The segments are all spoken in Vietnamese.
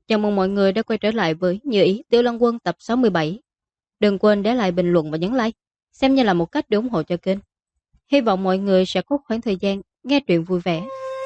Chào mừng mọi người đã quay trở lại với Như Ý Tiểu Long Quân tập 67. Đừng quên để lại bình luận và nhấn like, xem như là một cách để ủng hộ cho kênh. Hy vọng mọi người sẽ có khoảng thời gian nghe truyện vui vẻ.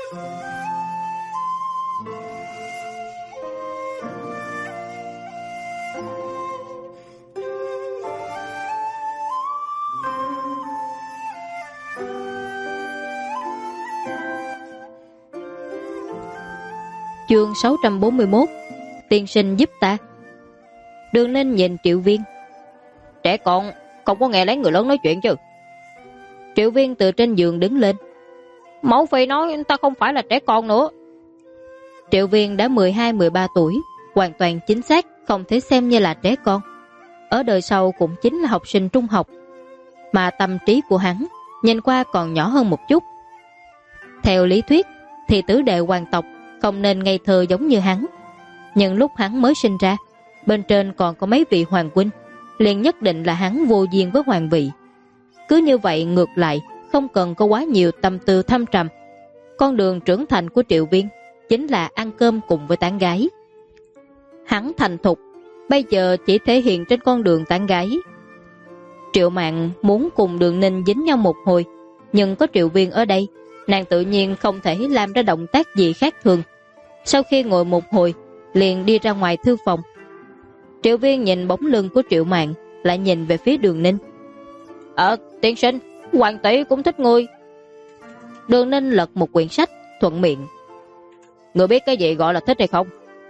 Chương 641. Tiên sinh giúp ta. Đường Ninh nhìn Triệu Viên. Trẻ con không có nghe lấy người lớn nói chuyện chứ? Triệu Viên từ trên giường đứng lên. Mẫu phi nói ta không phải là trẻ con nữa. Triệu Viên đã 12-13 tuổi, hoàn toàn chính xác, không thể xem như là trẻ con. Ở đời sau cũng chính là học sinh trung học, mà tâm trí của hắn nhìn qua còn nhỏ hơn một chút. Theo lý thuyết thì tứ đệ hoàng tộc không nên ngây thơ giống như hắn. Nhưng lúc hắn mới sinh ra, bên trên còn có mấy vị hoàng huynh, liền nhất định là hắn vô duyên với hoàng vị. Cứ như vậy ngược lại, không cần có quá nhiều tâm tư thâm trầm. Con đường trưởng thành của Triệu Viên chính là ăn cơm cùng với tán gái. Hắn thành thục, bây giờ chỉ thể hiện trên con đường tán gái. Triệu Mạn muốn cùng Đường Ninh dính nhau một hồi, nhưng có Triệu Viên ở đây, nàng tự nhiên không thể làm ra động tác gì khác thường. Sau khi ngồi một hồi, liền đi ra ngoài thư phòng. Triệu Viên nhìn bóng lưng của Triệu Mạn, lại nhìn về phía Đường Ninh. Tiên sinh, hoàng tỷ cũng thích ngươi. Đường Ninh lật một quyển sách, thuận miệng. Ngươi biết cái gì gọi là thích hay không?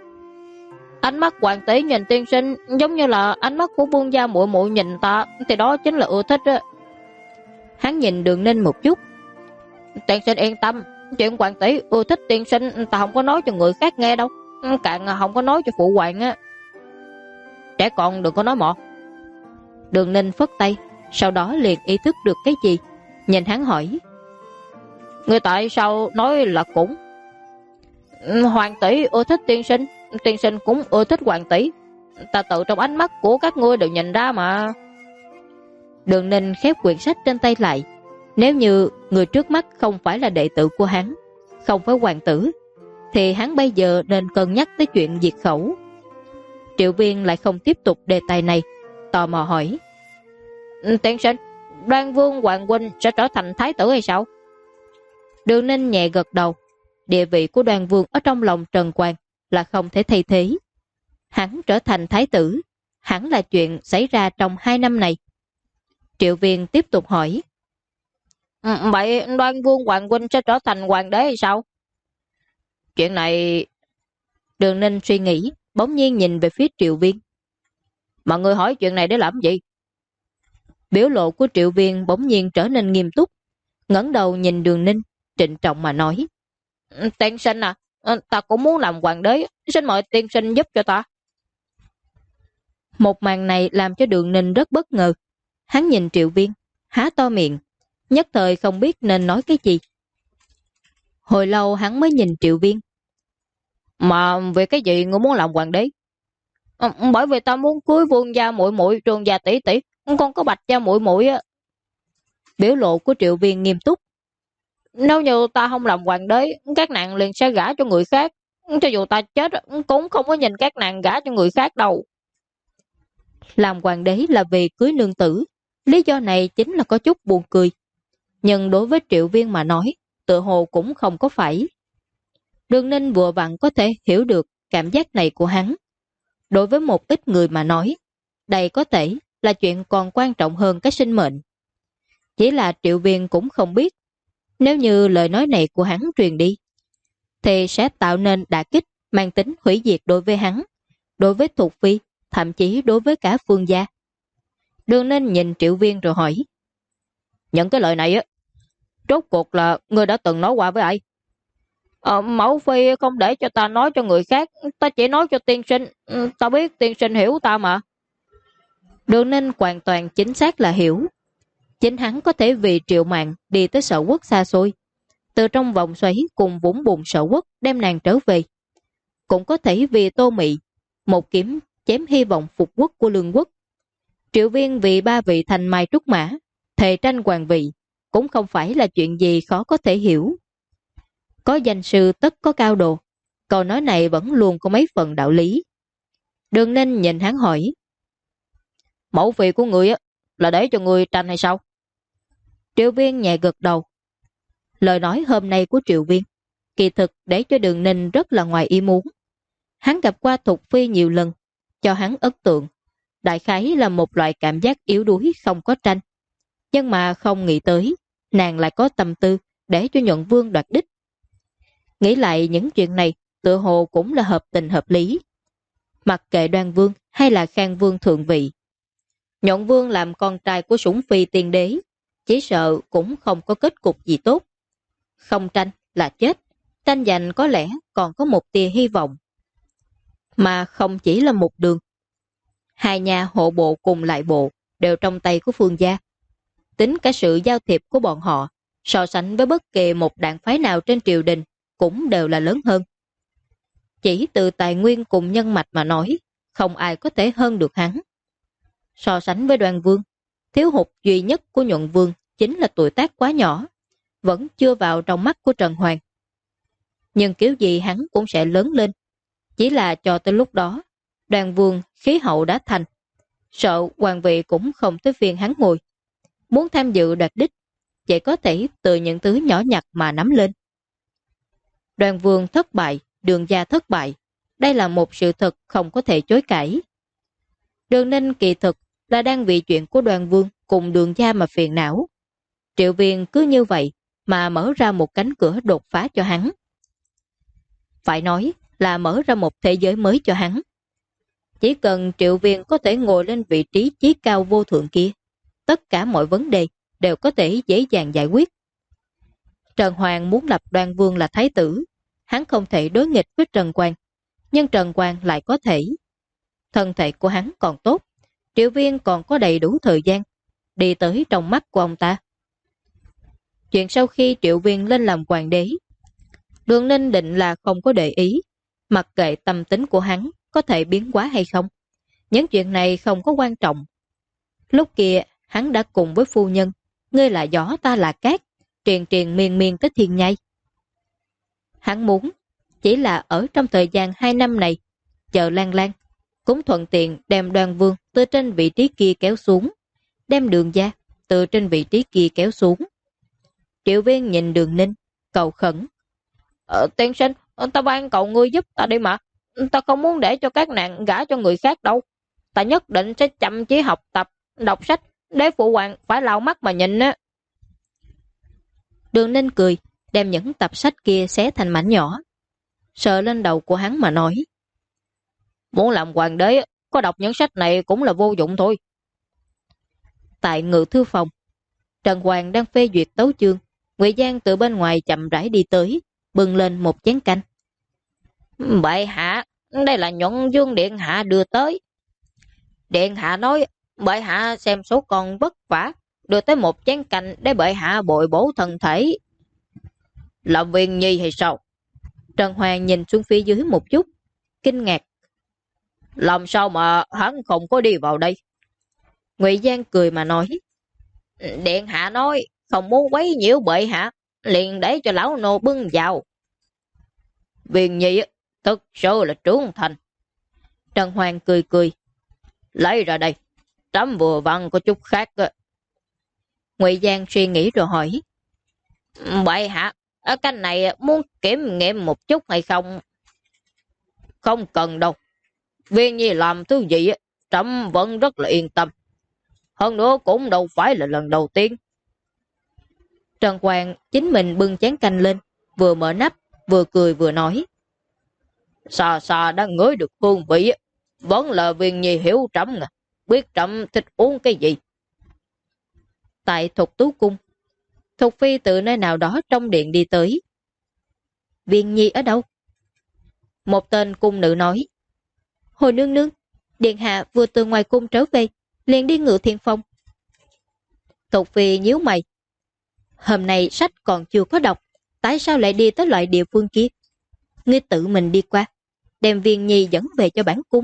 Ánh mắt hoàng tỷ nhìn tiên sinh giống như là ánh mắt của buôn gia muội muội nhìn ta, thì đó chính là ưa thích á. Hắn nhìn Đường Ninh một chút. Tiên sinh yên tâm, chuyện hoàng tỷ ưa thích tiên sinh ta không có nói cho người khác nghe đâu, càng không có nói cho phụ hoàng á. Trẻ con đừng có nói mọ. Đường Ninh phất tay, sau đó liền ý thức được cái gì, nhìn hắn hỏi. Người tại sao nói là cũng? Hoàng tỷ ưa thích tiên sinh cũng ưa thích hoàng tỷ, ta tự trong ánh mắt của các ngươi đều nhìn ra mà. Đường Ninh khép quyển sách trên tay lại. Nếu như người trước mắt không phải là đệ tử của hắn, không phải hoàng tử, thì hắn bây giờ nên cân nhắc tới chuyện diệt khẩu. Triệu Viên lại không tiếp tục đề tài này, tò mò hỏi. Tiên sinh, Đoan Vương Hoàng huynh sẽ trở thành thái tử hay sao? Đường Ninh nhẹ gật đầu. Địa vị của Đoan Vương ở trong lòng Trần Quang là không thể thay thế. Hắn trở thành thái tử hẳn là chuyện xảy ra trong 2 năm này. Triệu Viên tiếp tục hỏi. Vậy Đoan Vương Hoàng huynh sẽ trở thành hoàng đế hay sao? Chuyện này... Đường Ninh suy nghĩ, bỗng nhiên nhìn về phía Triệu Viên. Mọi người hỏi chuyện này để làm gì? Biểu lộ của Triệu Viên bỗng nhiên trở nên nghiêm túc, ngẩng đầu nhìn Đường Ninh, trịnh trọng mà nói. Tiên sinh à, ta cũng muốn làm hoàng đế, xin mời tiên sinh giúp cho ta. Một màn này làm cho Đường Ninh rất bất ngờ. Hắn nhìn Triệu Viên, há to miệng, nhất thời không biết nên nói cái gì. Hồi lâu hắn mới nhìn Triệu Viên. Mà về cái gì ngươi muốn làm hoàng đế? Bởi vì ta muốn cưới Vương gia muội muội, Trường gia tỷ tỷ, còn có Bạch gia muội muội á. Biểu lộ của Triệu Viên nghiêm túc. Nếu như ta không làm hoàng đế, các nàng liền sẽ gả cho người khác. Cho dù ta chết cũng không có nhìn các nàng gả cho người khác đâu. Làm hoàng đế là vì cưới nương tử, lý do này chính là có chút buồn cười. Nhưng đối với Triệu Viên mà nói, tự hồ cũng không có phải. Đường Ninh vừa vặn có thể hiểu được cảm giác này của hắn. Đối với một ít người mà nói, đây có thể là chuyện còn quan trọng hơn cái sinh mệnh. Chỉ là Triệu Viên cũng không biết, nếu như lời nói này của hắn truyền đi, thì sẽ tạo nên đả kích mang tính hủy diệt đối với hắn, đối với Thục Phi, thậm chí đối với cả Phương gia. Đường Ninh nhìn Triệu Viên rồi hỏi. Những cái lời này á, rốt cuộc là ngươi đã từng nói qua với ai? Mẫu phi không để cho ta nói cho người khác, ta chỉ nói cho tiên sinh, ta biết tiên sinh hiểu ta mà. Đường Ninh hoàn toàn chính xác là hiểu. Chính hắn có thể vì Triệu Mạn đi tới Sở Quốc xa xôi, từ trong vòng xoáy cùng vũng bùn Sở Quốc đem nàng trở về. Cũng có thể vì Tô Mị, một kiếm chém hy vọng phục quốc của Lương Quốc. Triệu Viên vì 3 vị thành mai trúc mã, thề tranh hoàng vị, cũng không phải là chuyện gì khó có thể hiểu. Có danh sư tất có cao độ, Câu nói này vẫn luôn có mấy phần đạo lý. Đường Ninh nhìn hắn hỏi, mẫu phi của người á là để cho người tranh hay sao? Triệu Viên nhẹ gật đầu. Lời nói hôm nay của Triệu Viên kỳ thực để cho Đường Ninh rất là ngoài ý muốn. Hắn gặp qua Thục Phi nhiều lần, cho hắn ấn tượng đại khái là một loại cảm giác yếu đuối không có tranh. Nhưng mà không nghĩ tới nàng lại có tâm tư để cho Nhuận Vương đoạt đích. Nghĩ lại những chuyện này tựa hồ cũng là hợp tình hợp lý. Mặc kệ Đoan Vương hay là Khang Vương thượng vị, Nhuận Vương làm con trai của Sủng Phi tiên đế, chỉ sợ cũng không có kết cục gì tốt. Không tranh là chết, tranh giành có lẽ còn có một tia hy vọng. Mà không chỉ là một đường. Hai nhà hộ bộ cùng lại bộ đều trong tay của Phương gia. Tính cả sự giao thiệp của bọn họ, so sánh với bất kỳ một đảng phái nào trên triều đình cũng đều là lớn hơn. Chỉ từ tài nguyên cùng nhân mạch mà nói, không ai có thể hơn được hắn. So sánh với Đoan Vương, thiếu hụt duy nhất của Nhuận Vương chính là tuổi tác quá nhỏ, vẫn chưa vào trong mắt của Trần Hoàng. Nhưng kiểu gì hắn cũng sẽ lớn lên. Chỉ là cho tới lúc đó, Đoan Vương khí hậu đã thành, sợ hoàng vị cũng không tới phiên hắn ngồi. Muốn tham dự đoạt đích, chỉ có thể từ những thứ nhỏ nhặt mà nắm lên. Đoan Vương thất bại, Đường gia thất bại, đây là một sự thật không có thể chối cãi. Đường Ninh kỳ thực là đang vì chuyện của Đoan Vương cùng Đường gia mà phiền não. Triệu Viên cứ như vậy mà mở ra một cánh cửa đột phá cho hắn. Phải nói là mở ra một thế giới mới cho hắn. Chỉ cần Triệu Viên có thể ngồi lên vị trí chí cao vô thượng kia, tất cả mọi vấn đề đều có thể dễ dàng giải quyết. Trần Hoàng muốn lập Đoan Vương là thái tử, hắn không thể đối nghịch với Trần Quang, nhưng Trần Quang lại có thể. Thân thể của hắn còn tốt, Triệu Viên còn có đầy đủ thời gian đi tới trong mắt của ông ta. Chuyện sau khi Triệu Viên lên làm hoàng đế, Đường Ninh định là không có để ý, mặc kệ tâm tính của hắn có thể biến hóa hay không. Những chuyện này không có quan trọng. Lúc kia hắn đã cùng với phu nhân, ngươi là gió ta là cát, truyền truyền miên miên tới thiên nhai. Hắn muốn chỉ là ở trong thời gian 2 năm này chờ Lan Lan, cũng thuận tiện đem Đoan Vương từ trên vị trí kia kéo xuống, đem Đường gia từ trên vị trí kia kéo xuống. Triệu Viên nhìn Đường Ninh cầu khẩn, tiên sinh, ta ban cầu ngươi giúp ta đi mà, ta không muốn để cho các nàng gả cho người khác đâu. Ta nhất định sẽ chăm chỉ học tập, đọc sách, để phụ hoàng phải lau mắt mà nhìn á. Đường Ninh cười, đem những tập sách kia xé thành mảnh nhỏ, sờ lên đầu của hắn mà nói, muốn làm hoàng đế, có đọc những sách này cũng là vô dụng thôi. Tại ngự thư phòng, Trần Hoàng đang phê duyệt tấu chương, Ngụy Giang từ bên ngoài chậm rãi đi tới, bưng lên một chén canh. Bệ hạ, đây là Nhuận Vương điện hạ đưa tới. Điện hạ nói, bệ hạ xem số con vất vả, đưa tới một chén canh để bệ hạ bồi bổ thân thể. Là Viên Nhi hay sao? Trần Hoàng nhìn xuống phía dưới một chút, kinh ngạc. Làm sao mà hắn không có đi vào đây? Ngụy Giang cười mà nói, điện hạ nói không muốn quấy nhiễu bệ hạ, liền để cho lão nô bưng vào. Viên Nhi thực sự là trưởng thành. Trần Hoàng cười cười, lấy ra đây, trẫm vừa vặn có chút khác. Ngụy Giang suy nghĩ rồi hỏi, bệ hạ, ở canh này muốn kiểm nghiệm một chút hay không? Không cần đâu. Viên Nhi làm thứ gì trẫm vẫn rất là yên tâm. Hơn nữa cũng đâu phải là lần đầu tiên. Trần Hoàng chính mình bưng chén canh lên, vừa mở nắp, vừa cười vừa nói, xa xa đã ngửi được hương vị, vẫn là Viên Nhi hiểu trẫm nè, biết trẫm thích uống cái gì. Tại Thục Tú Cung, Thục Phi từ nơi nào đó trong điện đi tới. Viên Nhi ở đâu? Một tên cung nữ nói, hồi nương nương, điện hạ vừa từ ngoài cung trở về, liền đi Ngự Thiên Phong. Thục Phi nhíu mày, hôm nay sách còn chưa có đọc, tại sao lại đi tới loại địa phương kia? Ngươi tự mình đi qua, đem Viên Nhi dẫn về cho bản cung.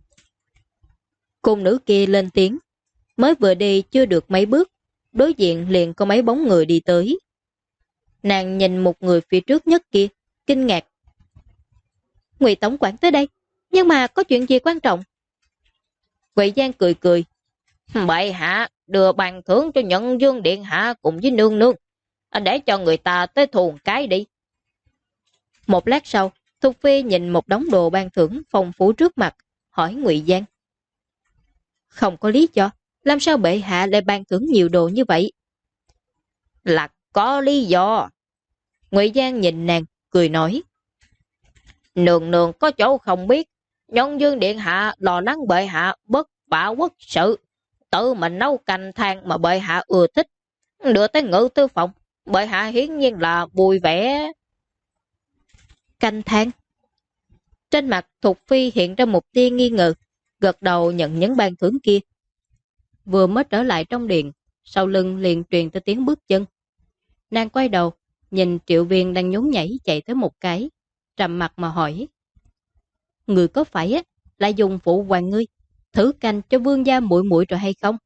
Cung nữ kia lên tiếng, mới vừa đi chưa được mấy bước, đối diện liền có mấy bóng người đi tới. Nàng nhìn một người phía trước nhất kia, kinh ngạc. Ngụy tổng quản tới đây, nhưng mà có chuyện gì quan trọng? Ngụy Giang cười cười. Bệ hạ đưa bàn thưởng cho Nhận Dương điện hạ cùng với nương nương. Để cho người ta tới thù cái đi. Một lát sau, Thục Phi nhìn một đống đồ ban thưởng phong phú trước mặt, hỏi Ngụy Giang. Không có lý do, làm sao bệ hạ lại ban thưởng nhiều đồ như vậy? Là có lý do. Ngụy Giang nhìn nàng, cười nói. Nương nương có chỗ không biết, Nhân Dương điện hạ lo lắng bệ hạ bất bả quốc sự, tự mình nấu canh than mà bệ hạ ưa thích, đưa tới Ngự Thư phòng, bệ hạ hiển nhiên là vui vẻ. Canh than. Trên mặt Thục Phi hiện ra một tia nghi ngờ, gật đầu nhận những ban thưởng kia. Vừa mới trở lại trong điện, sau lưng liền truyền tới tiếng bước chân. Nàng quay đầu, nhìn Triệu Viên đang nhún nhảy chạy tới một cái, trầm mặt mà hỏi. Người có phải lại dùng phụ hoàng ngươi thử canh cho vương gia muội muội rồi hay không?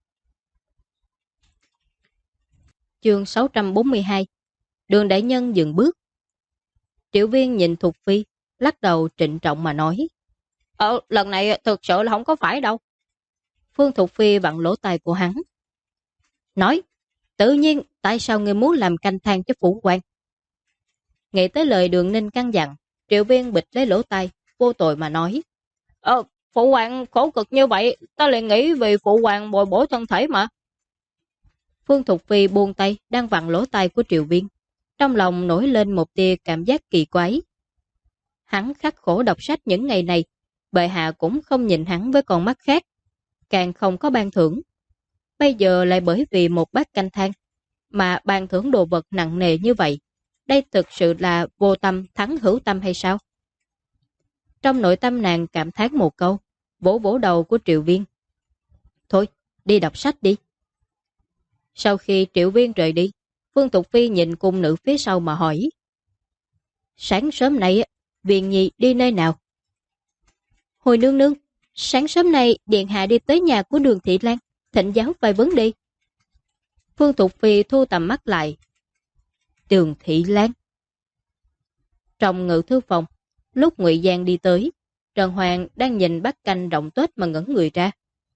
Chương 642. Đường đại nhân dừng bước. Triệu Viên nhìn Thục Phi, lắc đầu trịnh trọng mà nói. Lần này thực sự là không có phải đâu. Phương Thục Phi vặn lỗ tai của hắn. Nói, tự nhiên tại sao người muốn làm canh than cho phủ quan? Nghĩ tới lời Đường Ninh căn dặn, Triệu Viên bịch lấy lỗ tai, vô tội mà nói. Phụ hoàng khổ cực như vậy, ta lại nghĩ vì phụ hoàng bồi bổ thân thể mà. Phương Thục Phi buông tay, đang vặn lỗ tai của Triệu Viên. Trong lòng nổi lên một tia cảm giác kỳ quái. Hắn khắc khổ đọc sách những ngày này, bệ hạ cũng không nhìn hắn với con mắt khác, càng không có ban thưởng. Bây giờ lại bởi vì một bát canh than mà ban thưởng đồ vật nặng nề như vậy. Đây thực sự là vô tâm thắng hữu tâm hay sao? Trong nội tâm nàng cảm thán một câu, vỗ vỗ đầu của Triệu Viên. Thôi, đi đọc sách đi. Sau khi Triệu Viên rời đi, Phương Tục Phi nhìn cung nữ phía sau mà hỏi. Sáng sớm nay, Viên Nhi đi nơi nào? Hồi nương nương, sáng sớm nay điện hạ đi tới nhà của Đường Thị Lan, thỉnh giáo vài vấn đề. Phương Tục Phi thu tầm mắt lại. Đường Thị Lan. Trong Ngự Thư phòng, lúc Ngụy Giang đi tới, Trần Hoàng đang nhìn bát canh rộng tuếch mà ngẩn người ra.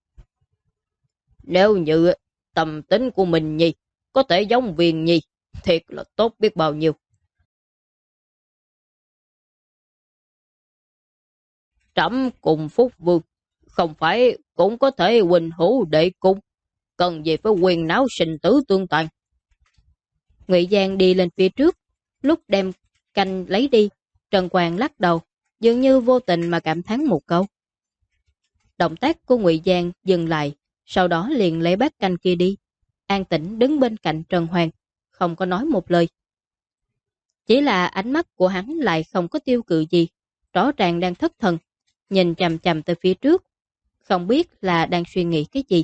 Nếu như tâm tính của mình Nhi có thể giống Viên Nhi, thiệt là tốt biết bao nhiêu. Trẫm cùng Phúc Vương, không phải cũng có thể huỳnh hữu đệ cung, cần gì phải quyền náo sinh tử tương toàn. Ngụy Giang đi lên phía trước, lúc đem canh lấy đi, Trần Hoàng lắc đầu, dường như vô tình mà cảm thán một câu. Động tác của Ngụy Giang dừng lại, sau đó liền lấy bát canh kia đi, an tĩnh đứng bên cạnh Trần Hoàng, không có nói một lời. Chỉ là ánh mắt của hắn lại không có tiêu cự gì, rõ ràng đang thất thần, nhìn chằm chằm tới phía trước, không biết là đang suy nghĩ cái gì.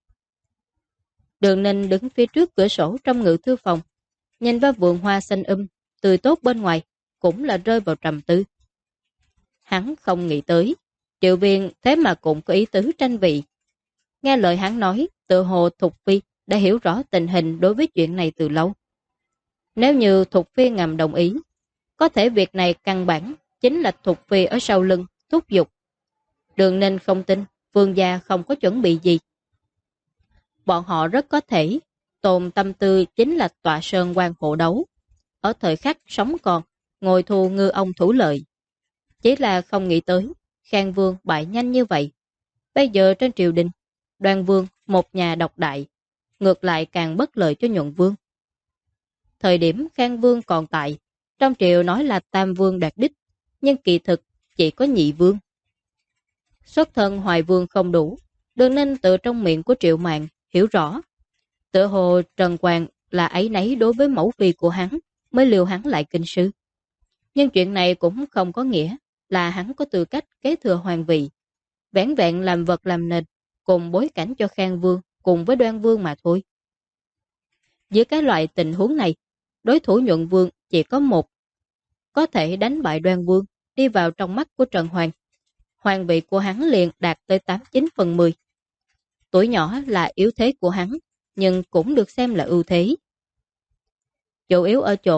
Đường Ninh đứng phía trước cửa sổ trong Ngự Thư phòng, nhìn vào vườn hoa xanh tươi tốt bên ngoài, cũng là rơi vào trầm tư. Hắn không nghĩ tới, Triệu Viên thế mà cũng có ý tứ tranh vị. Nghe lời hắn nói, tự hồ Thục Phi đã hiểu rõ tình hình đối với chuyện này từ lâu. Nếu như Thục Phi ngầm đồng ý, có thể việc này căn bản chính là Thục Phi ở sau lưng thúc giục. Đường Ninh không tin, vương gia không có chuẩn bị gì. Bọn họ rất có thể, tồn tâm tư chính là tọa sơn quan hộ đấu. Ở thời khắc sống còn, ngồi thu ngư ông thủ lợi. Chỉ là không nghĩ tới, Khang Vương bại nhanh như vậy. Bây giờ trên triều đình, Đoan Vương một nhà độc đại, ngược lại càng bất lợi cho Nhuận Vương. Thời điểm Khang Vương còn tại, trong triều nói là Tam Vương đoạt đích, nhưng kỳ thực chỉ có Nhị Vương. Xuất thân Hoài Vương không đủ, Đường Ninh từ trong miệng của Triệu Mạn hiểu rõ. Tựa hồ Trần Quang là áy náy đối với mẫu phi của hắn, mới liều hắn lại kinh sư. Nhưng chuyện này cũng không có nghĩa là hắn có tư cách kế thừa hoàng vị, vẻn vẹn làm vật làm nền, cùng bối cảnh cho Khang Vương cùng với Đoan Vương mà thôi. Dưới cái loại tình huống này, đối thủ Nhuận Vương chỉ có một, có thể đánh bại Đoan Vương, đi vào trong mắt của Trần Hoàng. Hoàng vị của hắn liền đạt tới 89/10. Tuổi nhỏ là yếu thế của hắn, nhưng cũng được xem là ưu thế. Chủ yếu ở chỗ,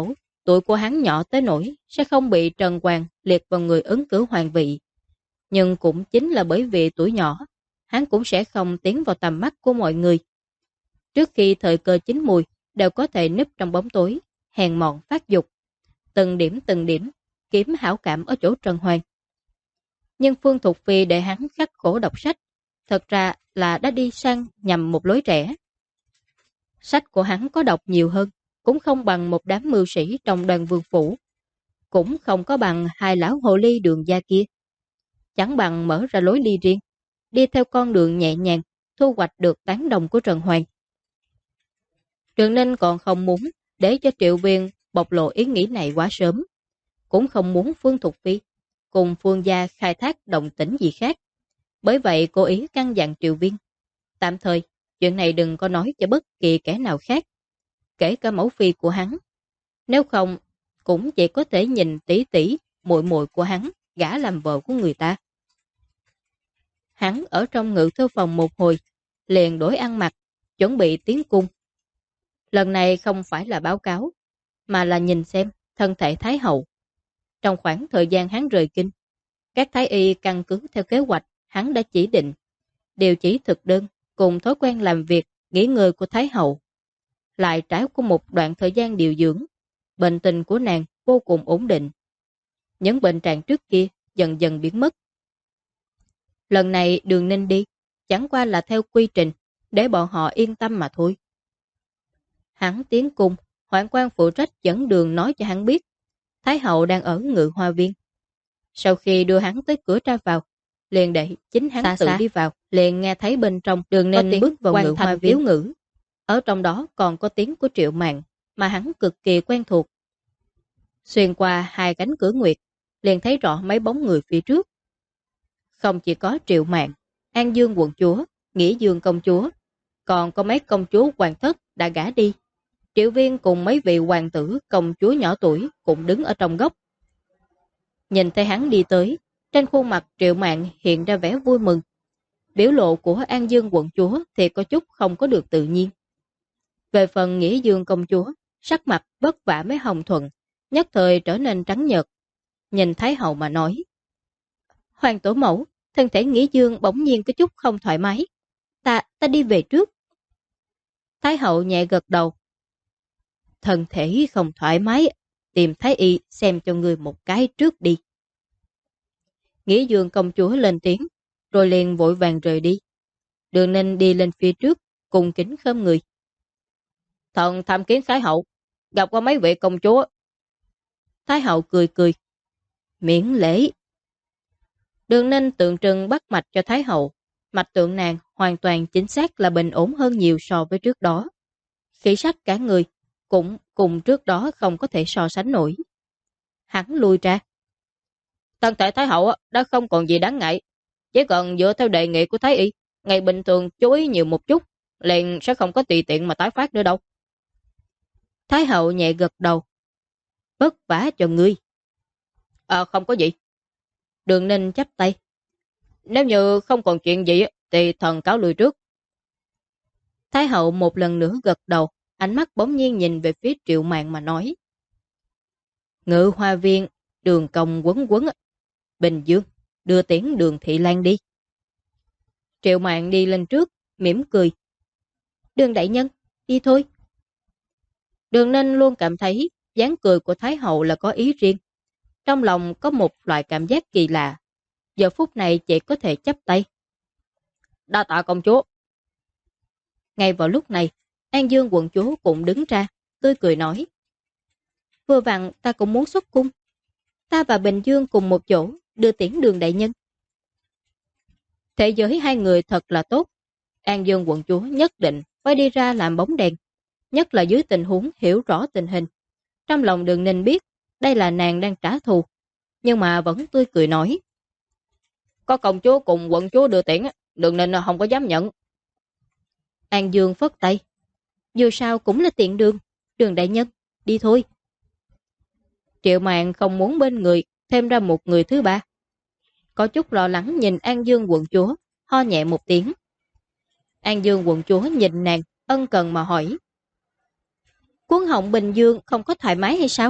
tuổi của hắn nhỏ tới nỗi sẽ không bị Trần Hoàng liệt vào người ứng cử hoàng vị. Nhưng cũng chính là bởi vì tuổi nhỏ, hắn cũng sẽ không tiến vào tầm mắt của mọi người. Trước khi thời cơ chín mùi, đều có thể núp trong bóng tối, hèn mọn phát dục, từng điểm, kiếm hảo cảm ở chỗ Trần Hoàng. Nhưng Phương Thục Phi để hắn khắc khổ đọc sách, thật ra là đã đi sang nhằm một lối rẽ. Sách của hắn có đọc nhiều hơn, cũng không bằng một đám mưu sĩ trong Đoàn Vương phủ, cũng không có bằng hai lão hồ ly Đường gia kia. Chẳng bằng mở ra lối đi riêng, đi theo con đường nhẹ nhàng, thu hoạch được tán đồng của Trần Hoàng. Đường Ninh còn không muốn để cho Triệu Viên bộc lộ ý nghĩ này quá sớm, cũng không muốn Phương Thục Phi cùng Phương gia khai thác động tĩnh gì khác. Bởi vậy cố ý căn dặn Triệu Viên, tạm thời chuyện này đừng có nói cho bất kỳ kẻ nào khác, kể cả mẫu phi của hắn. Nếu không, cũng chỉ có thể nhìn tỷ tỷ, muội muội của hắn gả làm vợ của người ta. Hắn ở trong ngự thư phòng một hồi, liền đổi ăn mặc, chuẩn bị tiến cung. Lần này không phải là báo cáo, mà là nhìn xem thân thể Thái hậu. Trong khoảng thời gian hắn rời kinh, các thái y căn cứ theo kế hoạch hắn đã chỉ định, điều chỉ thực đơn cùng thói quen làm việc, nghỉ ngơi của Thái hậu. Lại trải qua một đoạn thời gian điều dưỡng, bệnh tình của nàng vô cùng ổn định. Những bệnh trạng trước kia dần dần biến mất. Lần này Đường Ninh đi, chẳng qua là theo quy trình, để bọn họ yên tâm mà thôi. Hắn tiến cung, hoạn quan phụ trách dẫn đường nói cho hắn biết, Thái hậu đang ở Ngự Hoa Viên. Sau khi đưa hắn tới cửa ra vào, liền để chính hắn tự đi vào, liền nghe thấy bên trong Đường Ninh bước vào Ngự Hoa Viên ngữ. Ở trong đó còn có tiếng của Triệu Mạn, mà hắn cực kỳ quen thuộc. Xuyên qua hai cánh cửa nguyệt, liền thấy rõ mấy bóng người phía trước. Không chỉ có Triệu Mạn, An Dương quận chúa, Nghĩa Dương công chúa, còn có mấy công chúa hoàng thất đã gả đi. Triệu Viên cùng mấy vị hoàng tử công chúa nhỏ tuổi cũng đứng ở trong góc. Nhìn thấy hắn đi tới, trên khuôn mặt Triệu Mạn hiện ra vẻ vui mừng. Biểu lộ của An Dương quận chúa thì có chút không có được tự nhiên. Về phần Nghĩa Dương công chúa, sắc mặt vất vả mấy hồng thuận, nhất thời trở nên trắng nhợt. Nhìn Thái hậu mà nói, Hoàng tổ mẫu, thân thể Nghĩa Dương bỗng nhiên có chút không thoải mái. Ta đi về trước. Thái hậu nhẹ gật đầu. Thân thể không thoải mái, tìm Thái y xem cho người một cái trước đi. Nghĩa Dương công chúa lên tiếng, rồi liền vội vàng rời đi. Đường Ninh đi lên phía trước, cùng kính khom người. Thần tham kiến Thái hậu, gặp qua mấy vị công chúa. Thái hậu cười cười. Miễn lễ. Đường Ninh tượng trưng bắt mạch cho Thái hậu. Mạch tượng nàng hoàn toàn chính xác là bình ổn hơn nhiều so với trước đó. Khí sắc cả người cũng cùng trước đó không có thể so sánh nổi. Hắn lui ra. Thân thể Thái hậu đã không còn gì đáng ngại. Chỉ cần dựa theo đề nghị của Thái y, ngày bình thường chú ý nhiều một chút, liền sẽ không có tùy tiện mà tái phát nữa đâu. Thái hậu nhẹ gật đầu. Vất vả cho ngươi. Không có gì. Đường Ninh chắp tay. Nếu như không còn chuyện gì thì thần cáo lui trước. Thái hậu một lần nữa gật đầu, ánh mắt bỗng nhiên nhìn về phía Triệu Mạn mà nói. Ngự Hoa Viên, đường công quấn quấn. Bình Dương, đưa tiễn Đường Thị Lan đi. Triệu Mạn đi lên trước, mỉm cười. Đường đại nhân, đi thôi. Đường Ninh luôn cảm thấy dáng cười của Thái hậu là có ý riêng. Trong lòng có một loại cảm giác kỳ lạ. Giờ phút này chỉ có thể chắp tay. Đa tạ công chúa. Ngay vào lúc này, An Dương quận chúa cũng đứng ra, tươi cười nói. Vừa vặn ta cũng muốn xuất cung. Ta và Bình Dương cùng một chỗ, đưa tiễn Đường đại nhân. Thế giới hai người thật là tốt. An Dương quận chúa nhất định phải đi ra làm bóng đèn, nhất là dưới tình huống hiểu rõ tình hình. Trong lòng Đường Ninh biết, đây là nàng đang trả thù, nhưng mà vẫn tươi cười nói. Có công chúa cùng quận chúa đưa tiễn, Đường Ninh không có dám nhận. An Dương phất tay. Dù sao cũng là tiện đường, Đường đại nhân, đi thôi. Triệu Mạn không muốn bên người thêm ra một người thứ ba. Có chút lo lắng nhìn An Dương quận chúa, ho nhẹ một tiếng. An Dương quận chúa nhìn nàng, ân cần mà hỏi. Quân họng Bình Dương không có thoải mái hay sao?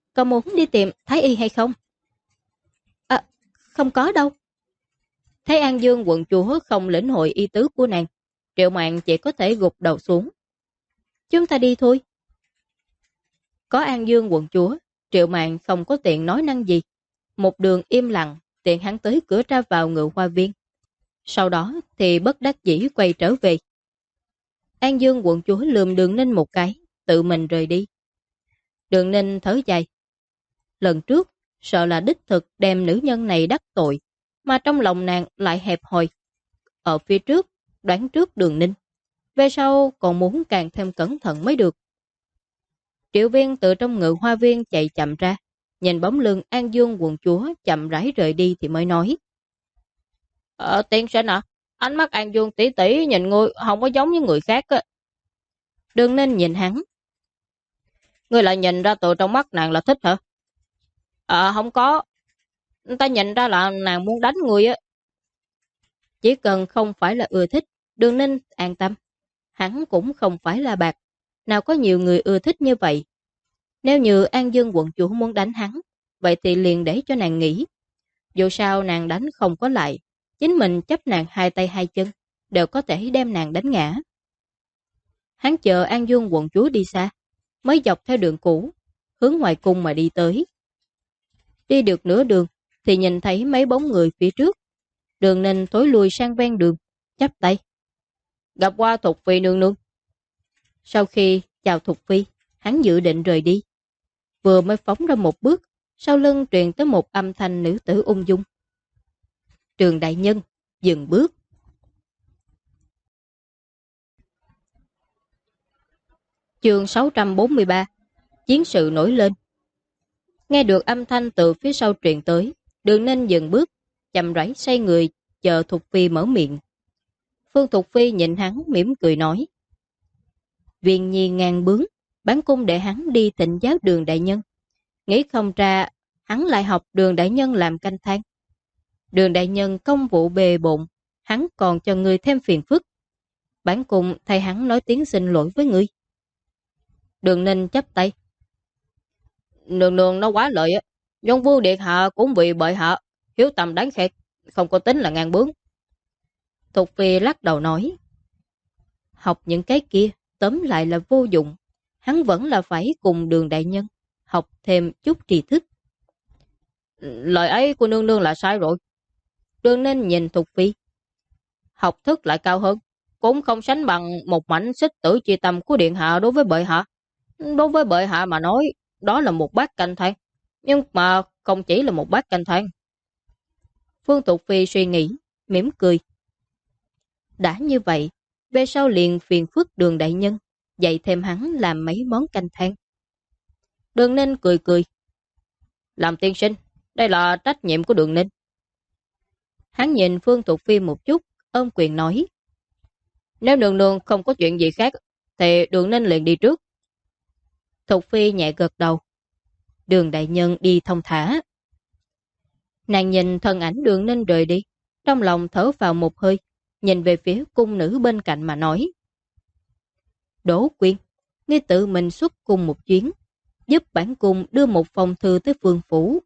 có muốn đi tìm Thái Y hay không? À, không có đâu. Thấy An Dương quận chúa không lĩnh hội ý tứ của nàng, Triệu Mạn chỉ có thể gục đầu xuống. Chúng ta đi thôi. Có An Dương quận chúa, Triệu Mạn không có tiện nói năng gì. Một đường im lặng, tiện hắn tới cửa ra vào Ngự Hoa Viên. Sau đó thì bất đắc dĩ quay trở về. An Dương quận chúa lườm Đường Ninh một cái, tự mình rời đi. Đường Ninh thở dài. Lần trước, sợ là đích thực đem nữ nhân này đắc tội, mà trong lòng nàng lại hẹp hòi. Ở phía trước, đoán trước Đường Ninh. Về sau còn muốn càng thêm cẩn thận mới được. Triệu Viên từ trong Ngự Hoa Viên chạy chậm ra, nhìn bóng lưng An Dương quận chúa chậm rãi rời đi thì mới nói. Tiên sinh ạ, ánh mắt An Dương tỷ tỷ nhìn ngươi không có giống như người khác á. Đường Ninh nhìn hắn. Ngươi lại nhìn ra từ trong mắt nàng là thích hả? Không có. Ta nhìn ra là nàng muốn đánh ngươi á. Chỉ cần không phải là ưa thích, Đường Ninh an tâm. Hắn cũng không phải là bạc. Nào có nhiều người ưa thích như vậy. Nếu như An Dương quận chủ muốn đánh hắn, vậy thì liền để cho nàng nghĩ. Dù sao nàng đánh không có lại, chính mình chấp nàng hai tay hai chân, đều có thể đem nàng đánh ngã. Hắn chờ An Dương quận chúa đi xa, mới dọc theo đường cũ, hướng ngoài cung mà đi tới. Đi được nửa đường, thì nhìn thấy mấy bóng người phía trước. Đường Ninh thối lùi sang ven đường, chắp tay. Gặp qua Thục Phi nương nương. Sau khi chào Thục Phi, hắn dự định rời đi. Vừa mới phóng ra một bước, sau lưng truyền tới một âm thanh nữ tử ung dung. Trường đại nhân, dừng bước. Chương 643. Chiến sự nổi lên. Nghe được âm thanh từ phía sau truyền tới, Đường Ninh dừng bước, chậm rãi xoay người, chờ Thục Phi mở miệng. Phương Thục Phi nhìn hắn mỉm cười nói. Viên nhi ngang bướng, bản cung để hắn đi thịnh giáo Đường đại nhân. Nghĩ không ra, hắn lại học Đường đại nhân làm canh thang. Đường đại nhân công vụ bề bộn, hắn còn cho người thêm phiền phức. Bản cung thay hắn nói tiếng xin lỗi với ngươi. Đường Ninh chắp tay. Nương nương nó quá lợi á. Dân vua điện hạ cũng vì bệ hạ hiếu tâm đáng khen, không có tính là ngang bướng. Thục Phi lắc đầu nói. Học những cái kia tóm lại là vô dụng. Hắn vẫn là phải cùng Đường đại nhân học thêm chút tri thức. Lời ấy của nương nương là sai rồi. Đường Ninh nhìn Thục Phi. Học thức lại cao hơn, cũng không sánh bằng một mảnh xích tử chi tâm của điện hạ đối với bệ hạ. Đối với bệ hạ mà nói, đó là một bát canh thang, nhưng mà không chỉ là một bát canh thang. Phương Tục Phi suy nghĩ, mỉm cười. Đã như vậy, về sau liền phiền phức Đường đại nhân, dạy thêm hắn làm mấy món canh thang. Đường Ninh cười cười. Làm tiên sinh, đây là trách nhiệm của Đường Ninh. Hắn nhìn Phương Tục Phi một chút, ôm quyền nói. Nếu nương nương không có chuyện gì khác, thì Đường Ninh liền đi trước. Thục Phi nhẹ gật đầu. Đường đại nhân đi thông thả. Nàng nhìn thân ảnh Đường Ninh rời đi, trong lòng thở vào một hơi, nhìn về phía cung nữ bên cạnh mà nói. Đỗ Quyên, ngươi tự mình xuất cung một chuyến, giúp bản cung đưa một phong thư tới Phương phủ.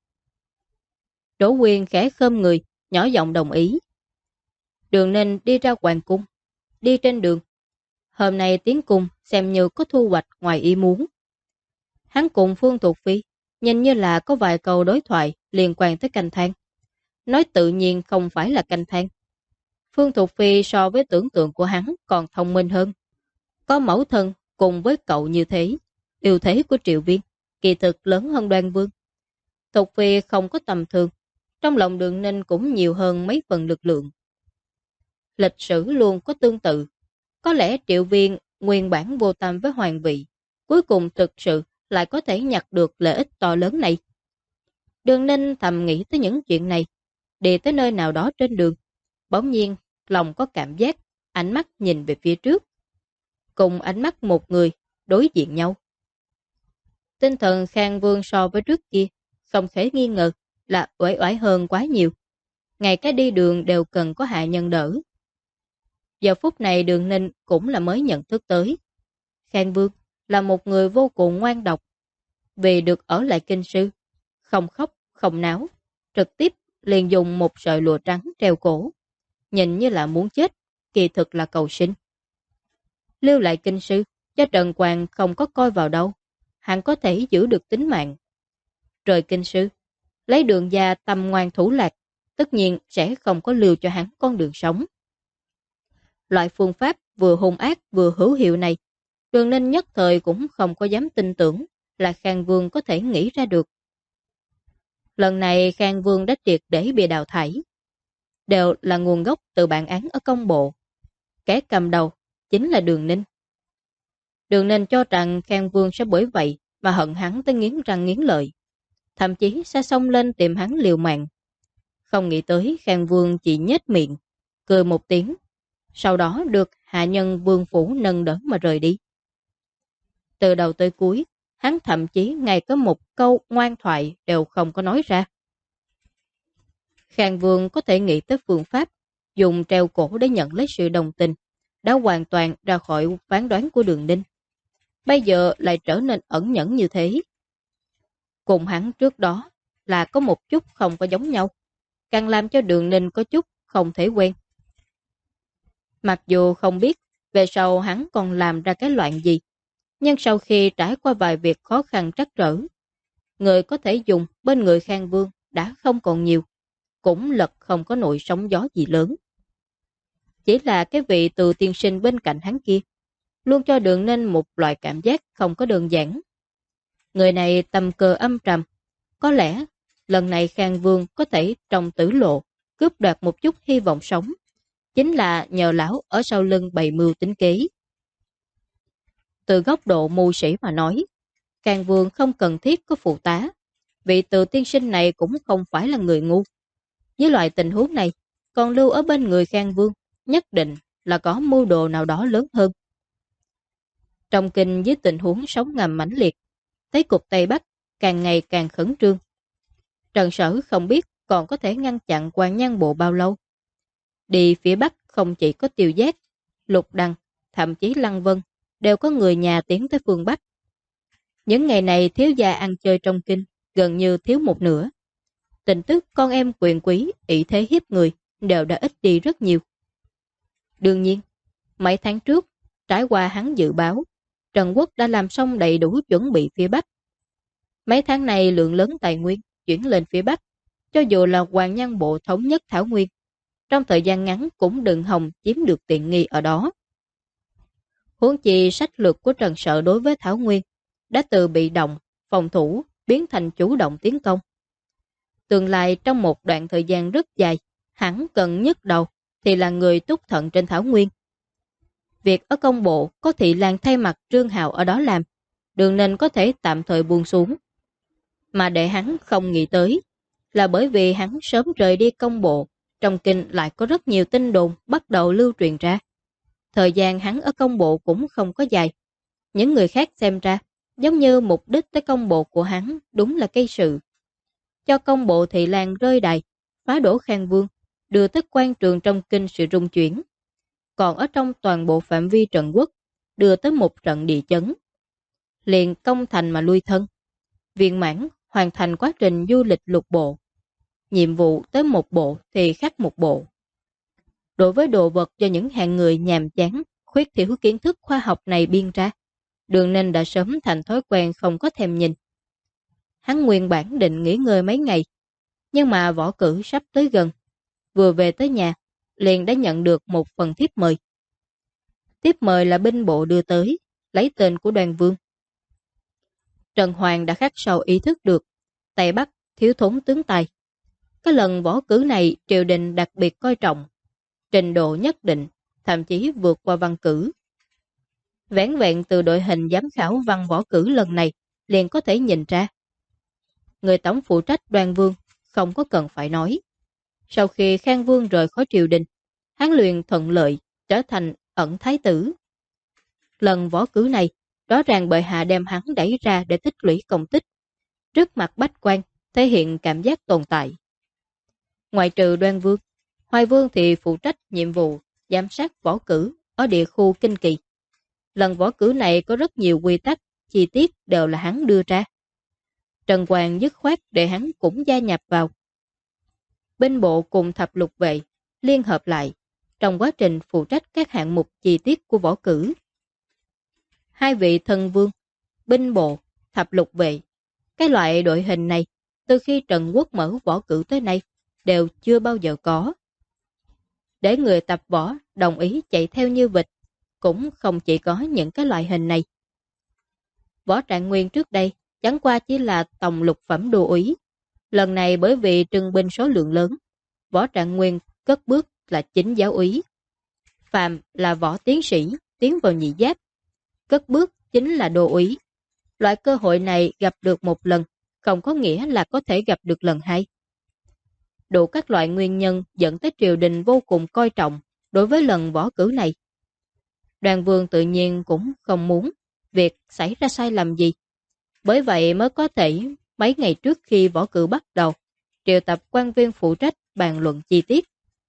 Đỗ Quyên khẽ khom người, nhỏ giọng đồng ý. Đường Ninh đi ra hoàng cung, đi trên đường. Hôm nay tiến cung xem như có thu hoạch ngoài ý muốn. Hắn cùng Phương Tục Phi nhìn như là có vài câu đối thoại liên quan tới canh thang. Nói tự nhiên không phải là canh thang. Phương Tục Phi so với tưởng tượng của hắn còn thông minh hơn. Có mẫu thân cùng với cậu như thế, ưu thế của Triệu Viên kỳ thực lớn hơn Đoan Vương. Tục Phi không có tầm thường, trong lòng Đường Ninh cũng nhiều hơn mấy phần lực lượng. Lịch sử luôn có tương tự. Có lẽ Triệu Viên nguyên bản vô tâm với hoàng vị, cuối cùng thực sự lại có thể nhặt được lợi ích to lớn này. Đường Ninh thầm nghĩ tới những chuyện này, đi tới nơi nào đó trên đường. Bỗng nhiên, lòng có cảm giác, ánh mắt nhìn về phía trước. Cùng ánh mắt một người, đối diện nhau. Tinh thần Khang Vương so với trước kia, không thể nghi ngờ là uể oải hơn quá nhiều. Ngày cái đi đường đều cần có hạ nhân đỡ. Giờ phút này Đường Ninh cũng là mới nhận thức tới. Khang Vương là một người vô cùng ngoan độc. vì được ở lại kinh sư, không khóc, không náo, trực tiếp liền dùng một sợi lụa trắng treo cổ, nhìn như là muốn chết, kỳ thực là cầu sinh. Lưu lại kinh sư, cho Trần Quang không có coi vào đâu, hắn có thể giữ được tính mạng. Rời kinh sư, lấy Đường gia tâm ngoan thủ lạc, tất nhiên sẽ không có lưu cho hắn con đường sống. Loại phương pháp vừa hung ác vừa hữu hiệu này, Đường Ninh nhất thời cũng không có dám tin tưởng là Khang Vương có thể nghĩ ra được. Lần này Khang Vương đã triệt để bị đào thải, đều là nguồn gốc từ bản án ở công bộ. Kẻ cầm đầu chính là Đường Ninh. Đường Ninh cho rằng Khang Vương sẽ bởi vậy mà hận hắn tới nghiến răng nghiến lợi, thậm chí sẽ xông lên tìm hắn liều mạng. Không nghĩ tới Khang Vương chỉ nhếch miệng, cười một tiếng, sau đó được hạ nhân Vương phủ nâng đỡ mà rời đi. Từ đầu tới cuối, hắn thậm chí ngay có một câu ngoan thoại đều không có nói ra. Khang Vương có thể nghĩ tới phương pháp dùng treo cổ để nhận lấy sự đồng tình, đã hoàn toàn ra khỏi phán đoán của Đường Ninh. Bây giờ lại trở nên ẩn nhẫn như thế. Cùng hắn trước đó là có một chút không có giống nhau, càng làm cho Đường Ninh có chút không thể quen. Mặc dù không biết về sau hắn còn làm ra cái loạn gì, nhưng sau khi trải qua vài việc khó khăn trắc trở, người có thể dùng bên người Khang Vương đã không còn nhiều, cũng lật không có nổi sóng gió gì lớn. Chỉ là cái vị Từ tiên sinh bên cạnh hắn kia, luôn cho Đường Ninh một loại cảm giác không có đơn giản. Người này tầm cờ âm trầm, có lẽ lần này Khang Vương có thể trong tử lộ cướp đoạt một chút hy vọng sống, chính là nhờ lão ở sau lưng bày mưu tính kế. Từ góc độ mưu sĩ mà nói, Khang Vương không cần thiết có phụ tá, vị Từ tiên sinh này cũng không phải là người ngu. Với loại tình huống này, còn lưu ở bên người Khang Vương, nhất định là có mưu đồ nào đó lớn hơn. Trong kinh với tình huống sóng ngầm mãnh liệt, thấy cục Tây Bắc càng ngày càng khẩn trương. Trần Sở không biết còn có thể ngăn chặn Hoàng Nhan Bộ bao lâu. Đi phía Bắc không chỉ có Tiêu Giác, Lục Đăng, thậm chí Lăng Vân, đều có người nhà tiến tới phương Bắc. Những ngày này thiếu gia ăn chơi trong kinh, gần như thiếu một nửa. Tin tức con em quyền quý, ỷ thế hiếp người, đều đã ít đi rất nhiều. Đương nhiên, mấy tháng trước, trải qua hắn dự báo, Trần Quốc đã làm xong đầy đủ chuẩn bị phía Bắc. Mấy tháng này lượng lớn tài nguyên chuyển lên phía Bắc, cho dù là Hoàng Nhan Bộ thống nhất Thảo Nguyên, trong thời gian ngắn cũng đừng hòng chiếm được tiện nghi ở đó. Huống chi sách lược của Trần Sợ đối với Thảo Nguyên đã từ bị động, phòng thủ, biến thành chủ động tiến công. Tương lai trong một đoạn thời gian rất dài, hắn cần nhất đầu thì là người túc thận trên Thảo Nguyên. Việc ở công bộ có Thị Lan thay mặt Trương Hào ở đó làm, Đường Ninh có thể tạm thời buông xuống. Mà để hắn không nghĩ tới, là bởi vì hắn sớm rời đi công bộ, trong kinh lại có rất nhiều tin đồn bắt đầu lưu truyền ra. Thời gian hắn ở công bộ cũng không có dài. Những người khác xem ra, giống như mục đích tới công bộ của hắn đúng là gây sự. Cho công bộ Thị Lan rơi đài, phá đổ Khang Vương, đưa tới quan trường trong kinh sự rung chuyển. Còn ở trong toàn bộ phạm vi trận quốc, đưa tới một trận địa chấn. Liền công thành mà lui thân. Viên mãn hoàn thành quá trình du lịch lục bộ. Nhiệm vụ tới một bộ thì khác một bộ. Đối với đồ vật do những hạng người nhàm chán, khuyết thiếu kiến thức khoa học này biên ra, Đường Ninh đã sớm thành thói quen không có thèm nhìn. Hắn nguyên bản định nghỉ ngơi mấy ngày, nhưng mà võ cử sắp tới gần. Vừa về tới nhà, liền đã nhận được một phần thiếp mời. Thiếp mời là binh bộ đưa tới, lấy tên của Đoàn Vương. Trần Hoàng đã khắc sâu ý thức được, Tây Bắc thiếu thốn tướng tài. Cái lần võ cử này triều đình đặc biệt coi trọng, trình độ nhất định, thậm chí vượt qua văn cử. Vẻn vẹn từ đội hình giám khảo văn võ cử lần này liền có thể nhìn ra. Người tổng phụ trách Đoàn Vương không có cần phải nói. Sau khi Khang Vương rời khỏi triều đình, hắn liền thuận lợi trở thành ẩn thái tử. Lần võ cử này, rõ ràng bệ hạ đem hắn đẩy ra để tích lũy công tích. Trước mặt bách quan, thể hiện cảm giác tồn tại. Ngoại trừ Đoan Vương, Hoài Vương thì phụ trách nhiệm vụ giám sát võ cử ở địa khu Kinh Kỳ. Lần võ cử này có rất nhiều quy tắc, chi tiết đều là hắn đưa ra. Trần Quang dứt khoát để hắn cũng gia nhập vào. Binh bộ cùng thập lục vệ liên hợp lại trong quá trình phụ trách các hạng mục chi tiết của võ cử. Hai vị thân vương, binh bộ, thập lục vệ, cái loại đội hình này từ khi Trần Quốc mở võ cử tới nay đều chưa bao giờ có. Để người tập võ đồng ý chạy theo như vịt cũng không chỉ có những cái loại hình này. Võ Trạng Nguyên trước đây chẳng qua chỉ là tổng lục phẩm đô úy. Lần này bởi vì trưng binh số lượng lớn, Võ Trạng Nguyên cất bước là chính giáo úy. Phạm là võ tiến sĩ tiến vào nhị giáp, cất bước chính là đô úy. Loại cơ hội này gặp được một lần không có nghĩa là có thể gặp được lần hai. Đủ các loại nguyên nhân dẫn tới triều đình vô cùng coi trọng đối với lần võ cử này. Đoàn Vương tự nhiên cũng không muốn việc xảy ra sai lầm gì. Bởi vậy mới có thể mấy ngày trước khi võ cử bắt đầu, triệu tập quan viên phụ trách bàn luận chi tiết.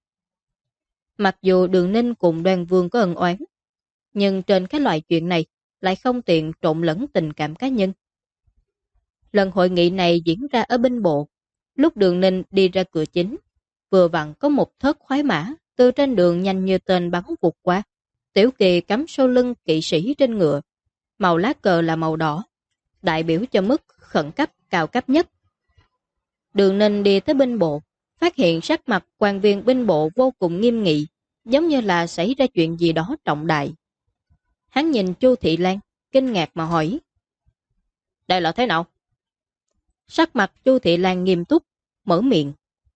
Mặc dù Đường Ninh cùng Đoàn Vương có ân oán, nhưng trên cái loại chuyện này lại không tiện trộn lẫn tình cảm cá nhân. Lần hội nghị này diễn ra ở binh bộ. Lúc Đường Ninh đi ra cửa chính, vừa vặn có một thớt khoái mã từ trên đường nhanh như tên bắn vụt qua. Tiểu Kỳ cắm sau lưng kỵ sĩ trên ngựa, màu lá cờ là màu đỏ, đại biểu cho mức khẩn cấp cao cấp nhất. Đường Ninh đi tới binh bộ, phát hiện sắc mặt quan viên binh bộ vô cùng nghiêm nghị, giống như là xảy ra chuyện gì đó trọng đại. Hắn nhìn Chu Thị Lan, kinh ngạc mà hỏi: đây là thế nào? Sắc mặt Chu Thị Lan nghiêm túc, mở miệng: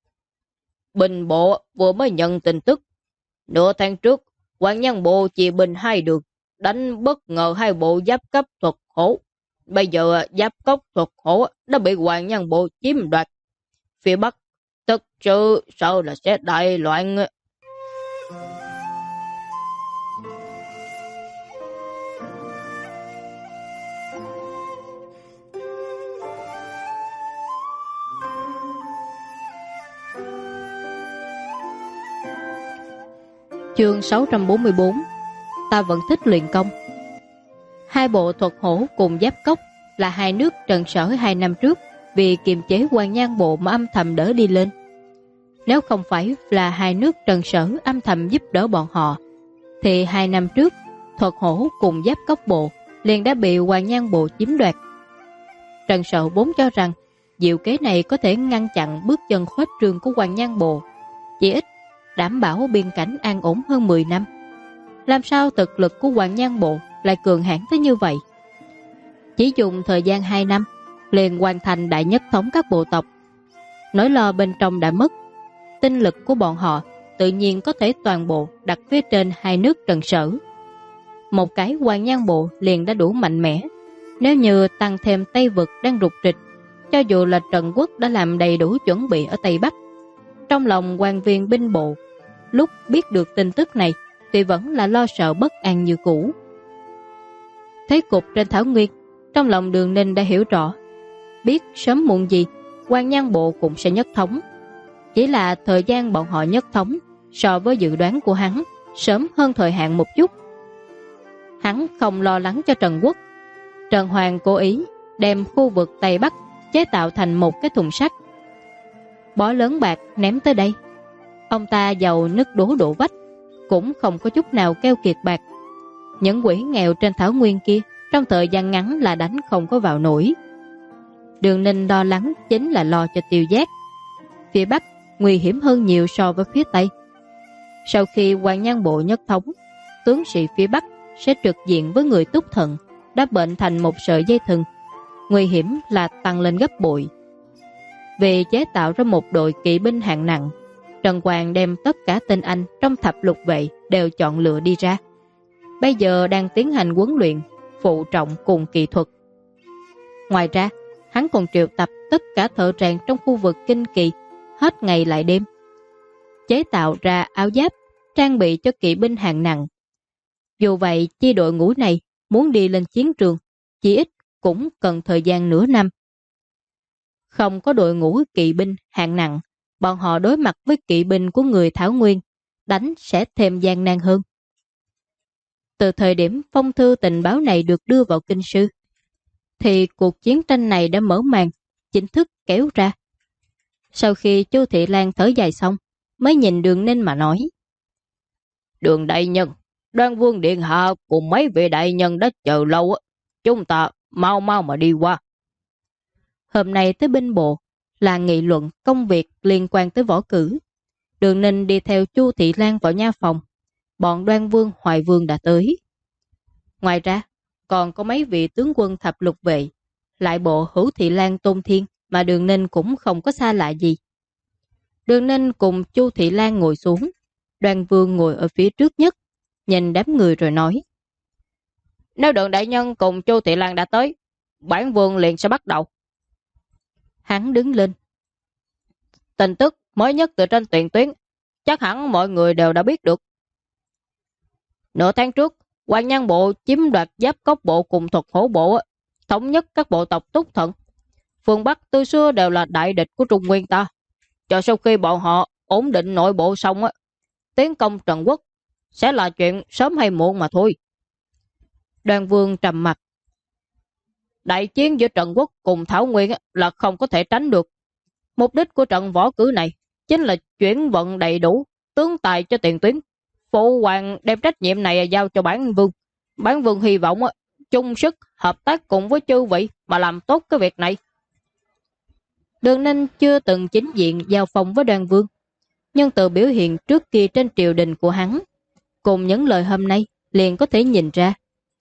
binh bộ vừa mới nhận tin tức. Nửa tháng trước, Hoàng Nhân Bộ chia binh hai đường, đánh bất ngờ hai bộ giáp cấp thuật hổ. Bây giờ giáp cấp thuật hổ đã bị Hoàng Nhân Bộ chiếm đoạt. Phía Bắc thực sự sợ là sẽ đại loạn. Chương 644. Ta vẫn thích luyện công. Hai bộ thuật hổ cùng giáp cốc là hai nước Trần Sở 2 năm trước vì kiềm chế Hoàng Nhan Bộ mà âm thầm đỡ đi lên. Nếu không phải là hai nước Trần Sở âm thầm giúp đỡ bọn họ, thì 2 năm trước thuật hổ cùng giáp cốc bộ liền đã bị Hoàng Nhan Bộ chiếm đoạt. Trần Sở vốn cho rằng diệu kế này có thể ngăn chặn bước chân khuếch trương của Hoàng Nhan Bộ, chỉ ít đảm bảo biên cảnh an ổn hơn 10 năm. Làm sao thực lực của Hoàng Nhan Bộ lại cường hãn tới như vậy? Chỉ dùng thời gian 2 năm liền hoàn thành đại nhất thống các bộ tộc. Nỗi lo bên trong đã mất, tinh lực của bọn họ tự nhiên có thể toàn bộ đặt phía trên hai nước Trần Sở. Một cái Hoàng Nhan Bộ liền đã đủ mạnh mẽ. Nếu như tăng thêm Tây Vực đang rục rịch, cho dù là Trần Quốc đã làm đầy đủ chuẩn bị ở Tây Bắc, trong lòng quan viên binh bộ lúc biết được tin tức này thì vẫn là lo sợ bất an như cũ. Thế cục trên thảo nguyên, trong lòng Đường Ninh đã hiểu rõ, biết sớm muộn gì Hoàng Nhan Bộ cũng sẽ nhất thống. Chỉ là thời gian bọn họ nhất thống so với dự đoán của hắn sớm hơn thời hạn một chút. Hắn không lo lắng cho Trần Quốc. Trần Hoàng cố ý đem khu vực Tây Bắc chế tạo thành một cái thùng sắt, bó lớn bạc ném tới đây. Ông ta giàu nứt đố đổ vách, cũng không có chút nào keo kiệt bạc. Những quỷ nghèo trên thảo nguyên kia trong thời gian ngắn là đánh không có vào nổi. Đường Ninh lo lắng chính là lo cho Tiêu Giác. Phía Bắc nguy hiểm hơn nhiều so với phía Tây. Sau khi Hoàng Nhan Bộ nhất thống, tướng sĩ phía Bắc sẽ trực diện với người túc thận đã bệnh thành một sợi dây thừng, nguy hiểm là tăng lên gấp bội. Vì chế tạo ra một đội kỵ binh hạng nặng, Trần Quang đem tất cả tên anh trong thập lục vệ đều chọn lựa đi ra. Bây giờ đang tiến hành huấn luyện phụ trọng cùng kỹ thuật. Ngoài ra, hắn còn triệu tập tất cả thợ rèn trong khu vực Kinh Kỳ, hết ngày lại đêm, chế tạo ra áo giáp, trang bị cho kỵ binh hạng nặng. Dù vậy, chi đội ngũ này muốn đi lên chiến trường, chỉ ít cũng cần thời gian nửa năm. Không có đội ngũ kỵ binh hạng nặng, bọn họ đối mặt với kỵ binh của người Thảo Nguyên, đánh sẽ thêm gian nan hơn. Từ thời điểm phong thư tình báo này được đưa vào kinh sư, thì cuộc chiến tranh này đã mở màn chính thức kéo ra. Sau khi Chu Thị Lan thở dài xong, mới nhìn Đường Ninh mà nói: Đường đại nhân, Đoan Vương điện hạ cùng mấy vị đại nhân đã chờ lâu á, chúng ta mau mau mà đi qua. Hôm nay tới binh bộ là nghị luận công việc liên quan tới võ cử. Đường Ninh đi theo Chu Thị Lan vào nha phòng. Bọn Đoan Vương, Hoài Vương đã tới. Ngoài ra, còn có mấy vị tướng quân thập lục vệ, lại bộ Hữu Thị Lan, Tôn Thiên mà Đường Ninh cũng không có xa lạ gì. Đường Ninh cùng Chu Thị Lan ngồi xuống, Đoan Vương ngồi ở phía trước nhất, nhìn đám người rồi nói: Nếu Đường đại nhân cùng Chu Thị Lan đã tới, bản vương liền sẽ bắt đầu. Hắn đứng lên: Tin tức mới nhất từ trên tiền tuyến, chắc hẳn mọi người đều đã biết được. Nửa tháng trước, Hoàng Nhan bộ chiếm đoạt Giáp Cốc bộ cùng Thuật Hổ bộ, thống nhất các bộ tộc Túc Thận. Phương Bắc từ xưa đều là đại địch của Trung Nguyên ta. Cho sau khi bọn họ ổn định nội bộ xong, tiến công Trần Quốc sẽ là chuyện sớm hay muộn mà thôi. Đoan Vương trầm mặt: Đại chiến giữa Trần Quốc cùng Thảo Nguyên là không có thể tránh được. Mục đích của trận võ cử này chính là chuyển vận đầy đủ tướng tài cho tiền tuyến. Phụ hoàng đem trách nhiệm này giao cho bản vương. Bản vương hy vọng chung sức hợp tác cùng với chư vị mà làm tốt cái việc này. Đường Ninh chưa từng chính diện giao phong với Đoan Vương, nhưng từ biểu hiện trước kia trên triều đình của hắn cùng những lời hôm nay liền có thể nhìn ra,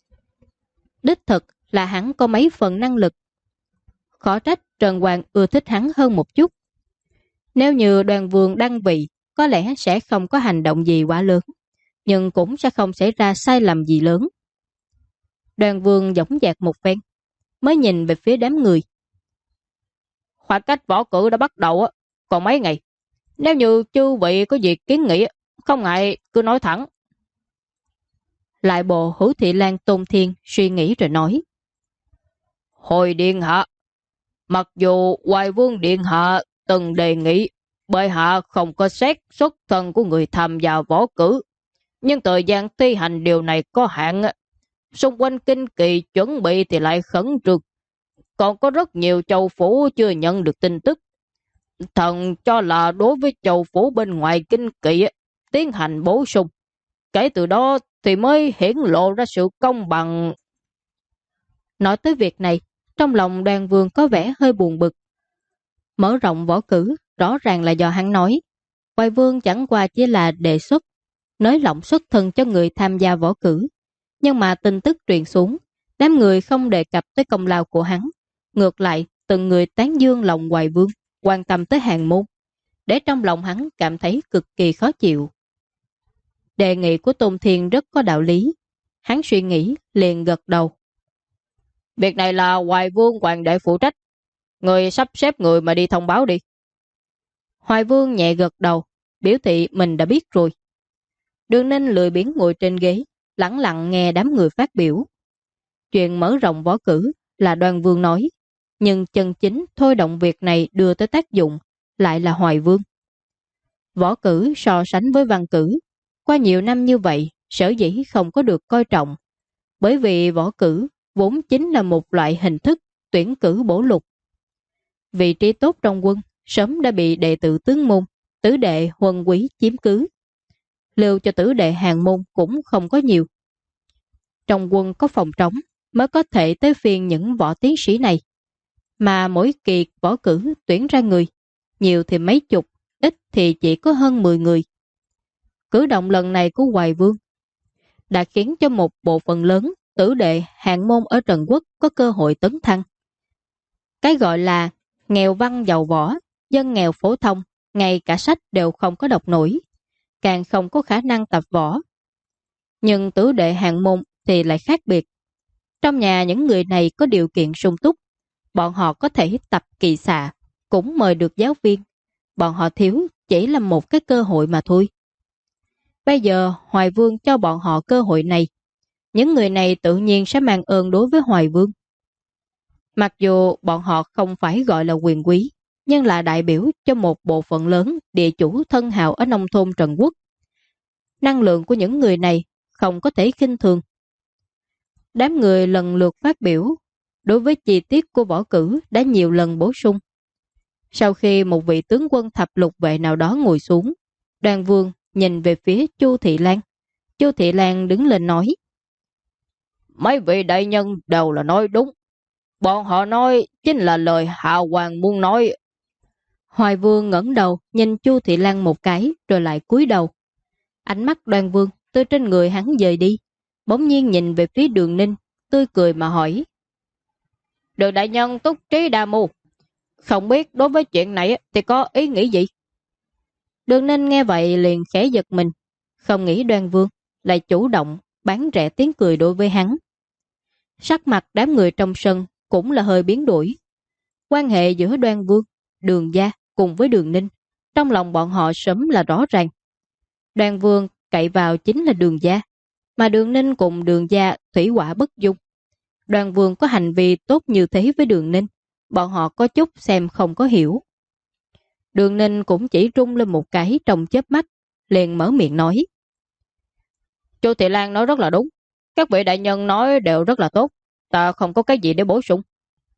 đích thực là hắn có mấy phần năng lực. Khó trách Trần Hoàng ưa thích hắn hơn một chút. Nếu như Đoan Vương đăng vị, có lẽ sẽ không có hành động gì quá lớn, nhưng cũng sẽ không xảy ra sai lầm gì lớn. Đoan Vương dõng dạc một phen, mới nhìn về phía đám người. Khoảng cách võ cử đã bắt đầu, còn mấy ngày. Nếu như chư vị có gì kiến nghị, không ngại cứ nói thẳng. Lại bộ Hữu Thị Lan, Tôn Thiên suy nghĩ rồi nói: Hồi điện hạ, mặc dù Hoài Vương điện hạ từng đề nghị bệ hạ không có xét xuất thân của người tham gia võ cử, nhưng thời gian thi hành điều này có hạn. Xung quanh kinh kỳ chuẩn bị thì lại khẩn trương, còn có rất nhiều châu phủ chưa nhận được tin tức. Thần cho là đối với châu phủ bên ngoài kinh kỳ tiến hành bổ sung, kể từ đó thì mới hiển lộ ra sự công bằng. Nói tới việc này, trong lòng Đoan Vương có vẻ hơi buồn bực. Mở rộng võ cử rõ ràng là do hắn nói. Hoài Vương chẳng qua chỉ là đề xuất nới lỏng xuất thân cho người tham gia võ cử. Nhưng mà tin tức truyền xuống, đám người không đề cập tới công lao của hắn. Ngược lại, từng người tán dương lòng Hoài Vương, quan tâm tới Hàn Môn, để trong lòng hắn cảm thấy cực kỳ khó chịu. Đề nghị của Tôn Thiên rất có đạo lý. Hắn suy nghĩ, liền gật đầu. Việc này là Hoài Vương hoàng đệ phụ trách. Người sắp xếp người mà đi thông báo đi. Hoài Vương nhẹ gật đầu, biểu thị mình đã biết rồi. Đường Ninh lười biếng ngồi trên ghế, lẳng lặng nghe đám người phát biểu. Chuyện mở rộng võ cử là Đoan Vương nói, nhưng chân chính thôi động việc này đưa tới tác dụng lại là Hoài Vương. Võ cử so sánh với văn cử, qua nhiều năm như vậy sở dĩ không có được coi trọng, bởi vì võ cử vốn chính là một loại hình thức tuyển cử bổ lục. Vị trí tốt trong quân sớm đã bị đệ tử tướng môn, tứ đệ huân quý chiếm cứ. Lưu cho tứ đệ Hàn môn cũng không có nhiều. Trong quân có phòng trống mới có thể tới phiên những võ tiến sĩ này. Mà mỗi kỳ võ cử tuyển ra người, nhiều thì mấy chục, ít thì chỉ có hơn 10 người. Cử động lần này của Hoài Vương đã khiến cho một bộ phận lớn tử đệ Hàn môn ở Trần Quốc có cơ hội tấn thăng. Cái gọi là nghèo văn giàu võ, dân nghèo phổ thông, ngay cả sách đều không có đọc nổi, càng không có khả năng tập võ. Nhưng tử đệ Hàn môn thì lại khác biệt. Trong nhà những người này có điều kiện sung túc, bọn họ có thể tập kỳ xạ, cũng mời được giáo viên. Bọn họ thiếu chỉ là một cái cơ hội mà thôi. Bây giờ Hoài Vương cho bọn họ cơ hội này, những người này tự nhiên sẽ mang ơn đối với Hoài Vương. Mặc dù bọn họ không phải gọi là quyền quý, nhưng là đại biểu cho một bộ phận lớn địa chủ thân hào ở nông thôn Trần Quốc. Năng lượng của những người này không có thể khinh thường. Đám người lần lượt phát biểu, đối với chi tiết của võ cử đã nhiều lần bổ sung. Sau khi một vị tướng quân thập lục vệ nào đó ngồi xuống, Đoàn Vương nhìn về phía Chu Thị Lan. Chu Thị Lan đứng lên nói: Mấy vị đại nhân đều là nói đúng. Bọn họ nói chính là lời Hạ Hoàng muốn nói. Hoài Vương ngẩng đầu nhìn Chu Thị Lan một cái rồi lại cúi đầu. Ánh mắt Đoàn Vương từ trên người hắn dời đi, bỗng nhiên nhìn về phía Đường Ninh, tươi cười mà hỏi: Đường đại nhân túc trí đa mưu, không biết đối với chuyện này thì có ý nghĩ gì? Đường Ninh nghe vậy liền khẽ giật mình, không nghĩ Đoàn Vương lại chủ động bán rẻ tiếng cười đối với hắn. Sắc mặt đám người trong sân cũng là hơi biến đổi. Quan hệ giữa Đoan Vương, Đường gia cùng với Đường Ninh, trong lòng bọn họ sớm là rõ ràng. Đoan Vương cậy vào chính là Đường gia, mà Đường Ninh cùng Đường gia thủy hỏa bất dung. Đoan Vương có hành vi tốt như thế với Đường Ninh, bọn họ có chút xem không có hiểu. Đường Ninh cũng chỉ trung lên một cái trong chớp mắt, liền mở miệng nói: Chu Thị Lan nói rất là đúng, các vị đại nhân nói đều rất là tốt, ta không có cái gì để bổ sung.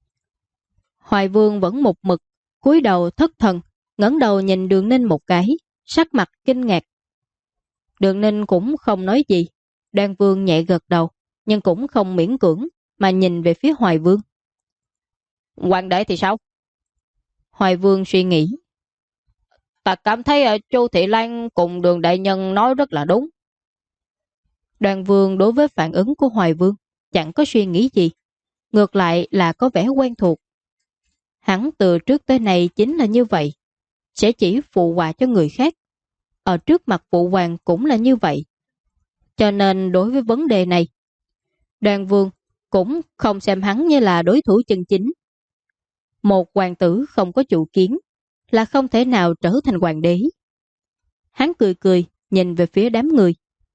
Hoài Vương vẫn một mực cúi đầu thất thần, ngẩng đầu nhìn Đường Ninh một cái, sắc mặt kinh ngạc. Đường Ninh cũng không nói gì. Đoan Vương nhẹ gật đầu, nhưng cũng không miễn cưỡng mà nhìn về phía Hoài Vương. Hoàng đế thì sao? Hoài Vương suy nghĩ. Ta cảm thấy Chu Thị Lan cùng Đường đại nhân nói rất là đúng. Đoan Vương đối với phản ứng của Hoài Vương chẳng có suy nghĩ gì, ngược lại là có vẻ quen thuộc. Hắn từ trước tới nay chính là như vậy, sẽ chỉ phụ họa cho người khác. Ở trước mặt phụ hoàng cũng là như vậy. Cho nên đối với vấn đề này, Đoan Vương cũng không xem hắn như là đối thủ chân chính. Một hoàng tử không có chủ kiến là không thể nào trở thành hoàng đế. Hắn cười cười nhìn về phía đám người.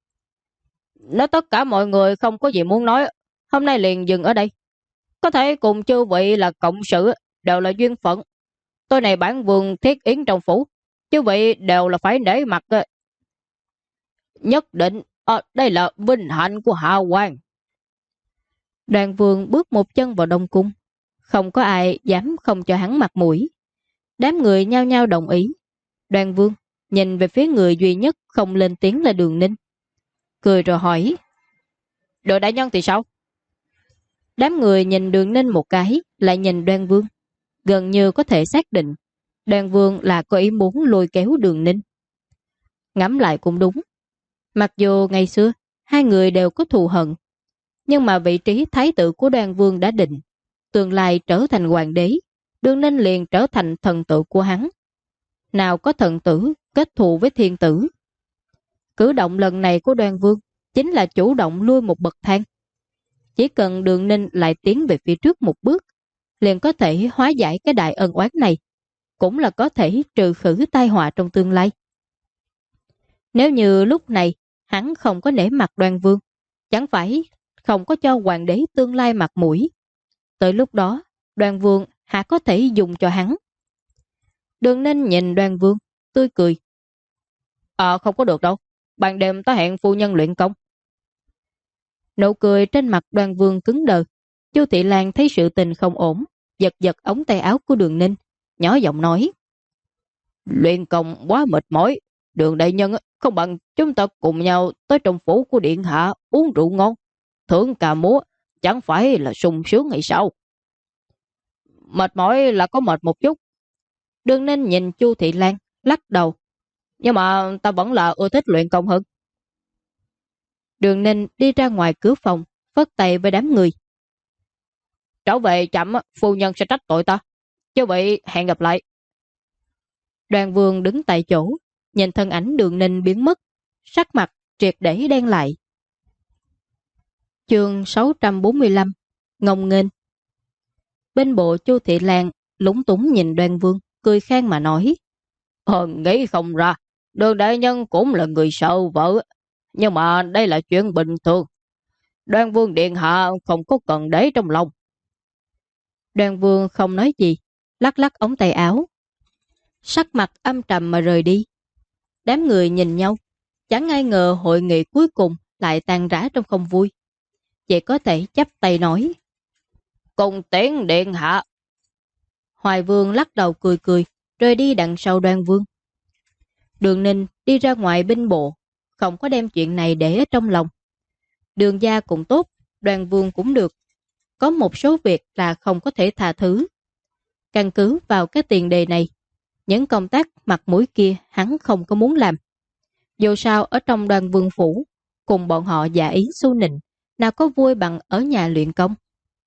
Nếu tất cả mọi người không có gì muốn nói, hôm nay liền dừng ở đây. Có thể cùng chư vị là cộng sự, đều là duyên phận. Tôi này bản vương thiết yến trong phủ, chư vị đều là phải nể mặt. Nhất định đây là vinh hạnh của Hạ Hoàng. Đoàn Vương bước một chân vào Đông Cung, không có ai dám không cho hắn mặt mũi. Đám người nhao nhao đồng ý. Đoàn Vương nhìn về phía người duy nhất không lên tiếng là Đường Ninh, cười rồi hỏi: Đội đại nhân thì sao? Đám người nhìn Đường Ninh một cái, lại nhìn Đoan Vương, gần như có thể xác định Đoan Vương là có ý muốn lôi kéo Đường Ninh. Ngẫm lại cũng đúng. Mặc dù ngày xưa hai người đều có thù hận, nhưng mà vị trí thái tử của Đoan Vương đã định, tương lai trở thành hoàng đế, Đường Ninh liền trở thành thần tử của hắn. Nào có thần tử kết thù với thiên tử. Cử động lần này của Đoan Vương chính là chủ động lui một bậc thang. Chỉ cần Đường Ninh lại tiến về phía trước một bước, liền có thể hóa giải cái đại ân oán này, cũng là có thể trừ khử tai họa trong tương lai. Nếu như lúc này hắn không có nể mặt Đoan Vương, chẳng phải không có cho hoàng đế tương lai mặt mũi. Tới lúc đó, Đoan Vương hả có thể dùng cho hắn. Đường Ninh nhìn Đoan Vương, tươi cười. Không có được đâu, ban đêm ta hẹn phu nhân luyện công. Nụ cười trên mặt Đoan Vương cứng đờ. Chu Thị Lan thấy sự tình không ổn, giật giật ống tay áo của Đường Ninh, nhỏ giọng nói: Luyện công quá mệt mỏi, Đường đại nhân không bằng chúng ta cùng nhau tới trong phủ của điện hạ uống rượu ngon, thưởng ca múa, chẳng phải là sung sướng hay sao? Mệt mỏi là có mệt một chút. Đường Ninh nhìn Chu Thị Lan, lắc đầu. Nhưng mà ta vẫn là ưa thích luyện công hơn. Đường Ninh đi ra ngoài cửa phòng, phất tay với đám người. Trở về chậm, phu nhân sẽ trách tội ta. Chứ vậy hẹn gặp lại. Đoàn Vương đứng tại chỗ, nhìn thân ảnh Đường Ninh biến mất, sắc mặt triệt để đen lại. Chương 645 Ngông nghênh. Bên bộ Chu Thị Lan lúng túng nhìn Đoan Vương, cười khan mà nói: Nghĩ không ra, Đường đại nhân cũng là người sợ vợ, nhưng mà đây là chuyện bình thường. Đoan Vương điện hạ không có cần để trong lòng. Đoan Vương không nói gì, lắc lắc ống tay áo, sắc mặt âm trầm mà rời đi. Đám người nhìn nhau, chẳng ai ngờ hội nghị cuối cùng lại tan rã trong không vui. Chỉ có thể chắp tay nói: Cùng tiễn điện hạ. Hoài Vương lắc đầu cười cười, rời đi đằng sau Đoan Vương. Đường Ninh đi ra ngoài binh bộ, không có đem chuyện này để ở trong lòng. Đường gia cũng tốt, Đoan Vương cũng được. Có một số việc là không có thể tha thứ. Căn cứ vào cái tiền đề này, những công tác mặt mũi kia hắn không có muốn làm. Dù sao ở trong Đoan Vương phủ, cùng bọn họ giả ý xu nịnh, nào có vui bằng ở nhà luyện công.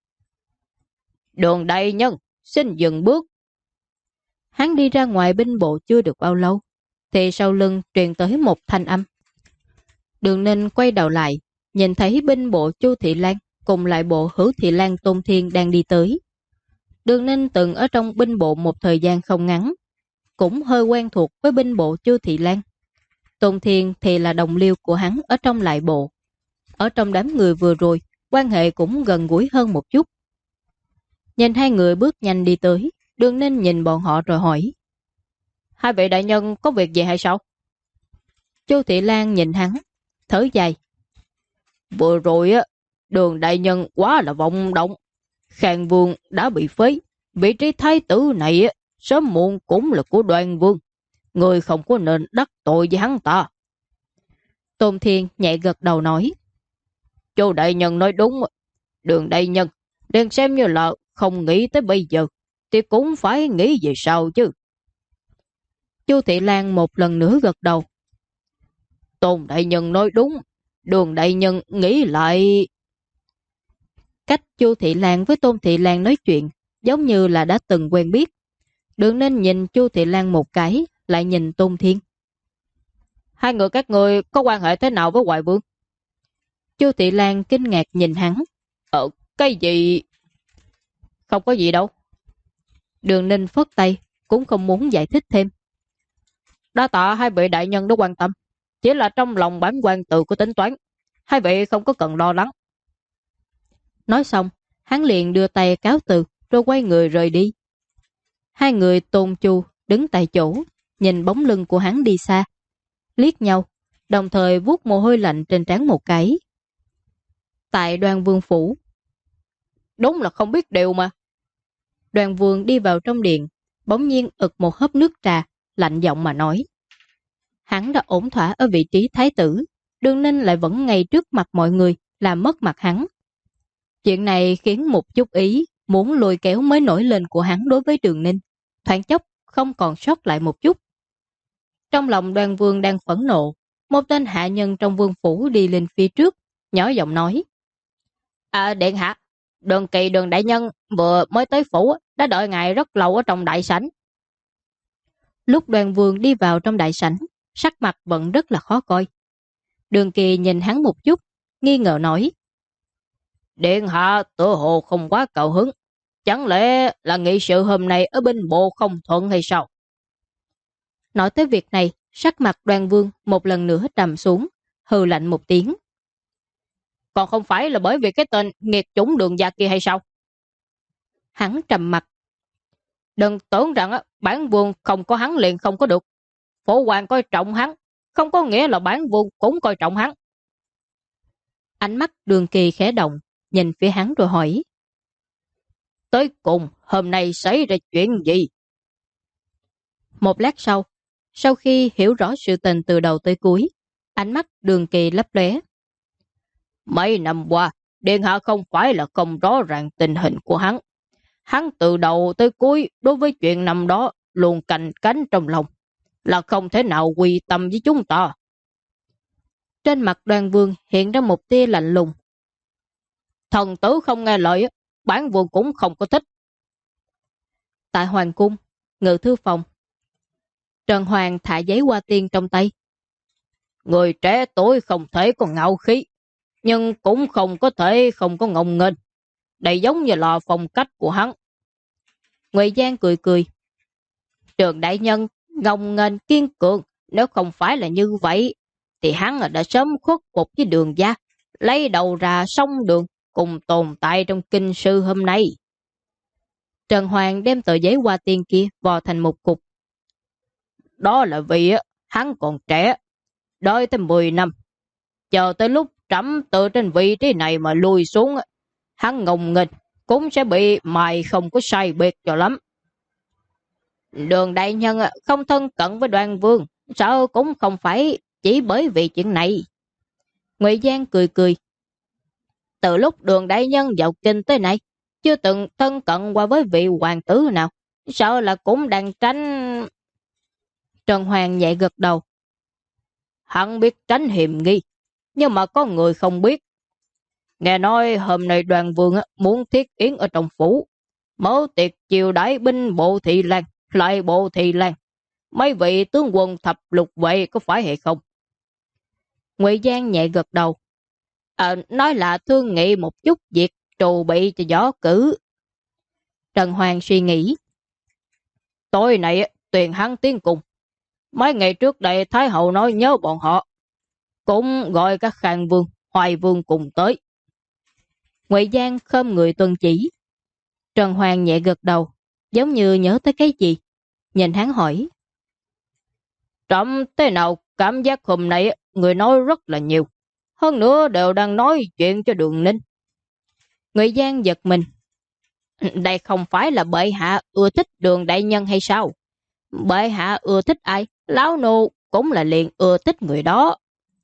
Đường đại nhân, xin dừng bước. Hắn đi ra ngoài binh bộ chưa được bao lâu, thì sau lưng truyền tới một thanh âm. Đường Ninh quay đầu lại, nhìn thấy binh bộ Chu Thị Lan cùng lại bộ Hữu Thị Lan Tôn Thiên đang đi tới. Đường Ninh từng ở trong binh bộ một thời gian không ngắn, cũng hơi quen thuộc với binh bộ Chu Thị Lan. Tôn Thiên thì là đồng liêu của hắn ở trong lại bộ. Ở trong đám người vừa rồi, quan hệ cũng gần gũi hơn một chút. Nhìn hai người bước nhanh đi tới, Đường Ninh nhìn bọn họ rồi hỏi. Hai vị đại nhân có việc gì hay sao? Chu Thị Lan nhìn hắn, thở dài. Vừa rồi á, Đường đại nhân quá là vọng động. Khang Vương đã bị phế. Vị trí thái tử này á, sớm muộn cũng là của Đoan Vương. Người không có nên đắc tội với hắn ta. Tôn Thiên nhẹ gật đầu nói. Chu đại nhân nói đúng. Đường đại nhân đừng xem như là không nghĩ tới bây giờ, thì cũng phải nghĩ về sau chứ. Chu Thị Lan một lần nữa gật đầu. Tôn đại nhân nói đúng. Đường đại nhân nghĩ lại. Cách Chu Thị Lan với Tôn Thị Lan nói chuyện giống như là đã từng quen biết. Đường Ninh nhìn Chu Thị Lan một cái, lại nhìn Tôn Thiên. Hai người các người có quan hệ thế nào với Hoài Vương? Chu Thị Lan kinh ngạc nhìn hắn. Cái gì? Không có gì đâu. Đường Ninh phất tay, cũng không muốn giải thích thêm. Đa tạ hai vị đại nhân đã quan tâm. Chỉ là trong lòng bản quan tự có tính toán. Hai vị không có cần lo lắng. Nói xong, hắn liền đưa tay cáo từ, rồi quay người rời đi. Hai người Tôn Chu đứng tại chỗ, nhìn bóng lưng của hắn đi xa. Liếc nhau, đồng thời vuốt mồ hôi lạnh trên trán một cái. Tại Đoan Vương phủ. Đúng là không biết điều mà. Đoan Vương đi vào trong điện, bỗng nhiên ực một hớp nước trà, lạnh giọng mà nói. Hắn đã ổn thỏa ở vị trí thái tử, Đường Ninh lại vẫn ngay trước mặt mọi người làm mất mặt hắn. Chuyện này khiến một chút ý muốn lôi kéo mới nổi lên của hắn đối với Đường Ninh, thoáng chốc không còn sót lại một chút. Trong lòng Đoan Vương đang phẫn nộ, một tên hạ nhân trong vương phủ đi lên phía trước, nhỏ giọng nói. Điện hạ, Đường Kỳ Đường đại nhân vừa mới tới phủ, đã đợi ngài rất lâu ở trong đại sảnh. Lúc Đoan Vương đi vào trong đại sảnh, sắc mặt vẫn rất là khó coi. Đường Kỳ nhìn hắn một chút, nghi ngờ nói. Điện hạ tựa hồ không quá cao hứng. Chẳng lẽ là nghị sự hôm nay ở binh bộ không thuận hay sao? Nói tới việc này, sắc mặt Đoan Vương một lần nữa trầm xuống, hừ lạnh một tiếng. Còn không phải là bởi vì cái tên nghiệt chủng Đường gia kia hay sao? Hắn trầm mặt. Đừng tưởng rằng bản vương không có hắn liền không có được. Phổ hoàng coi trọng hắn, không có nghĩa là bản vương cũng coi trọng hắn. Ánh mắt Đường Kỳ khẽ động, nhìn phía hắn rồi hỏi. Tới cùng, hôm nay xảy ra chuyện gì? Một lát sau khi hiểu rõ sự tình từ đầu tới cuối, ánh mắt Đường Kỳ lấp lóe. Mấy năm qua, Điện hạ không phải là không rõ ràng tình hình của hắn. Hắn từ đầu tới cuối đối với chuyện năm đó luôn canh cánh trong lòng, là không thể nào quy tâm với chúng ta. Trên mặt Đoan Vương hiện ra một tia lạnh lùng. Thần tử không nghe lời, bản vương cũng không có thích. Tại Hoàng cung, ngự thư phòng, Trần Hoàng thả giấy hoa tiên trong tay. Người trẻ tuổi không thể có ngạo khí, nhưng cũng không có thể không có ngông nghênh. Đây giống như là phong cách của hắn. Ngụy Giang cười cười. Trường đại nhân ngông nghênh kiên cường, nếu không phải là như vậy thì hắn đã sớm khuất phục với Đường gia, lấy đầu ra sông Đường, cùng tồn tại trong kinh sư hôm nay. Trần Hoàng đem tờ giấy hoa tiên kia vò thành một cục. Đó là vì hắn còn trẻ, đợi tới 10 năm, chờ tới lúc trẫm từ trên vị trí này mà lùi xuống, hắn ngông nghênh, cũng sẽ bị mày không có sai biệt cho lắm. Đường đại nhân không thân cận với Đoan Vương, sợ cũng không phải chỉ bởi vì chuyện này. Ngụy Giang cười cười. Từ lúc Đường đại nhân vào kinh tới nay, chưa từng thân cận qua với vị hoàng tử nào, sợ là cũng đang tránh. Trần Hoàng nhẹ gật đầu. Hắn biết tránh hiểm nghi, nhưng mà có người không biết. Nghe nói hôm nay Đoàn Vương muốn thiết yến ở trong phủ, mở tiệc chiều đãi binh bộ thị lang, lại bộ thị lang. Mấy vị tướng quân thập lục vệ có phải hay không? Ngụy Giang nhẹ gật đầu. Nói là thương nghị một chút việc trù bị cho gió cử. Trần Hoàng suy nghĩ. Tối nay tuyền hắn tiến cùng. Mấy ngày trước đây Thái Hậu nói nhớ bọn họ, cũng gọi các Khang Vương, Hoài Vương cùng tới. Ngụy Giang khom người tuân chỉ. Trần Hoàng nhẹ gật đầu, giống như nhớ tới cái gì. Nhìn hắn hỏi. Trẫm thế nào cảm giác hôm nay người nói rất là nhiều. Hơn nữa đều đang nói chuyện cho Đường Ninh. Ngụy Giang giật mình. Đây không phải là bệ hạ ưa thích Đường đại nhân hay sao? Bệ hạ ưa thích ai? Lão nô cũng là liền ưa thích người đó.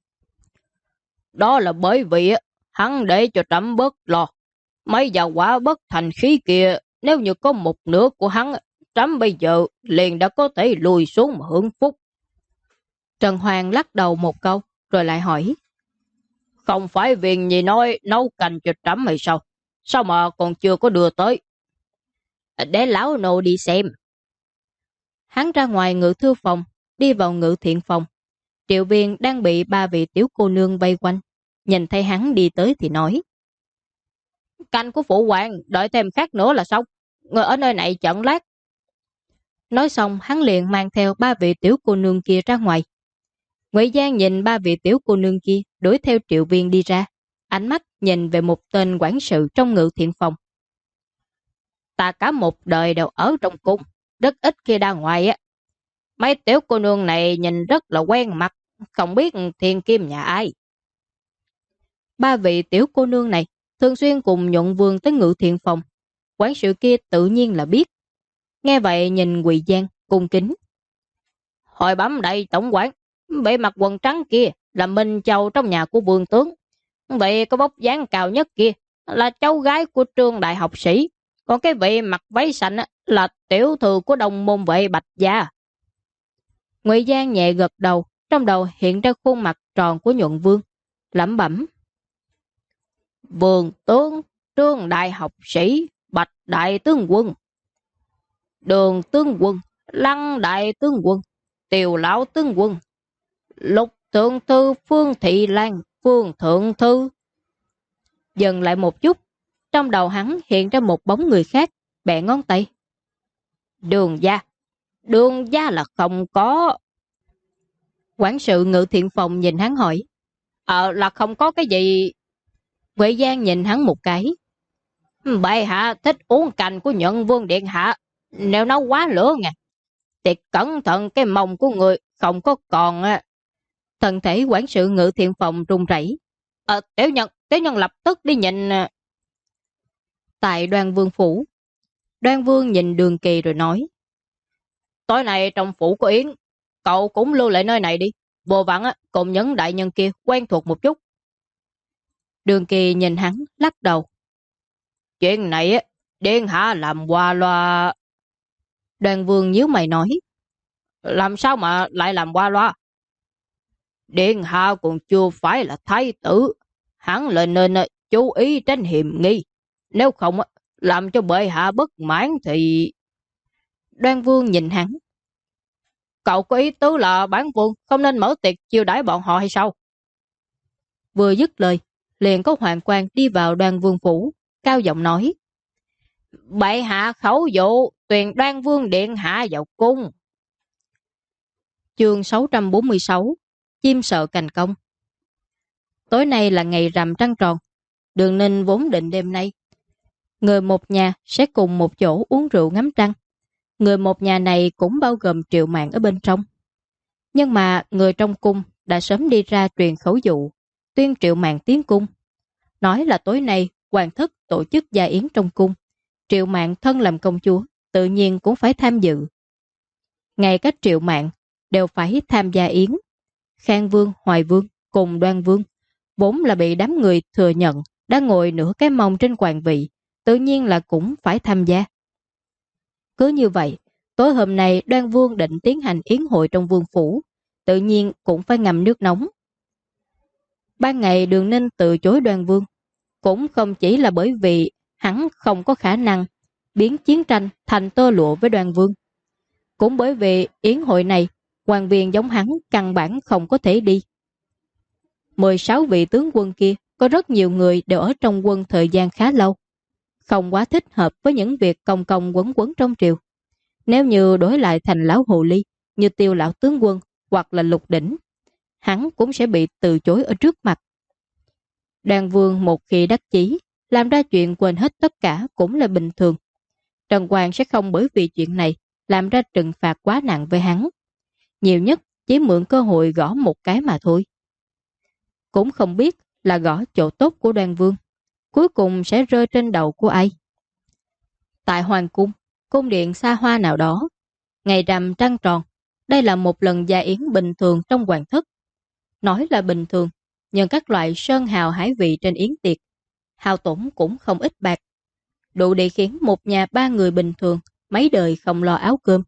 Đó là bởi vì hắn để cho trẫm bớt lo. Mấy già quả bất thành khí kia, nếu như có một nửa của hắn, trẫm bây giờ liền đã có thể lùi xuống mà hưởng phúc. Trần Hoàng lắc đầu một câu, rồi lại hỏi. Không phải viên gì nói nấu canh cho trẫm hay sao? Sao mà còn chưa có đưa tới? Để lão nô đi xem. Hắn ra ngoài ngự thư phòng, đi vào ngự thiện phòng. Triệu Viên đang bị ba vị tiểu cô nương vây quanh. Nhìn thấy hắn đi tới thì nói. Canh của phụ hoàng, đợi thêm khác nữa là xong. Người ở nơi này chận lát. Nói xong hắn liền mang theo ba vị tiểu cô nương kia ra ngoài. Ngụy Giang nhìn ba vị tiểu cô nương kia đuổi theo Triệu Viên đi ra. Ánh mắt nhìn về một tên quản sự trong ngự thiện phòng. Ta cả một đời đều ở trong cung, rất ít khi ra ngoài á. Mấy tiểu cô nương này nhìn rất là quen mặt, không biết thiên kim nhà ai. Ba vị tiểu cô nương này thường xuyên cùng Nhuận Vương tới ngự thiện phòng. Quản sự kia tự nhiên là biết. Nghe vậy nhìn Ngụy Giang cung kính. Hồi bấm đại tổng quản, bề mặt quần trắng kia là Minh Châu trong nhà của vương tướng. Vậy có bốc dáng cao nhất kia là cháu gái của Trương đại học sĩ. Còn cái vị mặc váy xanh là tiểu thư của đồng môn vệ Bạch Gia. Ngụy Giang nhẹ gật đầu, trong đầu hiện ra khuôn mặt tròn của Nhuận Vương, lẩm bẩm. Vương tướng, Trương đại học sĩ, Bạch đại tướng quân, Đường tướng quân, Lăng đại tướng quân, Tiều lão tướng quân, Lục thượng thư Phương Thị Lan, Phương thượng thư. Dừng lại một chút, trong đầu hắn hiện ra một bóng người khác, bẻ ngón tay. Đường gia là không có. Quản sự ngự thiện phòng nhìn hắn hỏi. Là không có cái gì. Ngụy Giang nhìn hắn một cái. Bệ hạ thích uống canh của Nhuận Vương điện hạ, nếu nó quá lửa nha, thì cẩn thận cái mông của người không có còn. Thân thể quản sự ngự thiện phòng run rẩy. Tiểu nhân lập tức đi nhìn. Tại Đoan Vương phủ, Đoan Vương nhìn Đường Kỳ rồi nói. Tối nay trong phủ có yến, cậu cũng lưu lại nơi này đi. Vô vặn cùng những đại nhân kia quen thuộc một chút. Đường Kỳ nhìn hắn lắc đầu. Chuyện này điện hạ làm qua loa. Đoan Vương nhíu mày nói. Làm sao mà lại làm qua loa? Điện hạ còn chưa phải là thái tử, hắn là nên chú ý tránh hiểm nghi. Nếu không làm cho bệ hạ bất mãn thì. Đoan Vương nhìn hắn. Cậu có ý tứ là bản vương không nên mở tiệc chiêu đãi bọn họ hay sao? Vừa dứt lời, liền có hoàng quan đi vào Đoan Vương phủ, cao giọng nói. Bệ hạ khẩu dụ, tuyền Đoan Vương điện hạ vào cung. Chương 646, chim sợ cành công. Tối nay là ngày rằm trăng tròn. Đường Ninh vốn định đêm nay người một nhà sẽ cùng một chỗ uống rượu ngắm trăng. Người một nhà này cũng bao gồm Triệu Mạn ở bên trong. Nhưng mà người trong cung đã sớm đi ra truyền khẩu dụ, tuyên Triệu Mạn tiến cung. Nói là tối nay hoàng thất tổ chức gia yến trong cung, Triệu Mạn thân làm công chúa, tự nhiên cũng phải tham dự. Ngay các Triệu Mạn đều phải tham gia yến. Khang Vương, Hoài Vương cùng Đoan Vương vốn là bị đám người thừa nhận đã ngồi nửa cái mông trên hoàng vị, tự nhiên là cũng phải tham gia. Cứ như vậy, tối hôm nay Đoan Vương định tiến hành yến hội trong vương phủ, tự nhiên cũng phải ngâm nước nóng. Ban ngày Đường Ninh từ chối Đoan Vương, cũng không chỉ là bởi vì hắn không có khả năng biến chiến tranh thành tơ lụa với Đoan Vương. Cũng bởi vì yến hội này, quan viên giống hắn căn bản không có thể đi. 16 vị tướng quân kia, có rất nhiều người đều ở trong quân thời gian khá lâu, không quá thích hợp với những việc công công quấn quấn trong triều. Nếu như đổi lại thành lão hồ ly như Tiêu lão tướng quân hoặc là Lục Đỉnh, hắn cũng sẽ bị từ chối ở trước mặt. Đoan Vương một khi đắc chí, làm ra chuyện quên hết tất cả cũng là bình thường. Trần Hoàng sẽ không bởi vì chuyện này làm ra trừng phạt quá nặng với hắn. Nhiều nhất chỉ mượn cơ hội gõ một cái mà thôi. Cũng không biết là gõ chỗ tốt của Đoan Vương, cuối cùng sẽ rơi trên đầu của ai. Tại Hoàng cung, cung điện xa hoa nào đó, ngày rằm trăng tròn, đây là một lần gia yến bình thường trong hoàng thất. Nói là bình thường, nhưng các loại sơn hào hải vị trên yến tiệc, hao tổn cũng không ít bạc, đủ để khiến một nhà 3 người bình thường mấy đời không lo áo cơm.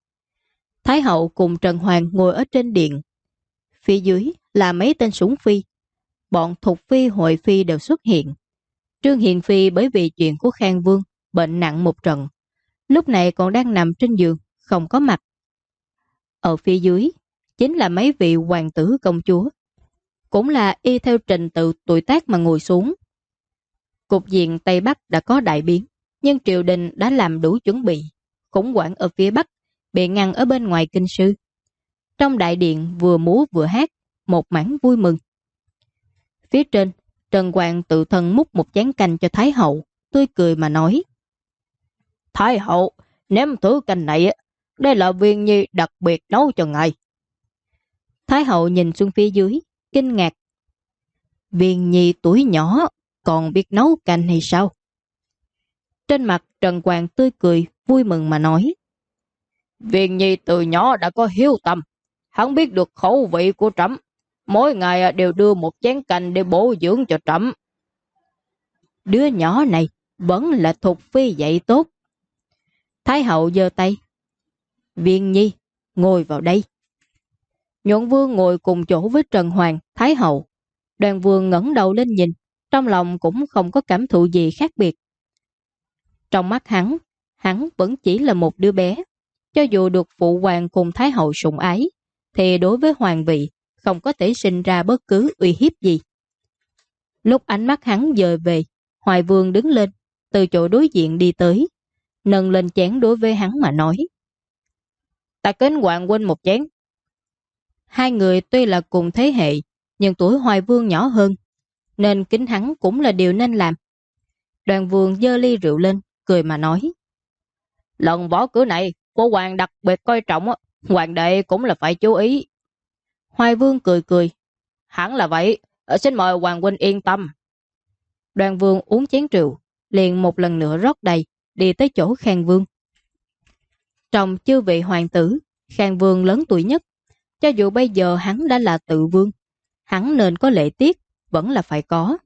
Thái hậu cùng Trần Hoàng ngồi ở trên điện. Phía dưới là mấy tên sủng phi. Bọn Thục Phi, Hội Phi đều xuất hiện. Trương Hiền Phi bởi vì chuyện của Khang Vương bệnh nặng một trận, lúc này còn đang nằm trên giường, không có mặt. Ở phía dưới chính là mấy vị hoàng tử công chúa, cũng là y theo trình tự tuổi tác mà ngồi xuống. Cục diện Tây Bắc đã có đại biến, nhưng triều đình đã làm đủ chuẩn bị. Khủng hoảng ở phía Bắc bị ngăn ở bên ngoài kinh sư. Trong đại điện vừa múa vừa hát, một mảng vui mừng. Phía trên, Trần Hoàng tự thân múc một chén canh cho Thái hậu, tươi cười mà nói: Thái hậu, nếm thử canh này, đây là Viên Nhi đặc biệt nấu cho ngài. Thái hậu nhìn xuống phía dưới, kinh ngạc. Viên Nhi tuổi nhỏ, còn biết nấu canh hay sao? Trên mặt Trần Hoàng tươi cười, vui mừng mà nói: Viên Nhi từ nhỏ đã có hiếu tâm, hắn biết được khẩu vị của trẫm, mỗi ngày đều đưa một chén canh để bổ dưỡng cho trẫm. Đứa nhỏ này vẫn là Thục Phi dạy tốt. Thái hậu giơ tay: Viên Nhi, ngồi vào đây. Nhuận Vương ngồi cùng chỗ với Trần Hoàng, Thái hậu. Đoan Vương ngẩng đầu lên nhìn, trong lòng cũng không có cảm thụ gì khác biệt. Trong mắt hắn vẫn chỉ là một đứa bé. Cho dù được phụ hoàng cùng Thái hậu sủng ái, thì đối với hoàng vị không có thể sinh ra bất cứ uy hiếp gì. Lúc ánh mắt hắn dời về, Hoài Vương đứng lên, từ chỗ đối diện đi tới, nâng lên chén đối với hắn mà nói: Ta kính Hoàng huynh một chén. Hai người tuy là cùng thế hệ, nhưng tuổi Hoài Vương nhỏ hơn, nên kính hắn cũng là điều nên làm. Đoan Vương giơ ly rượu lên, cười mà nói: Lần võ cử này, cô hoàng đặc biệt coi trọng, hoàng đệ cũng là phải chú ý. Hoài Vương cười cười: Hẳn là vậy, xin mời hoàng huynh yên tâm. Đoan Vương uống chén rượu, liền một lần nữa rót đầy, đi tới chỗ Khang Vương. Trong chư vị hoàng tử, Khang Vương lớn tuổi nhất. Cho dù bây giờ hắn đã là tự vương, hắn nên có lễ tiết, vẫn là phải có.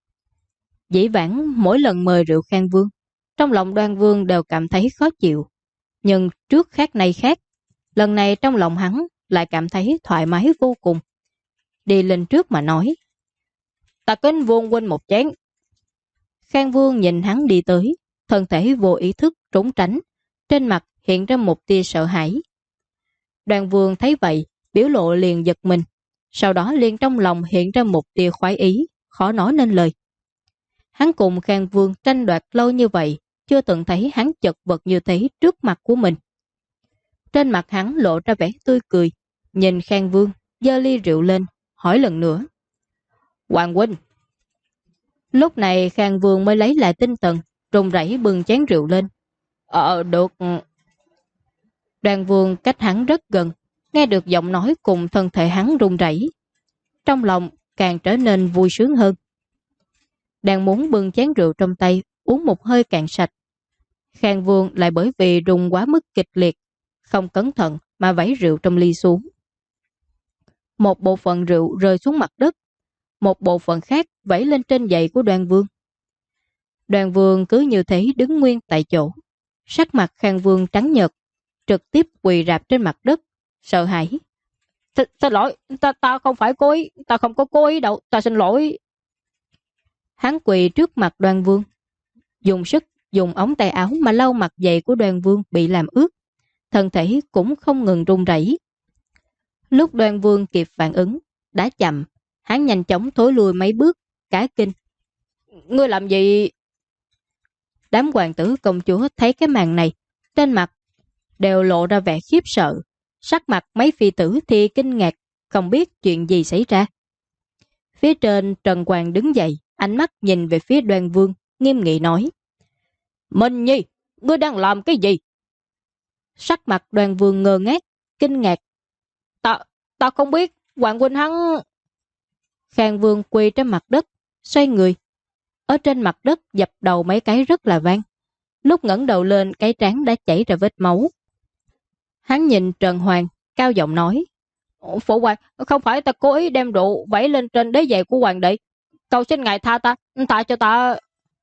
Dĩ vãng mỗi lần mời rượu Khang Vương, trong lòng Đoan Vương đều cảm thấy khó chịu. Nhưng trước khác nay khác, lần này trong lòng hắn lại cảm thấy thoải mái vô cùng. Đi lên trước mà nói: Ta kính Vương huynh một chén. Khang Vương nhìn hắn đi tới, thân thể vô ý thức trốn tránh, trên mặt hiện ra một tia sợ hãi. Đoan Vương thấy vậy, biểu lộ liền giật mình, sau đó liền trong lòng hiện ra một tia khoái ý, khó nói nên lời. Hắn cùng Khang Vương tranh đoạt lâu như vậy, chưa từng thấy hắn chật vật như thế trước mặt của mình. Trên mặt hắn lộ ra vẻ tươi cười, nhìn Khang Vương, giơ ly rượu lên, hỏi lần nữa: Hoàng huynh. Lúc này Khang Vương mới lấy lại tinh thần, run rẩy bưng chén rượu lên. Được. Đoan Vương cách hắn rất gần, nghe được giọng nói cùng thân thể hắn run rẩy, trong lòng càng trở nên vui sướng hơn. đang muốn bưng chén rượu trong tay uống một hơi cạn sạch. Khang Vương lại bởi vì rung quá mức kịch liệt, không cẩn thận mà vẩy rượu trong ly xuống. Một bộ phận rượu rơi xuống mặt đất, một bộ phận khác vẩy lên trên giày của Đoan Vương. Đoan Vương cứ như thế đứng nguyên tại chỗ. Sắc mặt Khang Vương trắng nhợt, trực tiếp quỳ rạp trên mặt đất, sợ hãi. Xin lỗi, ta không phải cố ý, ta không có cố ý đâu, ta xin lỗi. Hắn quỳ trước mặt Đoan Vương, dùng sức dùng ống tay áo mà lau mặt giày của Đoan Vương bị làm ướt, thân thể cũng không ngừng run rẩy. Lúc Đoan Vương kịp phản ứng, đã chậm, hắn nhanh chóng thối lùi mấy bước, cả kinh. Ngươi làm gì? Đám hoàng tử công chúa thấy cái màn này, trên mặt đều lộ ra vẻ khiếp sợ, sắc mặt mấy phi tử thì kinh ngạc, không biết chuyện gì xảy ra. Phía trên Trần Hoàng đứng dậy, ánh mắt nhìn về phía Đoan Vương, nghiêm nghị nói. Minh Nhi, ngươi đang làm cái gì? Sắc mặt Đoan Vương ngơ ngác, kinh ngạc. Ta không biết, Hoàng huynh hắn... Khang Vương quỳ trên mặt đất, xoay người. Ở trên mặt đất dập đầu mấy cái rất là vang. Lúc ngẩng đầu lên, cái trán đã chảy ra vết máu. Hắn nhìn Trần Hoàng, cao giọng nói. Phụ hoàng, không phải ta cố ý đem rượu vẩy lên trên đế giày của hoàng đệ. Cầu xin ngài tha cho ta.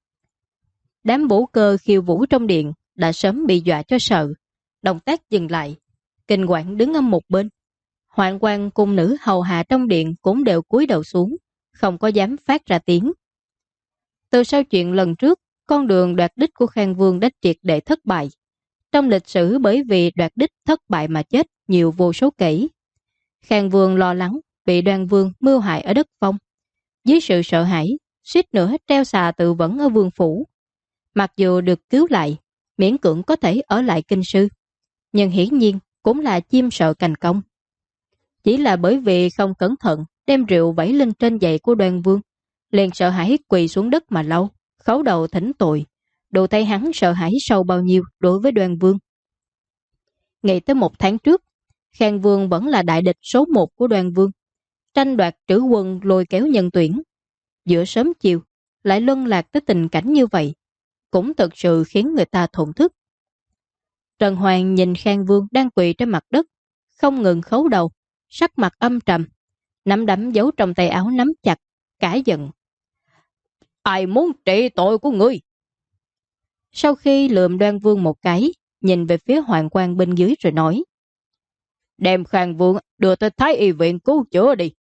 Đám vũ cơ khiêu vũ trong điện đã sớm bị dọa cho sợ. Động tác dừng lại. Kinh quản đứng ở một bên. Hoạn quan cung nữ hầu hạ trong điện cũng đều cúi đầu xuống, không có dám phát ra tiếng. Từ sau chuyện lần trước, con đường đoạt đích của Khang Vương đã triệt để thất bại. Trong lịch sử bởi vì đoạt đích thất bại mà chết nhiều vô số kể. Khang Vương lo lắng bị Đoan Vương mưu hại ở đất Phong. Dưới sự sợ hãi, suýt nữa treo xà tự vẫn ở vương phủ. Mặc dù được cứu lại, miễn cưỡng có thể ở lại kinh sư, nhưng hiển nhiên cũng là chim sợ cành cong. Chỉ là bởi vì không cẩn thận đem rượu vẩy lên trên giày của Đoan Vương, liền sợ hãi quỳ xuống đất mà lau, khấu đầu thỉnh tội. Đồ tay hắn sợ hãi sâu bao nhiêu đối với Đoan Vương. Nghĩ tới 1 tháng trước, Khang Vương vẫn là đại địch số 1 của Đoan Vương, tranh đoạt trữ quân lôi kéo nhân tuyển. Giữa sớm chiều lại luân lạc tới tình cảnh như vậy, cũng thực sự khiến người ta thổn thức. Trần Hoàng nhìn Khang Vương đang quỳ trên mặt đất, không ngừng khấu đầu, sắc mặt âm trầm, nắm đấm giấu trong tay áo nắm chặt, cả giận. Ai muốn trị tội của ngươi? Sau khi lườm Đoan Vương một cái, nhìn về phía hoàng quan bên dưới rồi nói. Đem Khang Vương đưa tới Thái Y viện cứu chữa đi.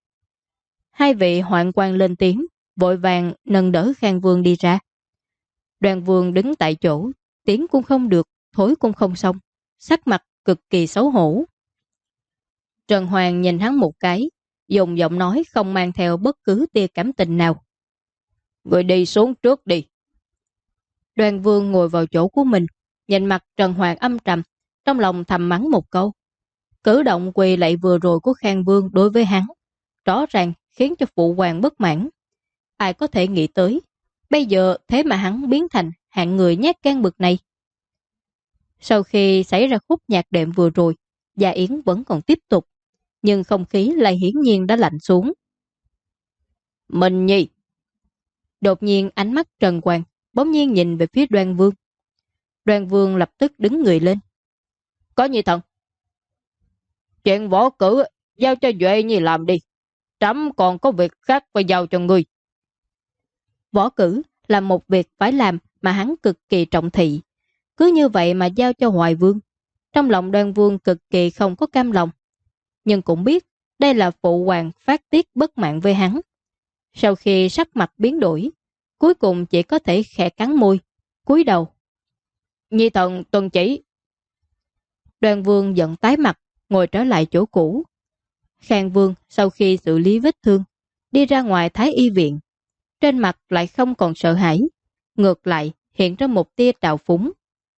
Hai vị hoàng quan lên tiếng, vội vàng nâng đỡ Khang Vương đi ra. Đoan Vương đứng tại chỗ, tiếng cũng không được, thối cũng không xong, sắc mặt cực kỳ xấu hổ. Trần Hoàng nhìn hắn một cái, dùng giọng nói không mang theo bất cứ tia cảm tình nào. Người đi xuống trước đi. Đoan Vương ngồi vào chỗ của mình, nhìn mặt Trần Hoàng âm trầm, trong lòng thầm mắng một câu. Cử động quỳ lạy vừa rồi của Khang Vương đối với hắn, rõ ràng khiến cho phụ hoàng bất mãn. Ai có thể nghĩ tới, bây giờ thế mà hắn biến thành hạng người nhát gan bực này. Sau khi xảy ra khúc nhạc đệm vừa rồi, Gia Yến vẫn còn tiếp tục, nhưng không khí lại hiển nhiên đã lạnh xuống. Minh Nhi. Đột nhiên ánh mắt Trần Hoàng bỗng nhiên nhìn về phía Đoan Vương. Đoan Vương lập tức đứng người lên. Có Nhi thần. Chuyện võ cử giao cho Duệ Nhi làm đi. Trẫm còn có việc khác phải giao cho ngươi. Võ cử là một việc phải làm mà hắn cực kỳ trọng thị. Cứ như vậy mà giao cho Hoài Vương. Trong lòng Đoan Vương cực kỳ không có cam lòng. Nhưng cũng biết đây là phụ hoàng phát tiết bất mãn với hắn. Sau khi sắc mặt biến đổi, cuối cùng chỉ có thể khẽ cắn môi, cúi đầu. Nhi thần tuân chỉ. Đoan Vương giận tái mặt, ngồi trở lại chỗ cũ. Khang Vương sau khi xử lý vết thương, đi ra ngoài Thái Y viện. Trên mặt lại không còn sợ hãi, ngược lại hiện ra một tia trào phúng.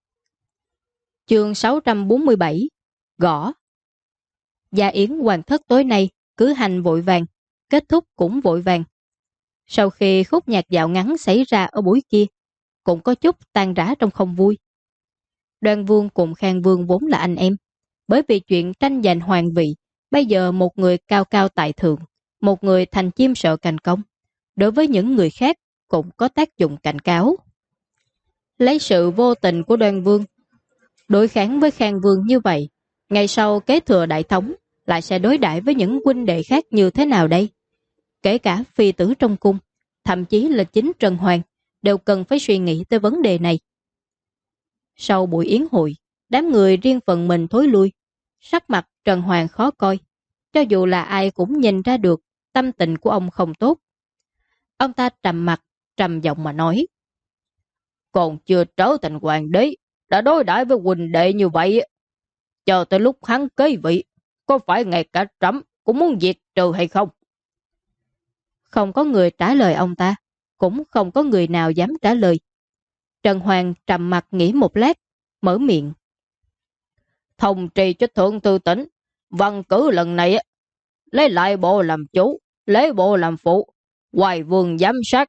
Chương 647 Gõ. Gia Yến hoàng thất tối nay cử hành vội vàng, kết thúc cũng vội vàng. Sau khi khúc nhạc dạo ngắn xảy ra ở buổi kia, cũng có chút tan rã trong không vui. Đoan Vương cùng Khang Vương vốn là anh em, bởi vì chuyện tranh giành hoàng vị, bây giờ một người cao cao tại thượng, một người thành chim sợ cành công. Đối với những người khác cũng có tác dụng cảnh cáo. Lấy sự vô tình của Đoan Vương đối kháng với Khang Vương như vậy, ngày sau kế thừa đại thống lại sẽ đối đãi với những huynh đệ khác như thế nào đây? Kể cả phi tử trong cung, thậm chí là chính Trần Hoàng đều cần phải suy nghĩ tới vấn đề này. Sau buổi yến hội, đám người riêng phần mình thối lui, sắc mặt Trần Hoàng khó coi, cho dù là ai cũng nhìn ra được tâm tình của ông không tốt. Ông ta trầm mặt, trầm giọng mà nói: còn chưa trở thành hoàng đế, đã đối đãi với huynh đệ như vậy, chờ tới lúc hắn kế vị, có phải ngay cả Trẫm cũng muốn diệt trừ hay không? Không có người trả lời ông ta, cũng không có người nào dám trả lời. Trần Hoàng trầm mặt nghĩ một lát, mở miệng: thông trì cho thượng thư tỉnh, văn cử lần này lấy lại bộ làm chủ, lấy bộ làm phụ, hoài vương giám sát.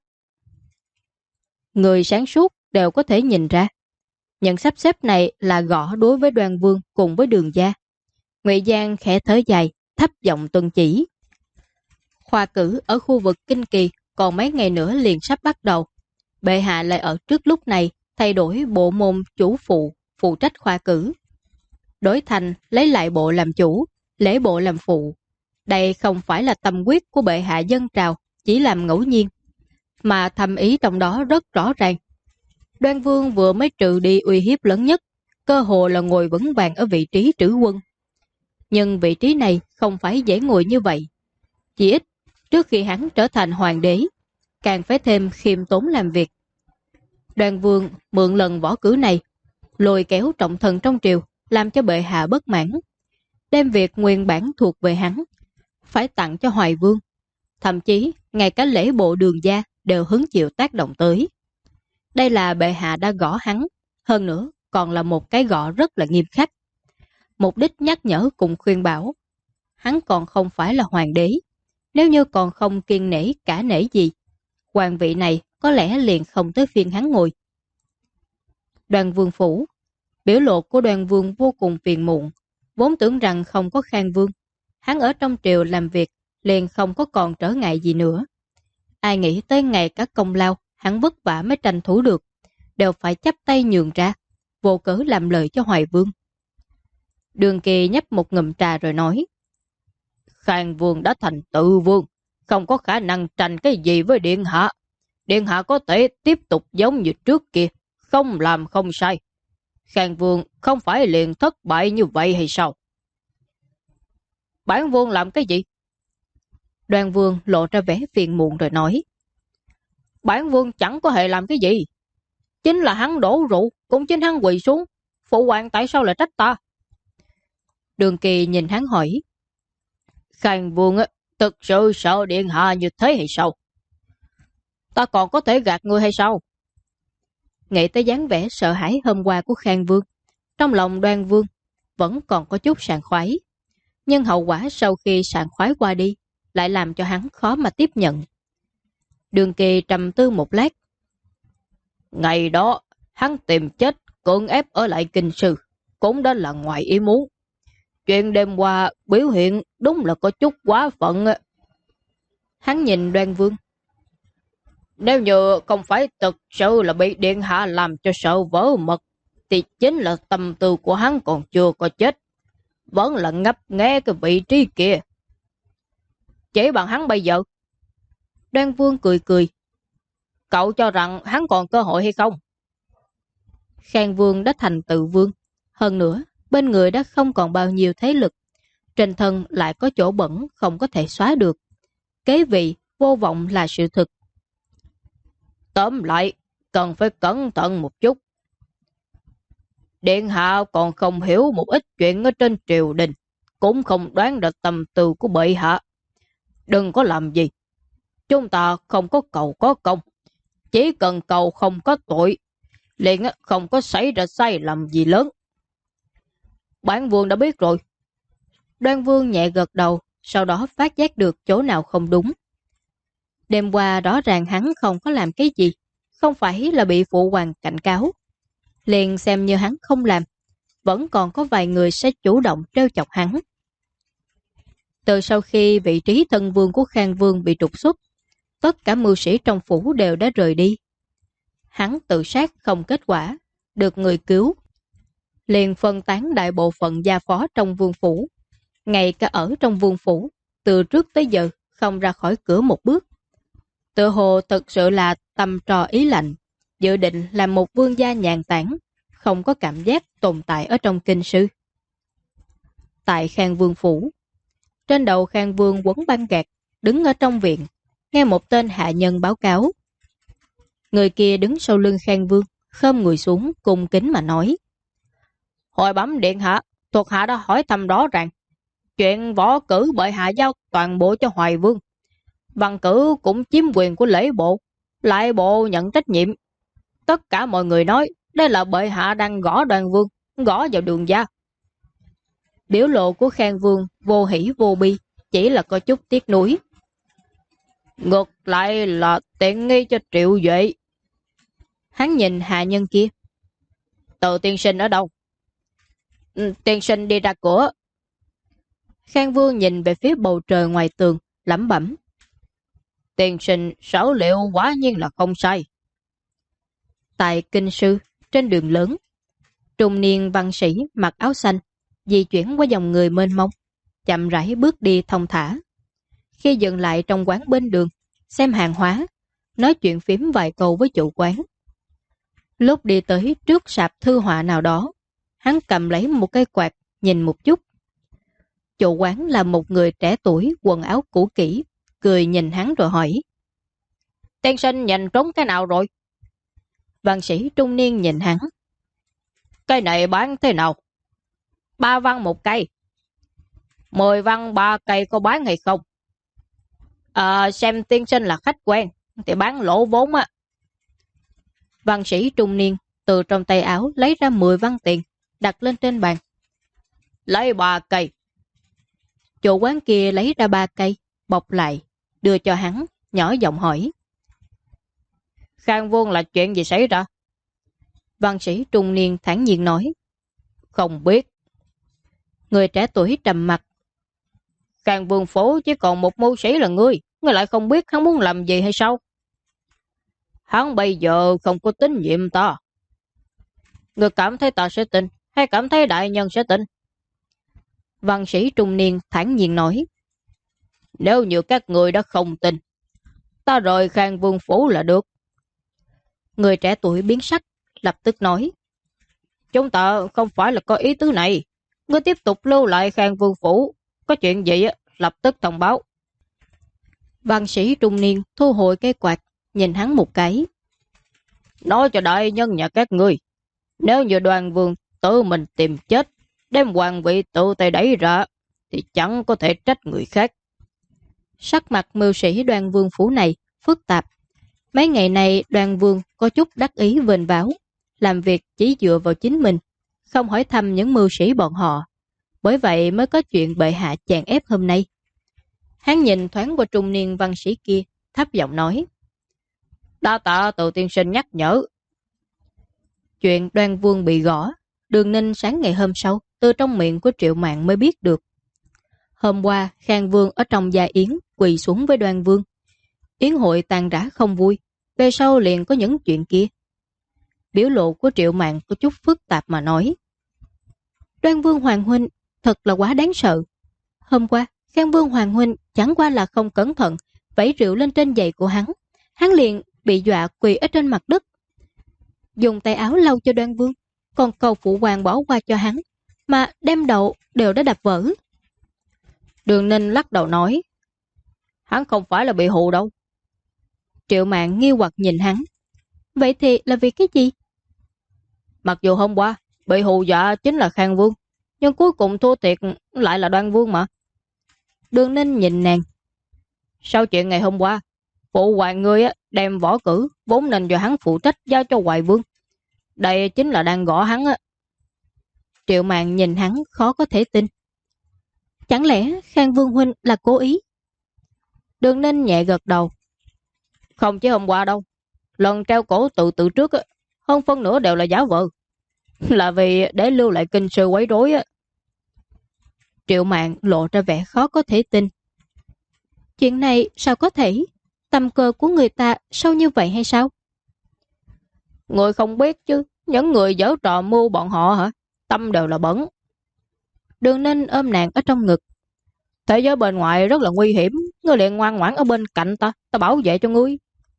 Người sáng suốt đều có thể nhìn ra, những sắp xếp này là gõ đối với Đoan Vương cùng với Đường gia. Ngụy Giang khẽ thở dài, thấp giọng tuân chỉ. Khoa cử ở khu vực Kinh Kỳ còn mấy ngày nữa liền sắp bắt đầu. Bệ hạ lại ở trước lúc này thay đổi bộ môn chủ phụ trách khoa cử. Đổi thành lấy lại bộ làm chủ, lễ bộ làm phụ. Đây không phải là tâm quyết của bệ hạ dân trào, chỉ làm ngẫu nhiên, mà thâm ý trong đó rất rõ ràng. Đoan Vương vừa mới trừ đi uy hiếp lớn nhất, cơ hồ là ngồi vững vàng ở vị trí trữ quân. Nhưng vị trí này không phải dễ ngồi như vậy. Chỉ ít, trước khi hắn trở thành hoàng đế, càng phải thêm khiêm tốn làm việc. Đoan Vương mượn lần võ cử này, lôi kéo trọng thần trong triều, làm cho bệ hạ bất mãn. Đem việc nguyên bản thuộc về hắn, phải tặng cho Hoài Vương. Thậm chí, ngay cả lễ bộ Đường gia đều hứng chịu tác động tới. Đây là bệ hạ đã gõ hắn, hơn nữa còn là một cái gõ rất là nghiêm khắc. Mục đích nhắc nhở cùng khuyên bảo, hắn còn không phải là hoàng đế. Nếu như còn không kiên nể cả nể gì, hoàng vị này có lẽ liền không tới phiên hắn ngồi. Đoan Vương phủ, biểu lộ của Đoan Vương vô cùng phiền muộn, vốn tưởng rằng không có Khang Vương. Hắn ở trong triều làm việc liền không có còn trở ngại gì nữa. Ai nghĩ tới ngày các công lao hắn vất vả mới tranh thủ được, đều phải chắp tay nhường ra, vô cớ làm lợi cho Hoài Vương. Đường Kỳ nhấp một ngụm trà rồi nói: Khang Vương đã thành tự vương, không có khả năng tranh cái gì với Điện Hạ. Điện Hạ có thể tiếp tục giống như trước kia, không làm không sai. Khang Vương không phải liền thất bại như vậy hay sao? Bản Vương làm cái gì? Đoan Vương lộ ra vẻ phiền muộn rồi nói: Bản Vương chẳng có hề làm cái gì. Chính là hắn đổ rượu, cũng chính hắn quỳ xuống. Phụ hoàng tại sao lại trách ta? Đường Kỳ nhìn hắn hỏi: Khang Vương thực sự sợ Điện Hạ như thế hay sao? Ta còn có thể gạt ngươi hay sao? Nghĩ tới dáng vẻ sợ hãi hôm qua của Khang Vương, trong lòng Đoan Vương vẫn còn có chút sảng khoái. Nhưng hậu quả sau khi sảng khoái qua đi lại làm cho hắn khó mà tiếp nhận. Đường Kỳ trầm tư một lát. Ngày đó hắn tìm chết, cưỡng ép ở lại Kinh Sư, cũng đã là ngoài ý muốn. Chuyện đêm qua biểu hiện đúng là có chút quá phận. Hắn nhìn Đoan Vương. Nếu như không phải thực sự là bị Điện Hạ làm cho sợ vỡ mật, thì chính là tâm tư của hắn còn chưa có chết, vẫn là ngấp nghe cái vị trí kia. Chỉ bằng hắn bây giờ. Đoan Vương cười cười. Cậu cho rằng hắn còn cơ hội hay không? Khang Vương đã thành tự vương. Hơn nữa, bên người đã không còn bao nhiêu thế lực. Trên thân lại có chỗ bẩn không có thể xóa được. Kế vị, vô vọng là sự thực. Tóm lại, cần phải cẩn thận một chút. Điện Hạ còn không hiểu một ít chuyện ở trên triều đình, cũng không đoán được tâm tư của bệ hạ. Đừng có làm gì. Chúng ta không có cầu có công, chỉ cần cầu không có tội, liền không có xảy ra sai lầm gì lớn. Bản Vương đã biết rồi. Đoan Vương nhẹ gật đầu, sau đó phát giác được chỗ nào không đúng. Đêm qua rõ ràng hắn không có làm cái gì, không phải là bị phụ hoàng cảnh cáo. Liền xem như hắn không làm, vẫn còn có vài người sẽ chủ động trêu chọc hắn. Từ sau khi vị trí thân vương của Khang Vương bị trục xuất, tất cả mưu sĩ trong phủ đều đã rời đi. Hắn tự sát không kết quả, được người cứu. Liền phân tán đại bộ phận gia phó trong vương phủ. Ngay cả ở trong vương phủ, từ trước tới giờ không ra khỏi cửa một bước. Tự hồ thực sự là tâm trò ý lạnh, dự định làm một vương gia nhàn tản, không có cảm giác tồn tại ở trong kinh sư. Tại Khang Vương phủ, trên đầu Khang Vương quấn băng gạc, đứng ở trong viện, nghe một tên hạ nhân báo cáo. Người kia đứng sau lưng Khang Vương, khom người xuống cung kính mà nói: Hội bẩm điện hạ, thuộc hạ đã hỏi thăm rõ ràng, chuyện võ cử bệ hạ giao toàn bộ cho Hoài Vương. Văn cử cũng chiếm quyền của lễ bộ, lại bộ nhận trách nhiệm. Tất cả mọi người nói đây là bệ hạ đang gõ Đoàn Vương, gõ vào đường da. Biểu lộ của Khang Vương vô hỷ vô bi, chỉ là có chút tiếc nuối. Ngược lại là tiện nghi cho Triệu Duệ. Hắn nhìn hạ nhân kia. Từ tiên sinh ở đâu? Tiên sinh đi ra cửa. Khang Vương nhìn về phía bầu trời ngoài tường, lẩm bẩm. Tiên sinh sở liệu quả nhiên là không sai. Tại kinh sư, trên đường lớn, trung niên văn sĩ mặc áo xanh, di chuyển qua dòng người mênh mông, chậm rãi bước đi thong thả. Khi dừng lại trong quán bên đường, xem hàng hóa, nói chuyện phím vài câu với chủ quán. Lúc đi tới trước sạp thư họa nào đó, hắn cầm lấy một cây quạt, nhìn một chút. Chủ quán là một người trẻ tuổi, quần áo cũ kỹ, cười nhìn hắn rồi hỏi. Tiên sinh nhìn trúng cái nào rồi? Văn sĩ trung niên nhìn hắn. Cái này bán thế nào? 3 văn một cây. 10 văn 3 cây có bán hay không? Xem tiên sinh là khách quen thì bán lỗ vốn á. Văn sĩ trung niên từ trong tay áo lấy ra 10 văn tiền, đặt lên trên bàn. Lấy 3 cây. Chủ quán kia lấy ra 3 cây, bọc lại, đưa cho hắn, nhỏ giọng hỏi. Khang Vương là chuyện gì xảy ra? Văn sĩ trung niên thản nhiên nói. Không biết. Người trẻ tuổi trầm mặt. Khang Vương phố chỉ còn một mưu sĩ là ngươi lại không biết hắn muốn làm gì hay sao? Hắn bây giờ không có tín nhiệm ta. Ngươi cảm thấy ta sẽ tin, hay cảm thấy đại nhân sẽ tin? Văn sĩ trung niên thản nhiên nói. Nếu như các người đã không tin, ta rời Khang Vương phủ là được. Người trẻ tuổi biến sắc, lập tức nói. Chúng ta không phải là có ý tứ này. Ngươi tiếp tục lưu lại Khang Vương phủ, có chuyện gì lập tức thông báo. Văn sĩ trung niên thu hồi cái quạt, nhìn hắn một cái. Nói cho đại nhân nhà các ngươi, nếu như Đoàn Vương tự mình tìm chết, đem hoàng vị tự tay đẩy ra, thì chẳng có thể trách người khác. Sắc mặt mưu sĩ Đoàn Vương phủ này phức tạp. Mấy ngày này Đoàn Vương có chút đắc ý vênh váo, làm việc chỉ dựa vào chính mình, không hỏi thăm những mưu sĩ bọn họ. Bởi vậy mới có chuyện bệ hạ chèn ép hôm nay. Hắn nhìn thoáng qua trung niên văn sĩ kia, thấp giọng nói. Đa tạ Từ tiên sinh nhắc nhở. Chuyện Đoan Vương bị gõ, Đường Ninh sáng ngày hôm sau, từ trong miệng của Triệu Mạn mới biết được. Hôm qua, Khang Vương ở trong gia yến, quỳ xuống với Đoan Vương. Yến hội tàn rã không vui, về sau liền có những chuyện kia. Biểu lộ của Triệu Mạn có chút phức tạp mà nói. Đoan Vương Hoàng huynh thật là quá đáng sợ. Hôm qua, Khang Vương Hoàng huynh chẳng qua là không cẩn thận, vẩy rượu lên trên giày của hắn. Hắn liền bị dọa quỳ ở trên mặt đất. Dùng tay áo lau cho Đoan Vương, còn cầu phụ hoàng bỏ qua cho hắn, mà đem đầu đều đã đập vỡ. Đường Ninh lắc đầu nói. Hắn không phải là bị hù đâu. Triệu Mạn nghi hoặc nhìn hắn. Vậy thì là vì cái gì? Mặc dù hôm qua bị hù dọa chính là Khang Vương, nhưng cuối cùng thua thiệt lại là Đoan Vương mà. Đường Ninh nhìn nàng. Sau chuyện ngày hôm qua, phụ hoàng ngươi đem võ cử vốn nên do hắn phụ trách giao cho Hoài Vương. Đây chính là đang gõ hắn á. Triệu Mạn nhìn hắn khó có thể tin. Chẳng lẽ Khang Vương huynh là cố ý? Đường Ninh nhẹ gật đầu. Không chỉ hôm qua đâu, lần treo cổ tự trước hơn phân nửa đều là giả vờ. Là vì để lưu lại kinh sư quấy rối á. Triệu Mạn lộ ra vẻ khó có thể tin. Chuyện này sao có thể? Tâm cơ của người ta sâu như vậy hay sao? Người không biết chứ, những người giở trò mưu bọn họ hả? Tâm đều là bẩn. Đường Ninh ôm nàng ở trong ngực. Thế giới bên ngoài rất là nguy hiểm, ngươi liền ngoan ngoãn ở bên cạnh ta, ta bảo vệ cho ngươi.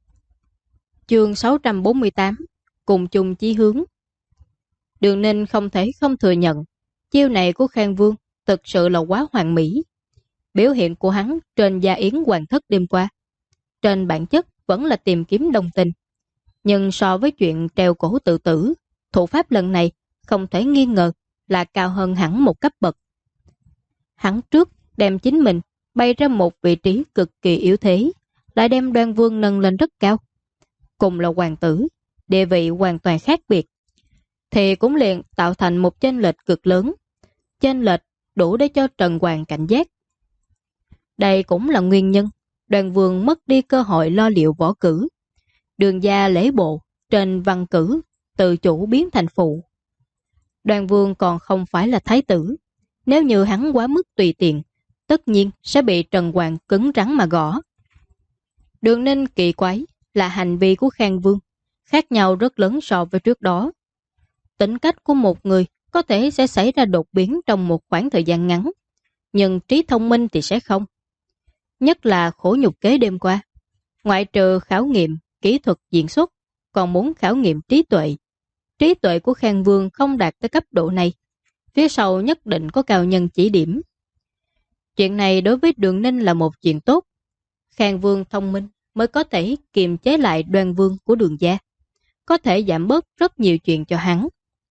Chương 648, cùng chung chí hướng. Đường Ninh không thể không thừa nhận, chiêu này của Khang Vương thực sự là quá hoàn mỹ. Biểu hiện của hắn trên gia yến hoàng thất đêm qua, trên bản chất vẫn là tìm kiếm đồng tình. Nhưng so với chuyện treo cổ tự tử, thủ pháp lần này không thể nghi ngờ là cao hơn hẳn một cấp bậc. Hắn trước đem chính mình bay ra một vị trí cực kỳ yếu thế, lại đem Đoan Vương nâng lên rất cao. Cùng là hoàng tử, địa vị hoàn toàn khác biệt, thì cũng liền tạo thành một chênh lệch cực lớn. Chênh lệch đủ để cho Trần Hoàng cảnh giác. Đây cũng là nguyên nhân Đoan Vương mất đi cơ hội lo liệu võ cử. Đường gia lễ bộ trên văn cử tự chủ biến thành phụ. Đoan Vương còn không phải là thái tử, nếu như hắn quá mức tùy tiện, tất nhiên sẽ bị Trần Hoàng cứng rắn mà gõ. Đường Ninh kỳ quái là hành vi của Khang Vương khác nhau rất lớn so với trước đó. Tính cách của một người có thể sẽ xảy ra đột biến trong một khoảng thời gian ngắn, nhưng trí thông minh thì sẽ không. Nhất là khổ nhục kế đêm qua, ngoại trừ khảo nghiệm kỹ thuật diễn xuất, còn muốn khảo nghiệm trí tuệ. Trí tuệ của Khang Vương không đạt tới cấp độ này, phía sau nhất định có cao nhân chỉ điểm. Chuyện này đối với Đường Ninh là một chuyện tốt. Khang Vương thông minh mới có thể kiềm chế lại Đoan Vương của Đường gia, có thể giảm bớt rất nhiều chuyện cho hắn.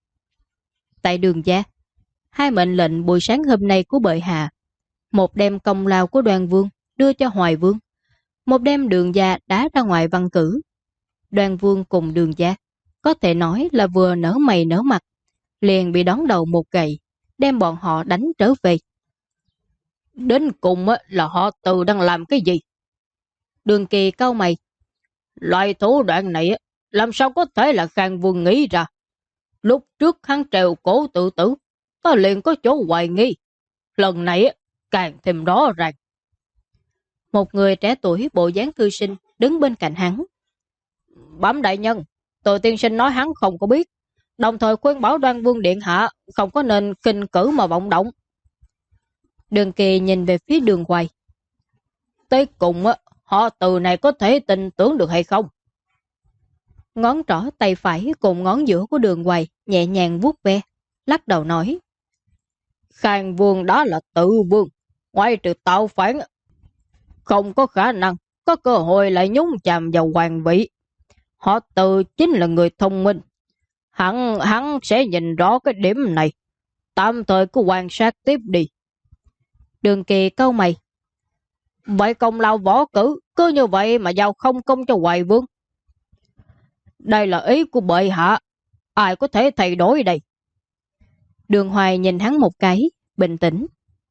Tại Đường gia, hai mệnh lệnh buổi sáng hôm nay của bệ hạ, một đem công lao của Đoan Vương đưa cho Hoài Vương, một đem Đường gia đá ra ngoài văn cử. Đoan Vương cùng Đường gia có thể nói là vừa nở mày nở mặt, liền bị đón đầu một gậy, đem bọn họ đánh trở về. Đến cùng là họ Từ đang làm cái gì? Đường Kỳ cau mày. Loại thủ đoạn này làm sao có thể là Khang Vương nghĩ ra? Lúc trước hắn trèo cổ tự tử, ta liền có chỗ hoài nghi. Lần này càng thêm rõ ràng. Một người trẻ tuổi bộ dáng thư sinh đứng bên cạnh hắn. Bẩm đại nhân, Từ tiên sinh nói hắn không có biết, đồng thời khuyên bảo Đoan Vương điện hạ không có nên khinh cử mà vọng động. Đường Kỳ nhìn về phía Đường Hoài. Tới cùng họ Từ này có thể tin tưởng được hay không? Ngón trỏ tay phải cùng ngón giữa của Đường Hoài nhẹ nhàng vuốt ve, lắc đầu nói. Khang Vương đó là tự vương, ngoài trừ tạo phản, không có khả năng có cơ hội lại nhúng chàm vào hoàng vị. Họ Từ chính là người thông minh, hắn sẽ nhìn rõ cái điểm này. Tạm thời cứ quan sát tiếp đi. Đường Kỳ cau mày. Vậy công lao võ cử cứ như vậy mà giao không công cho Hoài Vương? Đây là ý của bệ hạ, ai có thể thay đổi đây? Đường Hoài nhìn hắn một cái, bình tĩnh.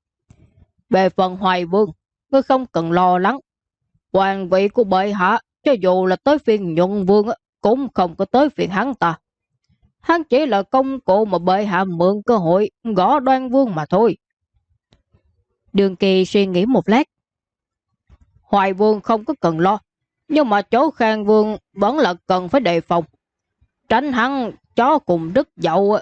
Về phần Hoài Vương, ngươi không cần lo lắng. Hoàng vị của bệ hạ, cho dù là tới phiên Nhuận Vương, cũng không có tới phiên hắn ta. Hắn chỉ là công cụ mà bệ hạ mượn cơ hội gõ Đoan Vương mà thôi. Đường Kỳ suy nghĩ một lát. Hoài Vương không có cần lo, nhưng mà chỗ Khang Vương vẫn là cần phải đề phòng, tránh hắn chó cùng đứt dậu.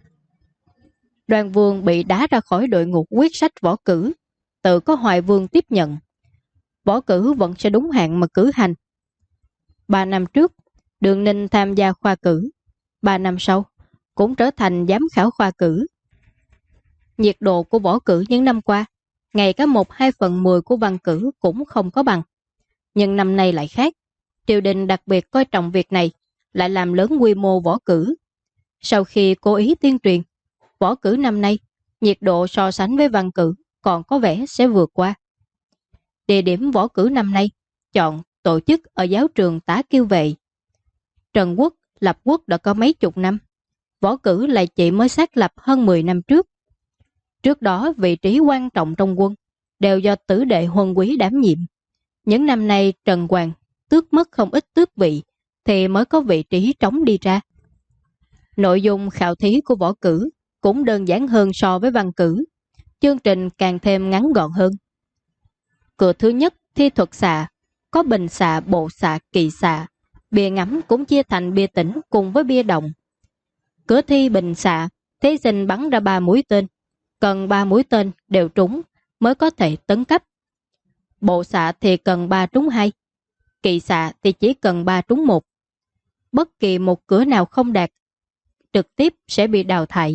Đoan Vương bị đá ra khỏi đội ngũ quyết sách võ cử, tự có Hoài Vương tiếp nhận. Võ cử vẫn sẽ đúng hạn mà cử hành. 3 năm trước, Đường Ninh tham gia khoa cử, 3 năm sau cũng trở thành giám khảo khoa cử. Nhiệt độ của võ cử những năm qua, ngay cả 1/2/10 của văn cử cũng không có bằng. Nhưng năm nay lại khác, triều đình đặc biệt coi trọng việc này, lại làm lớn quy mô võ cử. Sau khi cố ý tuyên truyền, võ cử năm nay, nhiệt độ so sánh với văn cử còn có vẻ sẽ vượt qua. Địa điểm võ cử năm nay chọn tổ chức ở giáo trường Tả Kiêu Vệ. Trần Quốc lập quốc đã có mấy chục năm, võ cử lại chỉ mới xác lập hơn 10 năm trước. Trước đó vị trí quan trọng trong quân đều do tử đệ huân quý đảm nhiệm. Những năm nay Trần Hoàng tước mất không ít tước vị thì mới có vị trí trống đi ra. Nội dung khảo thí của võ cử cũng đơn giản hơn so với văn cử, chương trình càng thêm ngắn gọn hơn. Cửa thứ nhất thi thuật xạ có bình xạ, bộ xạ, kỳ xạ. Bia ngắm cũng chia thành bia tĩnh cùng với bia đồng. Cửa thi bình xạ, thí sinh bắn ra 3 mũi tên, cần 3 mũi tên đều trúng mới có thể tấn cấp. Bộ xạ thì cần 3 trúng 2, kỳ xạ thì chỉ cần 3 trúng 1. Bất kỳ một cửa nào không đạt, trực tiếp sẽ bị đào thải.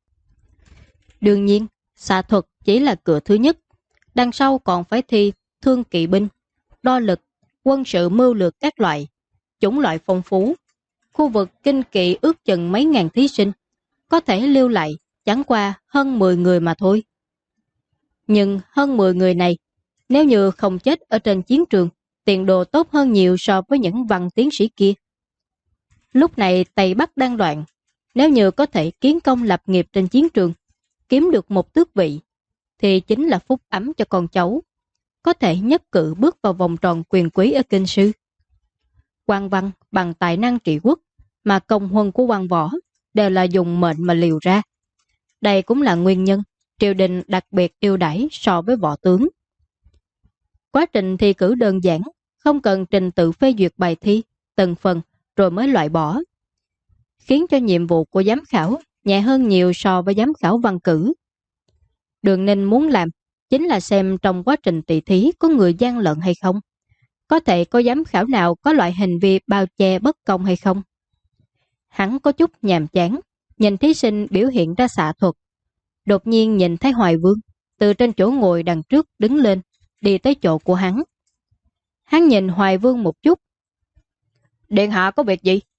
Đương nhiên, xạ thuật chỉ là cửa thứ nhất, đằng sau còn phải thi thương kỵ binh, đo lực, quân sự mưu lược các loại, chủng loại phong phú. Khu vực kinh kỵ ước chừng mấy ngàn thí sinh, có thể lưu lại chẳng qua hơn 10 người mà thôi. Nhưng hơn 10 người này, nếu như không chết ở trên chiến trường, tiền đồ tốt hơn nhiều so với những văn tiến sĩ kia. Lúc này Tây Bắc đang loạn, nếu như có thể kiến công lập nghiệp trên chiến trường, kiếm được một tước vị, thì chính là phúc ấm cho con cháu, có thể nhất cử bước vào vòng tròn quyền quý ở kinh sư. Quan văn bằng tài năng trị quốc, mà công huân của quan võ đều là dùng mệnh mà liều ra. Đây cũng là nguyên nhân triều đình đặc biệt ưu đãi so với võ tướng. Quá trình thi cử đơn giản, không cần trình tự phê duyệt bài thi, từng phần rồi mới loại bỏ, khiến cho nhiệm vụ của giám khảo nhẹ hơn nhiều so với giám khảo văn cử. Đường Ninh muốn làm chính là xem trong quá trình tỉ thí có người gian lận hay không, có thể có giám khảo nào có loại hành vi bao che bất công hay không. Hắn có chút nhàm chán, nhìn thí sinh biểu hiện ra xạ thuật. Đột nhiên nhìn thấy Hoài Vương từ trên chỗ ngồi đằng trước đứng lên, đi tới chỗ của hắn. Hắn nhìn Hoài Vương một chút. Điện hạ có việc gì?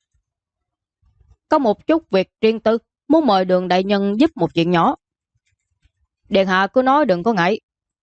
Có một chút việc riêng tư, muốn mời Đường đại nhân giúp một chuyện nhỏ. Điện hạ cứ nói đừng có ngại.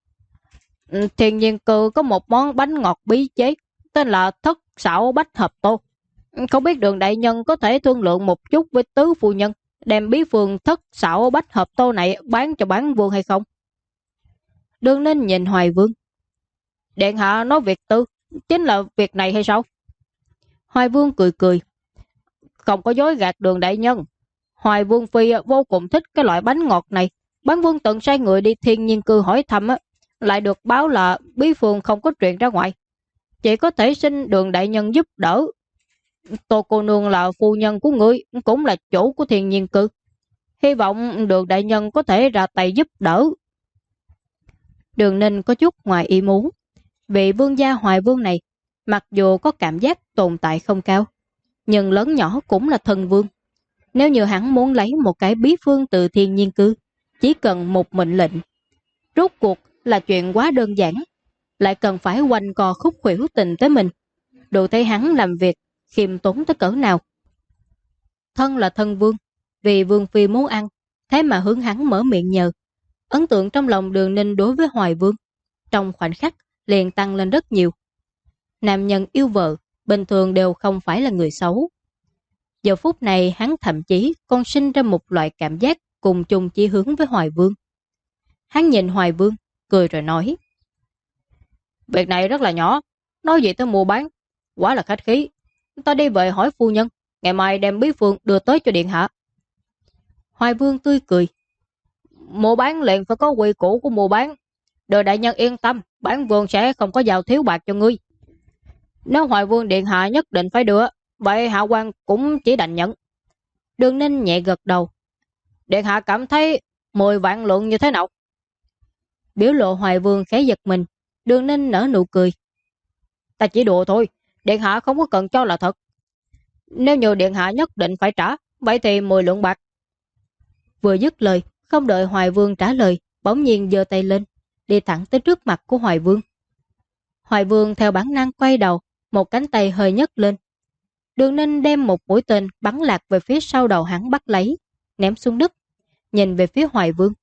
Thiên Nhiên Cư có một món bánh ngọt bí chế, tên là thất xảo bách hợp tô. Không biết Đường đại nhân có thể thương lượng một chút với tứ phu nhân, đem bí phương thất xảo bách hợp tô này bán cho bán vương hay không? Đường Ninh nhìn Hoài Vương. Điện hạ nói việc tư, chính là việc này hay sao? Hoài Vương cười cười. Không có dối gạt Đường đại nhân. Hoài Vương phi vô cùng thích cái loại bánh ngọt này. Bán vương từng sai người đi Thiên Nhiên Cư hỏi thăm, lại được báo là bí phương không có truyền ra ngoài. Chỉ có thể xin Đường đại nhân giúp đỡ. Tô cô nương là phu nhân của ngươi, cũng là chủ của Thiên Nhiên Cư. Hy vọng Đường đại nhân có thể ra tay giúp đỡ. Đường Ninh có chút ngoài ý muốn. Vị vương gia Hoài Vương này, mặc dù có cảm giác tồn tại không cao, nhưng lớn nhỏ cũng là thần vương. Nếu như hắn muốn lấy một cái bí phương từ Thiên Nhiên Cư, chỉ cần một mệnh lệnh. Rốt cuộc là chuyện quá đơn giản, lại cần phải quanh co khúc khuỷu tình tới mình. Đủ thấy hắn làm việc khiêm tốn tới cỡ nào. Thân là thân vương, vì vương phi muốn ăn, thế mà hướng hắn mở miệng nhờ. Ấn tượng trong lòng Đường Ninh đối với Hoài Vương trong khoảnh khắc liền tăng lên rất nhiều. Nam nhân yêu vợ bình thường đều không phải là người xấu. Giờ phút này hắn thậm chí còn sinh ra một loại cảm giác cùng chung chí hướng với Hoài Vương. Hắn nhìn Hoài Vương, cười rồi nói. Việc này rất là nhỏ, nói gì tới mua bán, quá là khách khí. Ta đi về hỏi phu nhân, ngày mai đem bí phương đưa tới cho điện hạ. Hoài Vương tươi cười. Mua bán liền phải có quy củ của mua bán. Đời đại nhân yên tâm, bản vương sẽ không có giàu thiếu bạc cho ngươi. Nếu Hoài Vương điện hạ nhất định phải đưa, vậy hạ quan cũng chỉ đành nhận. Đường Ninh nhẹ gật đầu. Điện hạ cảm thấy 10 vạn lượng như thế nào? Biểu lộ Hoài Vương khẽ giật mình. Đường Ninh nở nụ cười. Ta chỉ đùa thôi, điện hạ không có cần cho là thật. Nếu như điện hạ nhất định phải trả, vậy thì 10 lượng bạc. Vừa dứt lời, không đợi Hoài Vương trả lời, bỗng nhiên giơ tay lên, đi thẳng tới trước mặt của Hoài Vương. Hoài Vương theo bản năng quay đầu, một cánh tay hơi nhấc lên. Đường Ninh đem một mũi tên bắn lạc về phía sau đầu hắn bắt lấy, ném xuống đất, nhìn về phía Hoài Vương.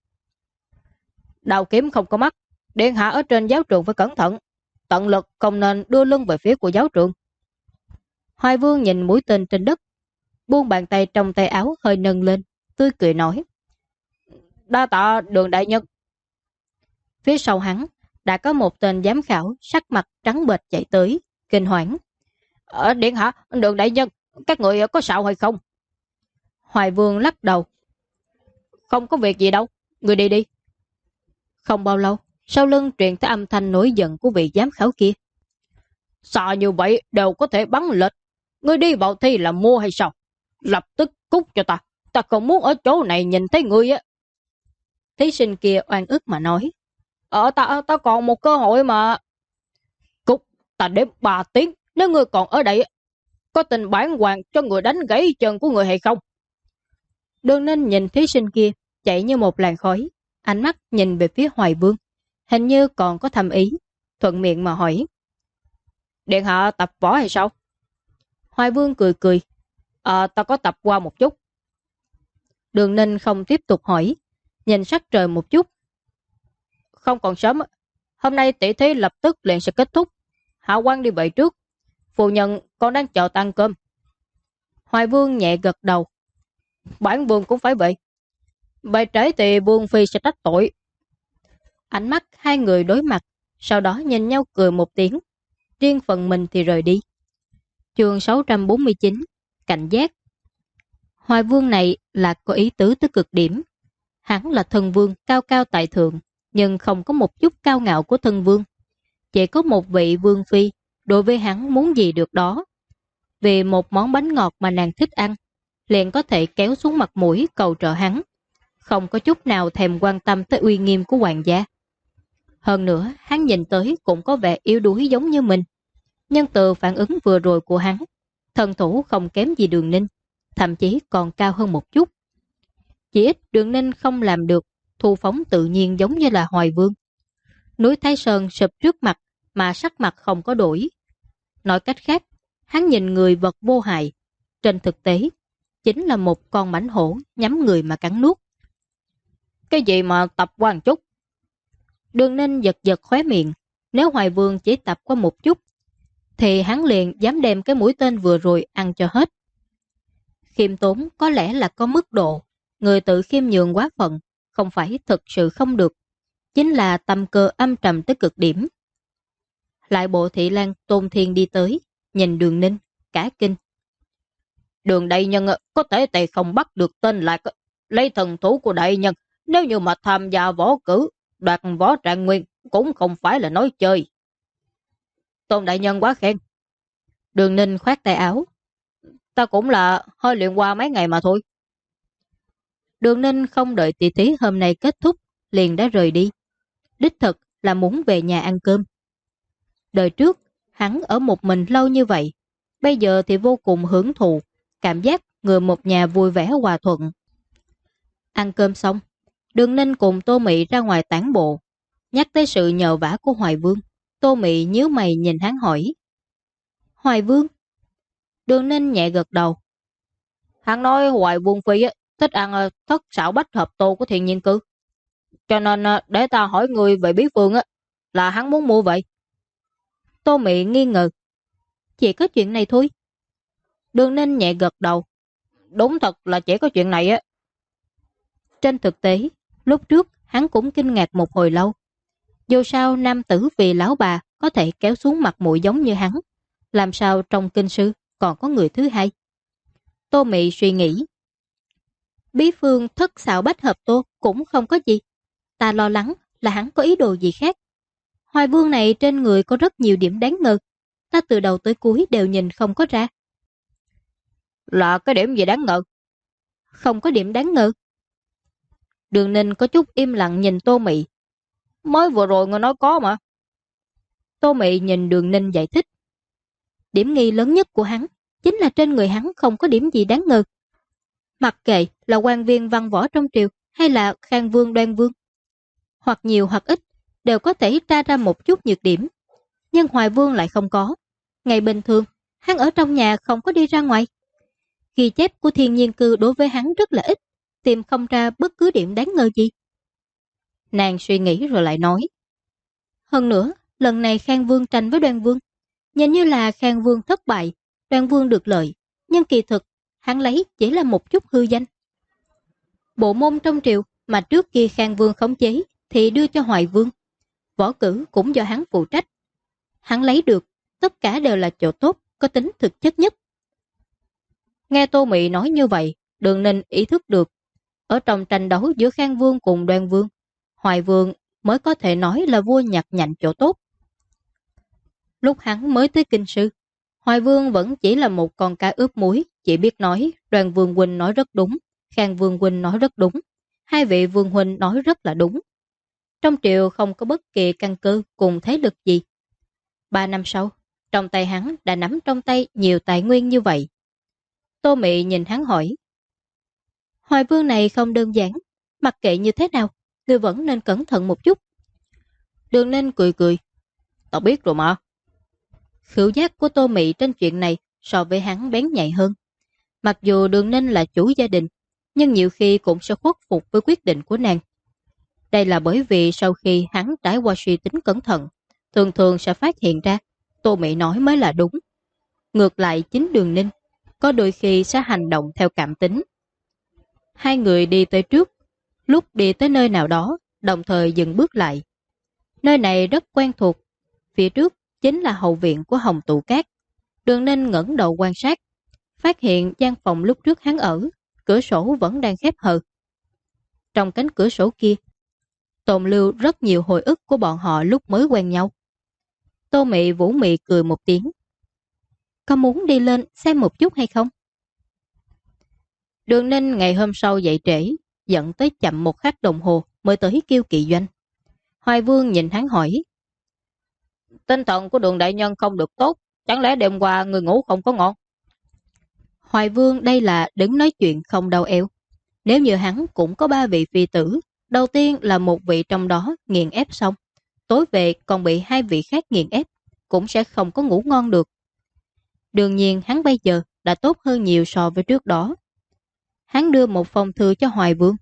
Đào kiếm không có mắt, điện hạ ở trên giáo trường phải cẩn thận, tận lực không nên đưa lưng về phía của giáo trường. Hoài Vương nhìn mũi tên trên đất, buông bàn tay trong tay áo hơi nâng lên, tươi cười nói. Đa tạ Đường đại nhân. Phía sau hắn đã có một tên giám khảo sắc mặt trắng bệch chạy tới, kinh hoảng. Điện hạ, Đường đại nhân, các người có sao hay không? Hoài Vương lắc đầu. Không có việc gì đâu, người đi đi. Không bao lâu, sau lưng truyền tới âm thanh nổi giận của vị giám khảo kia. Xa như vậy đều có thể bắn lệch. Ngươi đi vào thi là mua hay sao? Lập tức cút cho ta. Ta không muốn ở chỗ này nhìn thấy ngươi á. Thí sinh kia oan ức mà nói. Ta còn một cơ hội mà. Cút, ta đếm 3 tiếng. Nếu ngươi còn ở đây, có tình bản hoàng cho người đánh gãy chân của người hay không? Đường Ninh nhìn thí sinh kia chạy như một làn khói. Ánh mắt nhìn về phía Hoài Vương. Hình như còn có thầm ý. Thuận miệng mà hỏi. Điện hạ tập võ hay sao? Hoài Vương cười cười. Ta có tập qua một chút. Đường Ninh không tiếp tục hỏi. Nhìn sắc trời một chút. Không còn sớm. Hôm nay tỷ thí lập tức liền sẽ kết thúc. Hạ quan đi vậy trước. Phu nhân con đang chờ ăn cơm. Hoài Vương nhẹ gật đầu. Bản vương cũng phải vậy. Vậy trễ thì vương phi sẽ trách tội. Ánh mắt hai người đối mặt. Sau đó nhìn nhau cười một tiếng. Riêng phần mình thì rời đi. Chương 649. Cảnh giác. Hoài Vương này là có ý tứ tới cực điểm. Hắn là thân vương cao cao tại thượng, nhưng không có một chút cao ngạo của thân vương. Chỉ có một vị vương phi, đối với hắn muốn gì được đó. Vì một món bánh ngọt mà nàng thích ăn, liền có thể kéo xuống mặt mũi cầu trợ hắn. Không có chút nào thèm quan tâm tới uy nghiêm của hoàng gia. Hơn nữa, hắn nhìn tới cũng có vẻ yếu đuối giống như mình. Nhưng từ phản ứng vừa rồi của hắn, thần thủ không kém gì Đường Ninh, thậm chí còn cao hơn một chút. Chỉ ít Đường Ninh không làm được thu phóng tự nhiên giống như là Hoài Vương. Núi Thái Sơn sụp trước mặt mà sắc mặt không có đổi. Nói cách khác, hắn nhìn người vật vô hại, trên thực tế chính là một con mãnh hổ nhắm người mà cắn nuốt. Cái gì mà tập qua một chút? Đường Ninh giật giật khóe miệng. Nếu Hoài Vương chỉ tập qua một chút thì hắn liền dám đem cái mũi tên vừa rồi ăn cho hết. Khiêm tốn có lẽ là có mức độ. Người tự khiêm nhường quá phận không phải thực sự không được, chính là tâm cơ âm trầm tới cực điểm. Lại bộ thị lang Tôn Thiên đi tới, nhìn Đường Ninh, cả kinh. Đường đại nhân có thể tài không bắt được tên Lạc, lấy thần thú của đại nhân, nếu như mà tham gia võ cử, đoạt võ trạng nguyên cũng không phải là nói chơi. Tôn đại nhân quá khen. Đường Ninh khoát tay áo. Ta cũng là hơi luyện qua mấy ngày mà thôi. Đường Ninh không đợi tỷ thí hôm nay kết thúc, liền đã rời đi. Đích thực là muốn về nhà ăn cơm. Đời trước, hắn ở một mình lâu như vậy, bây giờ thì vô cùng hưởng thụ, cảm giác người một nhà vui vẻ hòa thuận. Ăn cơm xong, Đường Ninh cùng Tô Mị ra ngoài tản bộ. Nhắc tới sự nhờ vả của Hoài Vương, Tô Mị nhíu mày nhìn hắn hỏi. Hoài Vương? Đường Ninh nhẹ gật đầu. Hắn nói Hoài Vương Phi thích ăn thất xảo bách hợp tô của Thiên Nhiên Cư. Cho nên để ta hỏi người về bí phương là hắn muốn mua vậy. Tô Mị nghi ngờ. Chỉ có chuyện này thôi. Đường Ninh nhẹ gật đầu. Đúng thật là chỉ có chuyện này á. Trên thực tế, lúc trước hắn cũng kinh ngạc một hồi lâu. Dù sao nam tử vì lão bà có thể kéo xuống mặt mũi giống như hắn, làm sao trong kinh sư còn có người thứ hai? Tô Mị suy nghĩ. Bí phương thất xạo bách hợp tô cũng không có gì. Ta lo lắng là hắn có ý đồ gì khác. Hoài Vương này trên người có rất nhiều điểm đáng ngờ. Ta từ đầu tới cuối đều nhìn không có ra. Là cái điểm gì đáng ngờ? Không có điểm đáng ngờ. Đường Ninh có chút im lặng nhìn Tô Mị. Mới vừa rồi người nói có mà. Tô Mị nhìn Đường Ninh giải thích. Điểm nghi lớn nhất của hắn chính là trên người hắn không có điểm gì đáng ngờ. Mặc kệ là quan viên văn võ trong triều hay là Khang Vương Đoan Vương, hoặc nhiều hoặc ít đều có thể tra ra một chút nhược điểm. Nhưng Hoài Vương lại không có. Ngày bình thường, hắn ở trong nhà không có đi ra ngoài. Ghi chép của Thiên Nhiên Cư đối với hắn rất là ít, tìm không ra bất cứ điểm đáng ngờ gì. Nàng suy nghĩ rồi lại nói. Hơn nữa, lần này Khang Vương tranh với Đoan Vương. Nhìn như là Khang Vương thất bại, Đoan Vương được lợi, nhưng kỳ thực, hắn lấy chỉ là một chút hư danh. Bộ môn trong triều mà trước kia Khang Vương khống chế thì đưa cho Hoài Vương. Võ cử cũng do hắn phụ trách. Hắn lấy được, tất cả đều là chỗ tốt, có tính thực chất nhất. Nghe Tô Mị nói như vậy, Đường Ninh ý thức được. Ở trong tranh đấu giữa Khang Vương cùng Đoan Vương, Hoài Vương mới có thể nói là vua nhặt nhạnh chỗ tốt. Lúc hắn mới tới kinh sư, Hoài Vương vẫn chỉ là một con cá ướp muối, chỉ biết nói Đoàn Vương huynh nói rất đúng, Khang Vương huynh nói rất đúng, hai vị Vương huynh nói rất là đúng. Trong triều không có bất kỳ căn cơ cùng thế lực gì. 3 năm sau, trong tay hắn đã nắm trong tay nhiều tài nguyên như vậy. Tô Mị nhìn hắn hỏi, Hoài Vương này không đơn giản, mặc kệ như thế nào, ngươi vẫn nên cẩn thận một chút. Đường Ninh cười cười, tao biết rồi mà. Khứu giác của Tô Mị trên chuyện này so với hắn bén nhạy hơn. Mặc dù Đường Ninh là chủ gia đình, nhưng nhiều khi cũng sẽ khuất phục với quyết định của nàng. Đây là bởi vì sau khi hắn trải qua suy tính cẩn thận, thường thường sẽ phát hiện ra Tô Mị nói mới là đúng. Ngược lại chính Đường Ninh, có đôi khi sẽ hành động theo cảm tính. Hai người đi tới trước, lúc đi tới nơi nào đó, đồng thời dừng bước lại. Nơi này rất quen thuộc, phía trước chính là hậu viện của Hồng Tụ Cát. Đường Ninh ngẩng đầu quan sát, phát hiện gian phòng lúc trước hắn ở, cửa sổ vẫn đang khép hờ. Trong cánh cửa sổ kia, tồn lưu rất nhiều hồi ức của bọn họ lúc mới quen nhau. Tô Mị vũ mị cười một tiếng. Có muốn đi lên xem một chút hay không? Đường Ninh ngày hôm sau dậy trễ, dẫn tới chậm một khắc đồng hồ mới tới Kiêu Kỵ Doanh. Hoài Vương nhìn hắn hỏi, tinh thần của Đường đại nhân không được tốt, chẳng lẽ đêm qua người ngủ không có ngon? Hoài Vương đây là đứng nói chuyện không đau eo. Nếu như hắn cũng có 3 vị phi tử, đầu tiên là một vị trong đó nghiền ép xong, tối về còn bị 2 vị khác nghiền ép, cũng sẽ không có ngủ ngon được. Đương nhiên hắn bây giờ đã tốt hơn nhiều so với trước đó. Hắn đưa một phong thư cho Hoài Vương.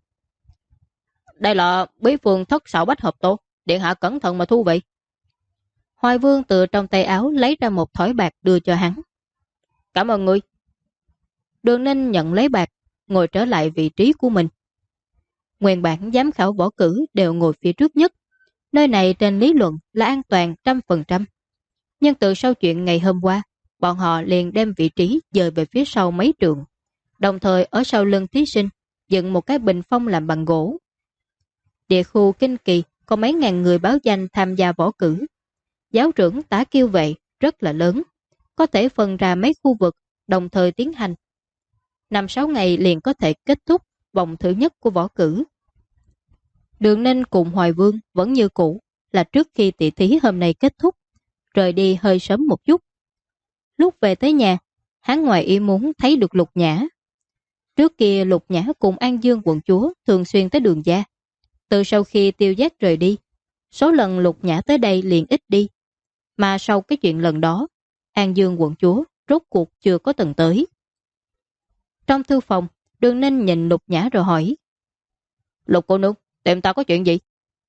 Đây là bí phương thất xảo bách hợp tô, điện hạ cẩn thận mà thu vậy. Hoài Vương từ trong tay áo lấy ra một thỏi bạc đưa cho hắn. Cảm ơn ngươi. Đường Ninh nhận lấy bạc, ngồi trở lại vị trí của mình. Nguyên bản giám khảo võ cử đều ngồi phía trước nhất. Nơi này trên lý luận là an toàn 100%. Nhưng từ sau chuyện ngày hôm qua, bọn họ liền đem vị trí dời về phía sau mấy trường. Đồng thời ở sau lưng thí sinh dựng một cái bình phong làm bằng gỗ. Địa khu Kinh Kỳ có mấy ngàn người báo danh tham gia võ cử. Giáo trưởng Tả Kiêu Vệ rất là lớn, có thể phân ra mấy khu vực đồng thời tiến hành. 5-6 ngày liền có thể kết thúc vòng thứ nhất của võ cử. Đường Ninh cùng Hoài Vương vẫn như cũ, là trước khi tỷ thí hôm nay kết thúc, rời đi hơi sớm một chút. Lúc về tới nhà, hắn ngoài ý muốn thấy được Lục Nhã. Trước kia Lục Nhã cùng An Dương quận chúa thường xuyên tới Đường gia. Từ sau khi Tiêu Giác rời đi, số lần Lục Nhã tới đây liền ít đi. Mà sau cái chuyện lần đó, An Dương quận chúa rốt cuộc chưa có từng tới. Trong thư phòng, Đường Ninh nhìn Lục Nhã rồi hỏi, Lục cô nương, tìm ta có chuyện gì?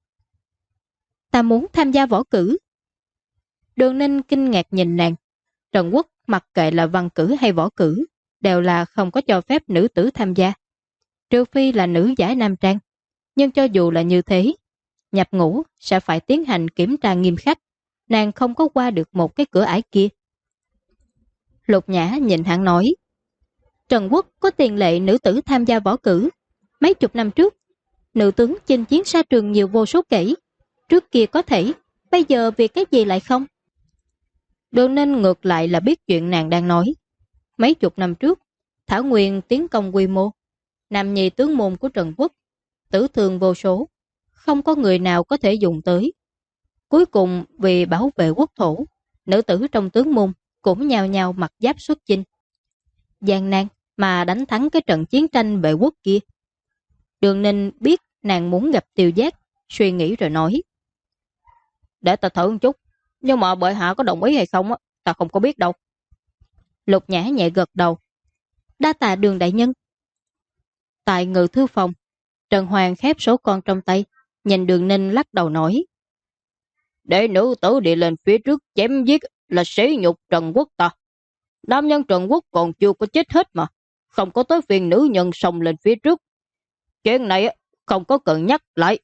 Ta muốn tham gia võ cử. Đường Ninh kinh ngạc nhìn nàng. Trần Quốc mặc kệ là văn cử hay võ cử, đều là không có cho phép nữ tử tham gia. Trừ phi là nữ giải nam trang. Nhưng cho dù là như thế, nhập ngũ sẽ phải tiến hành kiểm tra nghiêm khắc. Nàng không có qua được một cái cửa ải kia. Lục Nhã nhìn hắn nói, Trần Quốc có tiền lệ nữ tử tham gia võ cử. Mấy chục năm trước, nữ tướng chinh chiến xa trường nhiều vô số kể. Trước kia có thể, bây giờ vì cái gì lại không? Đường Ninh ngược lại là biết chuyện nàng đang nói. Mấy chục năm trước, Thảo Nguyên tiến công quy mô. Nam nhi tướng môn của Trần Quốc, tử thương vô số. Không có người nào có thể dùng tới. Cuối cùng vì bảo vệ quốc thổ, nữ tử trong tướng môn cũng nhao nhao mặc giáp xuất chinh. Gian nan mà đánh thắng cái trận chiến tranh vệ quốc kia. Đường Ninh biết nàng muốn gặp Tiêu Giác, suy nghĩ rồi nói, để ta thử một chút, nhưng mà bệ hạ có đồng ý hay không ta không có biết đâu. Lục Nhã nhẹ gật đầu. Đa tạ Đường đại nhân. Tại ngự thư phòng, Trần Hoàng khép số con trong tay, nhìn Đường Ninh lắc đầu nói, để nữ tử đi lên phía trước chém giết là sỉ nhục Trần Quốc ta. Nam nhân Trần Quốc còn chưa có chết hết mà, không có tới phiên nữ nhân xông lên phía trước. Chuyện này không có cần nhắc lại.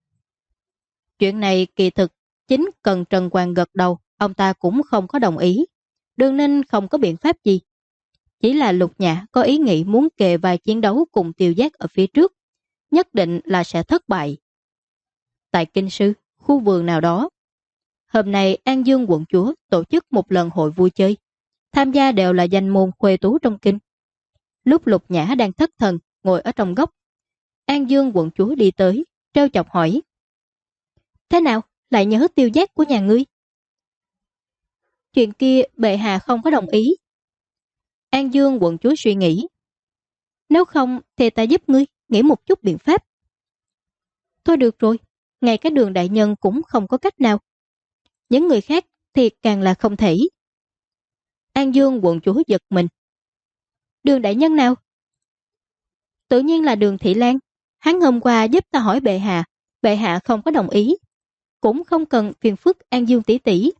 Chuyện này kỳ thực chính cần Trần Hoàng gật đầu, ông ta cũng không có đồng ý. Đường Ninh không có biện pháp gì. Chỉ là Lục Nhã có ý nghĩ muốn kề vai chiến đấu cùng Tiêu Giác ở phía trước, nhất định là sẽ thất bại. Tại kinh sư, khu vườn nào đó, Hôm nay An Dương quận chúa tổ chức một lần hội vui chơi. Tham gia đều là danh môn khuê tú trong kinh. Lúc Lục Nhã đang thất thần, ngồi ở trong góc, An Dương quận chúa đi tới, trêu chọc hỏi. Thế nào, lại nhớ Tiêu Giác của nhà ngươi? Chuyện kia bệ hạ không có đồng ý. An Dương quận chúa suy nghĩ. Nếu không thì ta giúp ngươi nghĩ một chút biện pháp. Thôi được rồi, ngay cái Đường đại nhân cũng không có cách nào. Những người khác thì càng là không thể. An Dương quận chúa giật mình. Đường đại nhân nào? Tự nhiên là Đường Thị Lan. Hắn hôm qua giúp ta hỏi bệ hạ không có đồng ý. Cũng không cần phiền phức An Dương tỷ tỷ.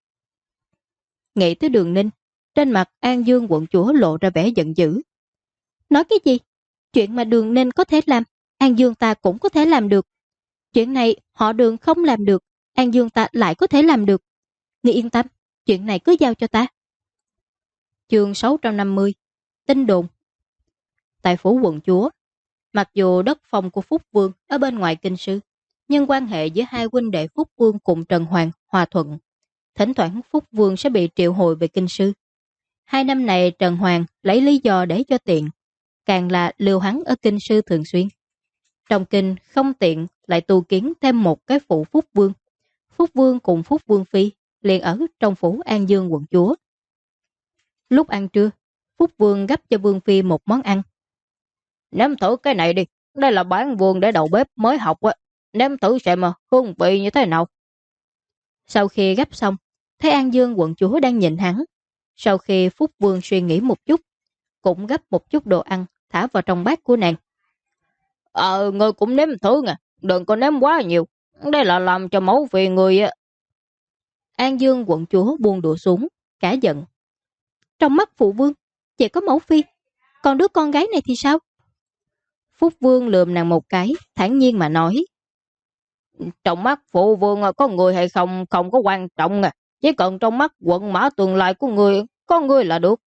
Nghĩ tới Đường Ninh, trên mặt An Dương quận chúa lộ ra vẻ giận dữ. Nói cái gì? Chuyện mà Đường Ninh có thể làm, An Dương ta cũng có thể làm được. Chuyện này họ Đường không làm được, An Dương ta lại có thể làm được. Ngươi yên tâm, chuyện này cứ giao cho ta. Chương 650. Tin đồn. Tại phủ quận chúa, mặc dù đất phong của Phúc Vương ở bên ngoài kinh sư, nhưng quan hệ giữa hai huynh đệ Phúc Vương cùng Trần Hoàng hòa thuận. Thỉnh thoảng Phúc Vương sẽ bị triệu hồi về kinh sư. 2 năm này Trần Hoàng lấy lý do để cho tiện, càng là lưu hắn ở kinh sư thường xuyên. Trong kinh không tiện lại tu kiến thêm một cái phủ Phúc Vương. Phúc Vương cùng Phúc Vương Phi liền ở trong phủ An Dương quận chúa. Lúc ăn trưa, Phúc Vương gấp cho Vương Phi một món ăn. Nếm thử cái này đi, đây là bản Vương để đầu bếp mới học á. Nếm thử xem mà hương vị như thế nào. Sau khi gấp xong, thấy An Dương quận chúa đang nhìn hắn. Sau khi Phúc Vương suy nghĩ một chút, cũng gấp một chút đồ ăn thả vào trong bát của nàng. Ngươi cũng nếm thử nè, đừng có nếm quá nhiều. Đây là làm cho mẫu vị người á. An Dương quận chúa buông đũa xuống, cả giận. Trong mắt phụ vương, chỉ có mẫu phi, còn đứa con gái này thì sao? Phúc Vương lườm nàng một cái, thản nhiên mà nói. Trong mắt phụ vương có người hay không không có quan trọng à. Chỉ cần trong mắt quận mã tương lai của người, có người là được.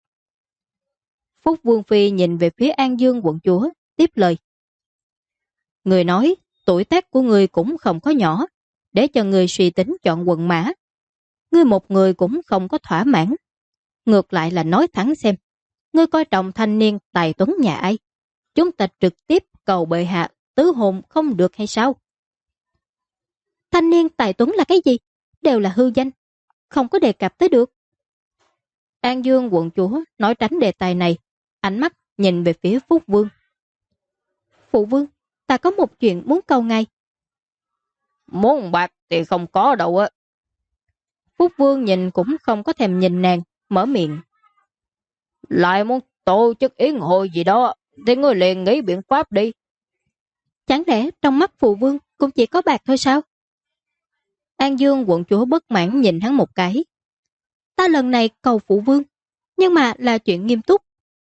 Phúc Vương Phi nhìn về phía An Dương quận chúa, tiếp lời. Người nói, tuổi tác của người cũng không có nhỏ, để cho người suy tính chọn quận mã. Ngươi một người cũng không có thỏa mãn. Ngược lại là nói thẳng xem, ngươi coi trọng thanh niên tài tuấn nhà ai? Chúng ta trực tiếp cầu bệ hạ tứ hôn không được hay sao? Thanh niên tài tuấn là cái gì? Đều là hư danh, không có đề cập tới được. An Dương quận chúa nói tránh đề tài này, ánh mắt nhìn về phía Phúc Vương. Phụ vương, ta có một chuyện muốn cầu ngài. Muốn bạc thì không có đâu á. Phúc Vương nhìn cũng không có thèm nhìn nàng, mở miệng. Lại muốn tổ chức yến hội gì đó, thì ngươi liền nghĩ biện pháp đi. Chẳng lẽ trong mắt phụ vương cũng chỉ có bạc thôi sao? An Dương quận chúa bất mãn nhìn hắn một cái. Ta lần này cầu phụ vương, nhưng mà là chuyện nghiêm túc.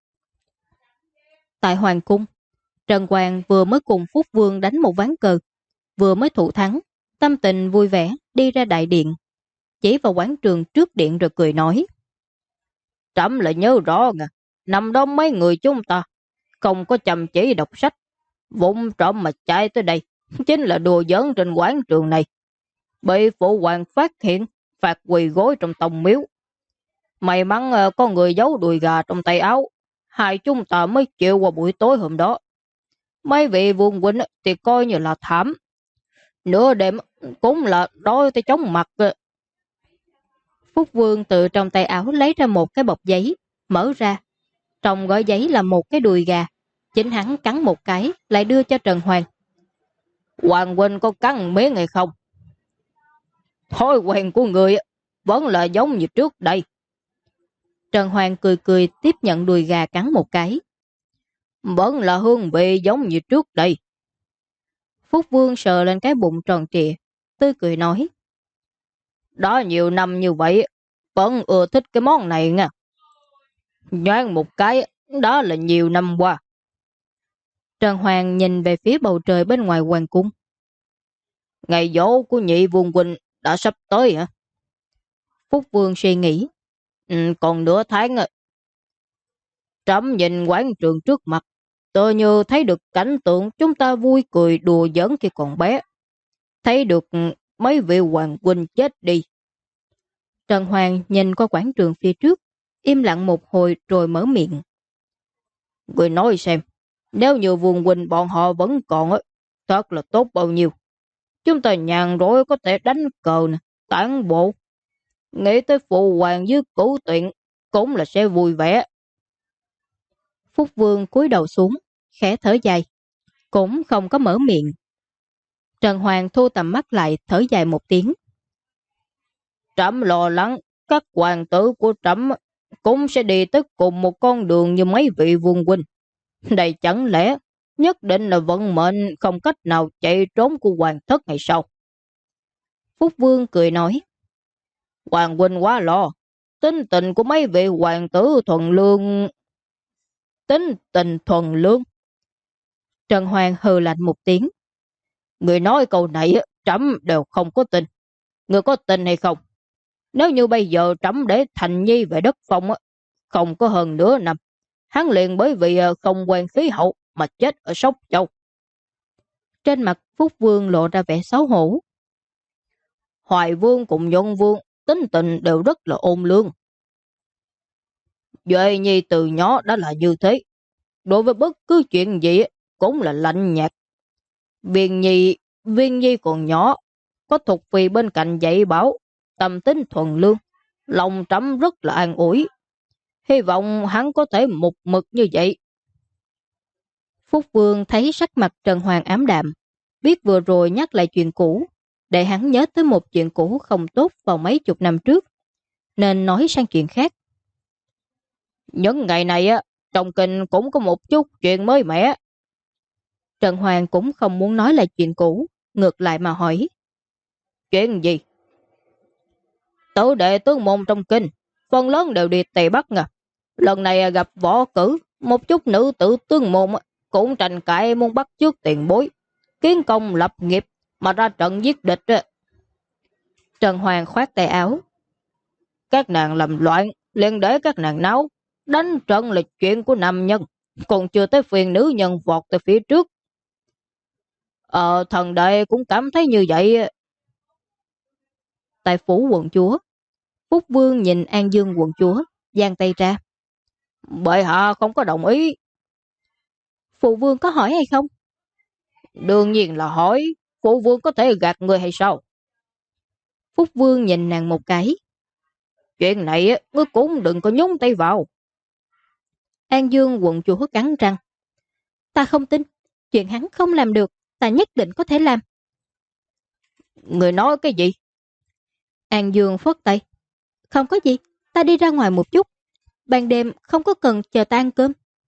Tại Hoàng cung, Trần Hoàng vừa mới cùng Phúc Vương đánh một ván cờ, vừa mới thủ thắng, tâm tình vui vẻ đi ra đại điện, chỉ vào quán trường trước điện rồi cười nói. Trẫm lại nhớ rõ nè, năm đó mấy người chúng ta không có chăm chỉ đọc sách, vụng trộm mà chạy tới đây, chính là đùa giỡn trên quán trường này. Bị phụ hoàng phát hiện, phạt quỳ gối trong tông miếu. May mắn có người giấu đùi gà trong tay áo, hai chúng ta mới chịu qua buổi tối hôm đó. Mấy vị vương huynh thì coi như là thảm. Nửa đêm cũng là đói tới chóng mặt. Phúc Vương từ trong tay áo lấy ra một cái bọc giấy, mở ra. Trong gói giấy là một cái đùi gà. Chính hắn cắn một cái, lại đưa cho Trần Hoàng. Hoàng huynh có cắn miếng hay không? Thói quen của người vẫn là giống như trước đây. Trần Hoàng cười cười tiếp nhận đùi gà cắn một cái. Vẫn là hương vị giống như trước đây. Phúc Vương sờ lên cái bụng tròn trịa, tươi cười nói. Đó nhiều năm như vậy, vẫn ưa thích cái món này nha. Nhoáng một cái, đó là nhiều năm qua. Trần Hoàng nhìn về phía bầu trời bên ngoài hoàng cung. Ngày dỗ của nhị vương huynh đã sắp tới hả? Phúc Vương suy nghĩ. Còn nửa tháng à. Trẫm nhìn quán trường trước mặt, tự như thấy được cảnh tượng chúng ta vui cười đùa giỡn khi còn bé. Thấy được mấy vị hoàng huynh chết đi, Trần Hoàng nhìn qua quảng trường phía trước, im lặng một hồi rồi mở miệng. Người nói xem, nếu như Vương huynh bọn họ vẫn còn á, thật là tốt bao nhiêu. Chúng ta nhàn rỗi có thể đánh cờ nè, tản bộ. Nghĩ tới phụ hoàng với cửu tuyển cũng là sẽ vui vẻ. Phúc Vương cúi đầu xuống, khẽ thở dài, cũng không có mở miệng. Trần Hoàng thu tầm mắt lại thở dài một tiếng. Trẫm lo lắng các hoàng tử của trẫm cũng sẽ đi tới cùng một con đường như mấy vị vương huynh. Đây chẳng lẽ nhất định là vận mệnh không cách nào chạy trốn của hoàng thất hay sao? Phúc Vương cười nói. Hoàng huynh quá lo. Tính tình của mấy vị hoàng tử thuần lương. Tính tình thuần lương. Trần Hoàng hừ lạnh một tiếng. Người nói câu này trẫm đều không có tin. Người có tin hay không? Nếu như bây giờ trẫm để Thành Nhi về đất Phong không có hơn nửa năm, hắn liền bởi vì không quen khí hậu mà chết ở Sóc Châu. Trên mặt Phúc Vương lộ ra vẻ xấu hổ. Hoài Vương cùng Nhuận Vương tính tình đều rất là ôn lương. Duệ Nhi từ nhỏ đã là như thế. Đối với bất cứ chuyện gì cũng là lạnh nhạt. Viên Nhi còn nhỏ, có Thục Phi bên cạnh dạy bảo, tâm tính thuần lương, lòng trẫm rất là an ủi. Hy vọng hắn có thể mục mực như vậy. Phúc Vương thấy sắc mặt Trần Hoàng ám đạm, biết vừa rồi nhắc lại chuyện cũ, để hắn nhớ tới một chuyện cũ không tốt vào mấy chục năm trước, nên nói sang chuyện khác. Những ngày này trong kinh cũng có một chút chuyện mới mẻ. Trần Hoàng cũng không muốn nói lại chuyện cũ, ngược lại mà hỏi. Chuyện gì? Tử đệ tướng môn trong kinh, phần lớn đều đi Tây Bắc ngà. Lần này gặp võ cử, một chút nữ tử tướng môn cũng tranh cãi muốn bắt chước tiền bối, kiến công lập nghiệp mà ra trận giết địch. Trần Hoàng khoát tay áo. Các nàng làm loạn, liền để các nàng náo. Đánh trận là chuyện của nam nhân, còn chưa tới phiền nữ nhân vọt tới phía trước. Thần đệ cũng cảm thấy như vậy. Tại phủ quận chúa, Phúc Vương nhìn An Dương quận chúa, giang tay ra. Bệ hạ không có đồng ý. Phụ vương có hỏi hay không? Đương nhiên là hỏi. Phụ vương có thể gạt người hay sao? Phúc Vương nhìn nàng một cái. Chuyện này ngươi cũng đừng có nhúng tay vào. An Dương quận chúa cắn răng. Ta không tin. Chuyện hắn không làm được, ta nhất định có thể làm. Người nói cái gì? An Dương phất tay. Không có gì, ta đi ra ngoài một chút. Ban đêm không có cần chờ ta ăn cơm.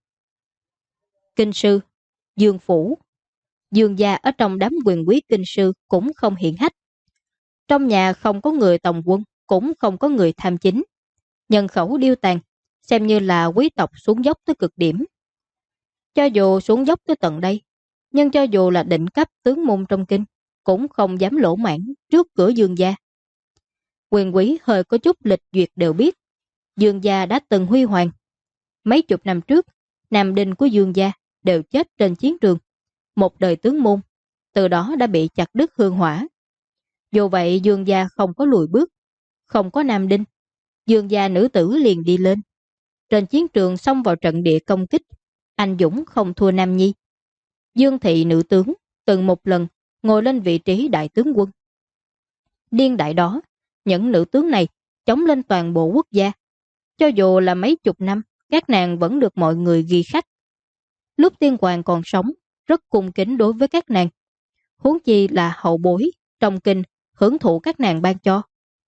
Kinh sư, Dương phủ. Dương gia ở trong đám quyền quý kinh sư cũng không hiển hách. Trong nhà không có người tòng quân, cũng không có người tham chính. Nhân khẩu điêu tàn, xem như là quý tộc xuống dốc tới cực điểm. Cho dù xuống dốc tới tận đây, nhưng cho dù là đỉnh cấp tướng môn trong kinh, cũng không dám lỗ mãn trước cửa Dương gia. Quyền quý hơi có chút lịch duyệt đều biết, Dương gia đã từng huy hoàng. Mấy chục năm trước, nam đinh của Dương gia đều chết trên chiến trường. Một đời tướng môn, từ đó đã bị chặt đứt hương hỏa. Dù vậy Dương gia không có lùi bước, không có nam đinh. Dương gia nữ tử liền đi lên. Trên chiến trường xông vào trận địa công kích, anh dũng không thua nam nhi. Dương thị nữ tướng từng một lần ngồi lên vị trí đại tướng quân. Niên đại đó, những nữ tướng này chống lên toàn bộ quốc gia. Cho dù là mấy chục năm, các nàng vẫn được mọi người ghi khắc. Lúc tiên hoàng còn sống, rất cung kính đối với các nàng. Huống chi là hậu bối, trong kinh, hưởng thụ các nàng ban cho.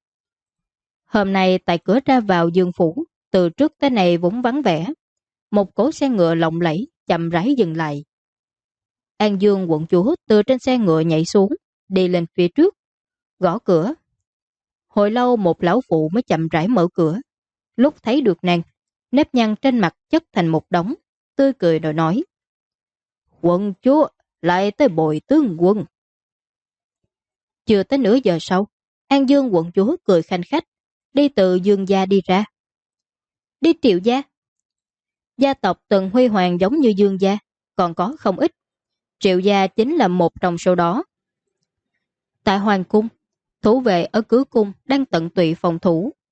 Hôm nay tại cửa ra vào Dương phủ, từ trước tới nay vốn vắng vẻ. Một cỗ xe ngựa lộng lẫy chậm rãi dừng lại. An Dương quận chúa từ trên xe ngựa nhảy xuống, đi lên phía trước, gõ cửa. Hồi lâu một lão phụ mới chậm rãi mở cửa. Lúc thấy được nàng, nếp nhăn trên mặt chất thành một đống, tươi cười rồi nói. Quận chúa lại tới bồi tướng quân. Chưa tới nửa giờ sau, An Dương quận chúa cười khanh khách, đi từ Dương gia đi ra. Đi Triệu gia. Gia tộc từng huy hoàng giống như Dương gia, còn có không ít. Triệu gia chính là một trong số đó. Tại Hoàng cung, thủ vệ ở cửa cung đang tận tụy phòng thủ,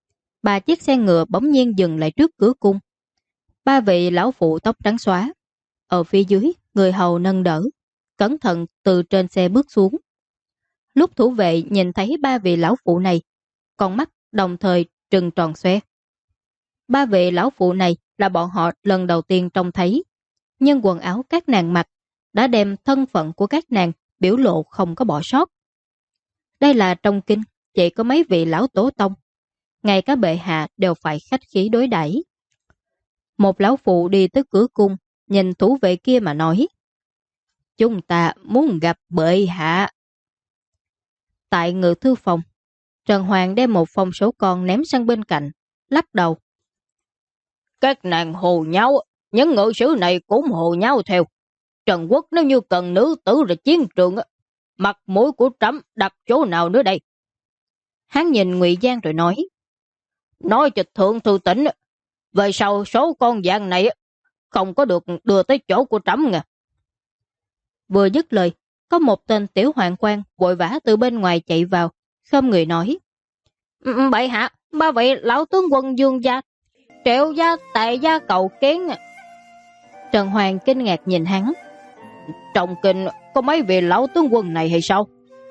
Ba chiếc xe ngựa bỗng nhiên dừng lại trước cửa cung. Ba vị lão phụ tóc trắng xóa. Ở phía dưới, người hầu nâng đỡ, cẩn thận từ trên xe bước xuống. Lúc thủ vệ nhìn thấy ba vị lão phụ này, con mắt đồng thời trừng tròn xoe. Ba vị lão phụ này là bọn họ lần đầu tiên trông thấy, nhưng quần áo các nàng mặc đã đem thân phận của các nàng biểu lộ không có bỏ sót. Đây là trong kinh, chỉ có mấy vị lão tổ tông, ngay cả bệ hạ đều phải khách khí đối đãi. Một lão phụ đi tới cửa cung, nhìn thủ vệ kia mà nói: "Chúng ta muốn gặp bệ hạ." Tại ngự thư phòng, Trần Hoàng đem một phong số con ném sang bên cạnh, lắc đầu: "Các nàng hồ nháo, những ngự sử này cũng hồ nháo theo. Trần Quốc nếu như cần nữ tử ra chiến trường, mặt mũi của trẫm đặt chỗ nào nữa đây?" Hắn nhìn Ngụy Giang rồi nói cho thượng thư tỉnh, về sau số con dạng này không có được đưa tới chỗ của trẫm nha. Vừa dứt lời, có một tên tiểu hoàng quan vội vã từ bên ngoài chạy vào, khom người nói: "Bệ hạ, ba vị lão tướng quân Dương gia, Triệu gia, Tề gia cầu kiến." Trần Hoàng kinh ngạc nhìn hắn: "Trong kinh có mấy vị lão tướng quân này hay sao?"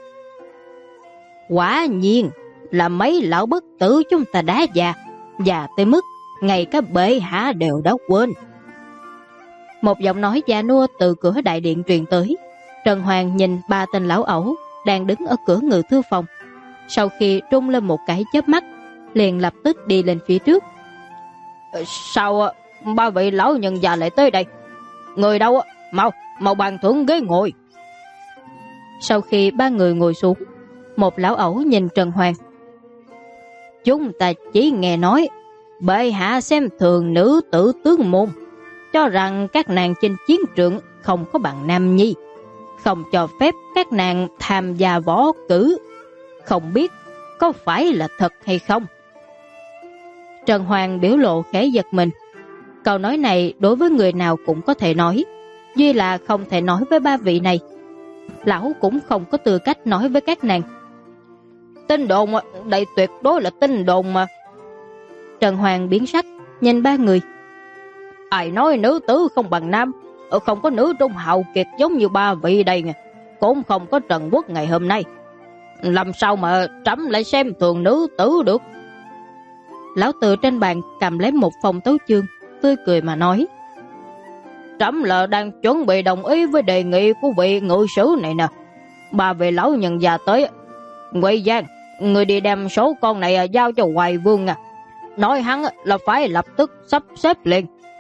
"Quả nhiên là mấy lão bất tử chúng ta đã già tới mức ngay cả bệ hạ đều đã quên." Một giọng nói già nua từ cửa đại điện truyền tới. Trần Hoàng nhìn ba tên lão ẩu đang đứng ở cửa ngự thư phòng, sau khi trung lên một cái chớp mắt, liền lập tức đi lên phía trước. "Sao ba vị lão nhân già lại tới đây? Người đâu? Mau bàn thưởng ghế ngồi." Sau khi ba người ngồi xuống, một lão ẩu nhìn Trần Hoàng: "Chúng ta chỉ nghe nói bệ hạ xem thường nữ tử tướng môn, cho rằng các nàng trên chiến trường không có bằng nam nhi, không cho phép các nàng tham gia võ cử. Không biết có phải là thật hay không?" Trần Hoàng biểu lộ khẽ giật mình. Câu nói này đối với người nào cũng có thể nói, duy là không thể nói với ba vị này. Lão cũng không có tư cách nói với các nàng. "Tin đồn, đây tuyệt đối là tin đồn mà." Trần Hoàng biến sắc, nhìn ba người: "Ai nói nữ tử không bằng nam? Không có nữ trung hào kiệt giống như ba vị đây nha, cũng không có Trần Quốc ngày hôm nay. Làm sao mà trẫm lại xem thường nữ tử được?" Lão từ trên bàn cầm lấy một phong tấu chương, tươi cười mà nói: "Trẫm là đang chuẩn bị đồng ý với đề nghị của vị ngự sử này nè. Ba vị lão nhân già tới. Ngụy Giang, người đi đem số con này giao cho Hoài Vương nha. Nói hắn là phải lập tức sắp xếp liền,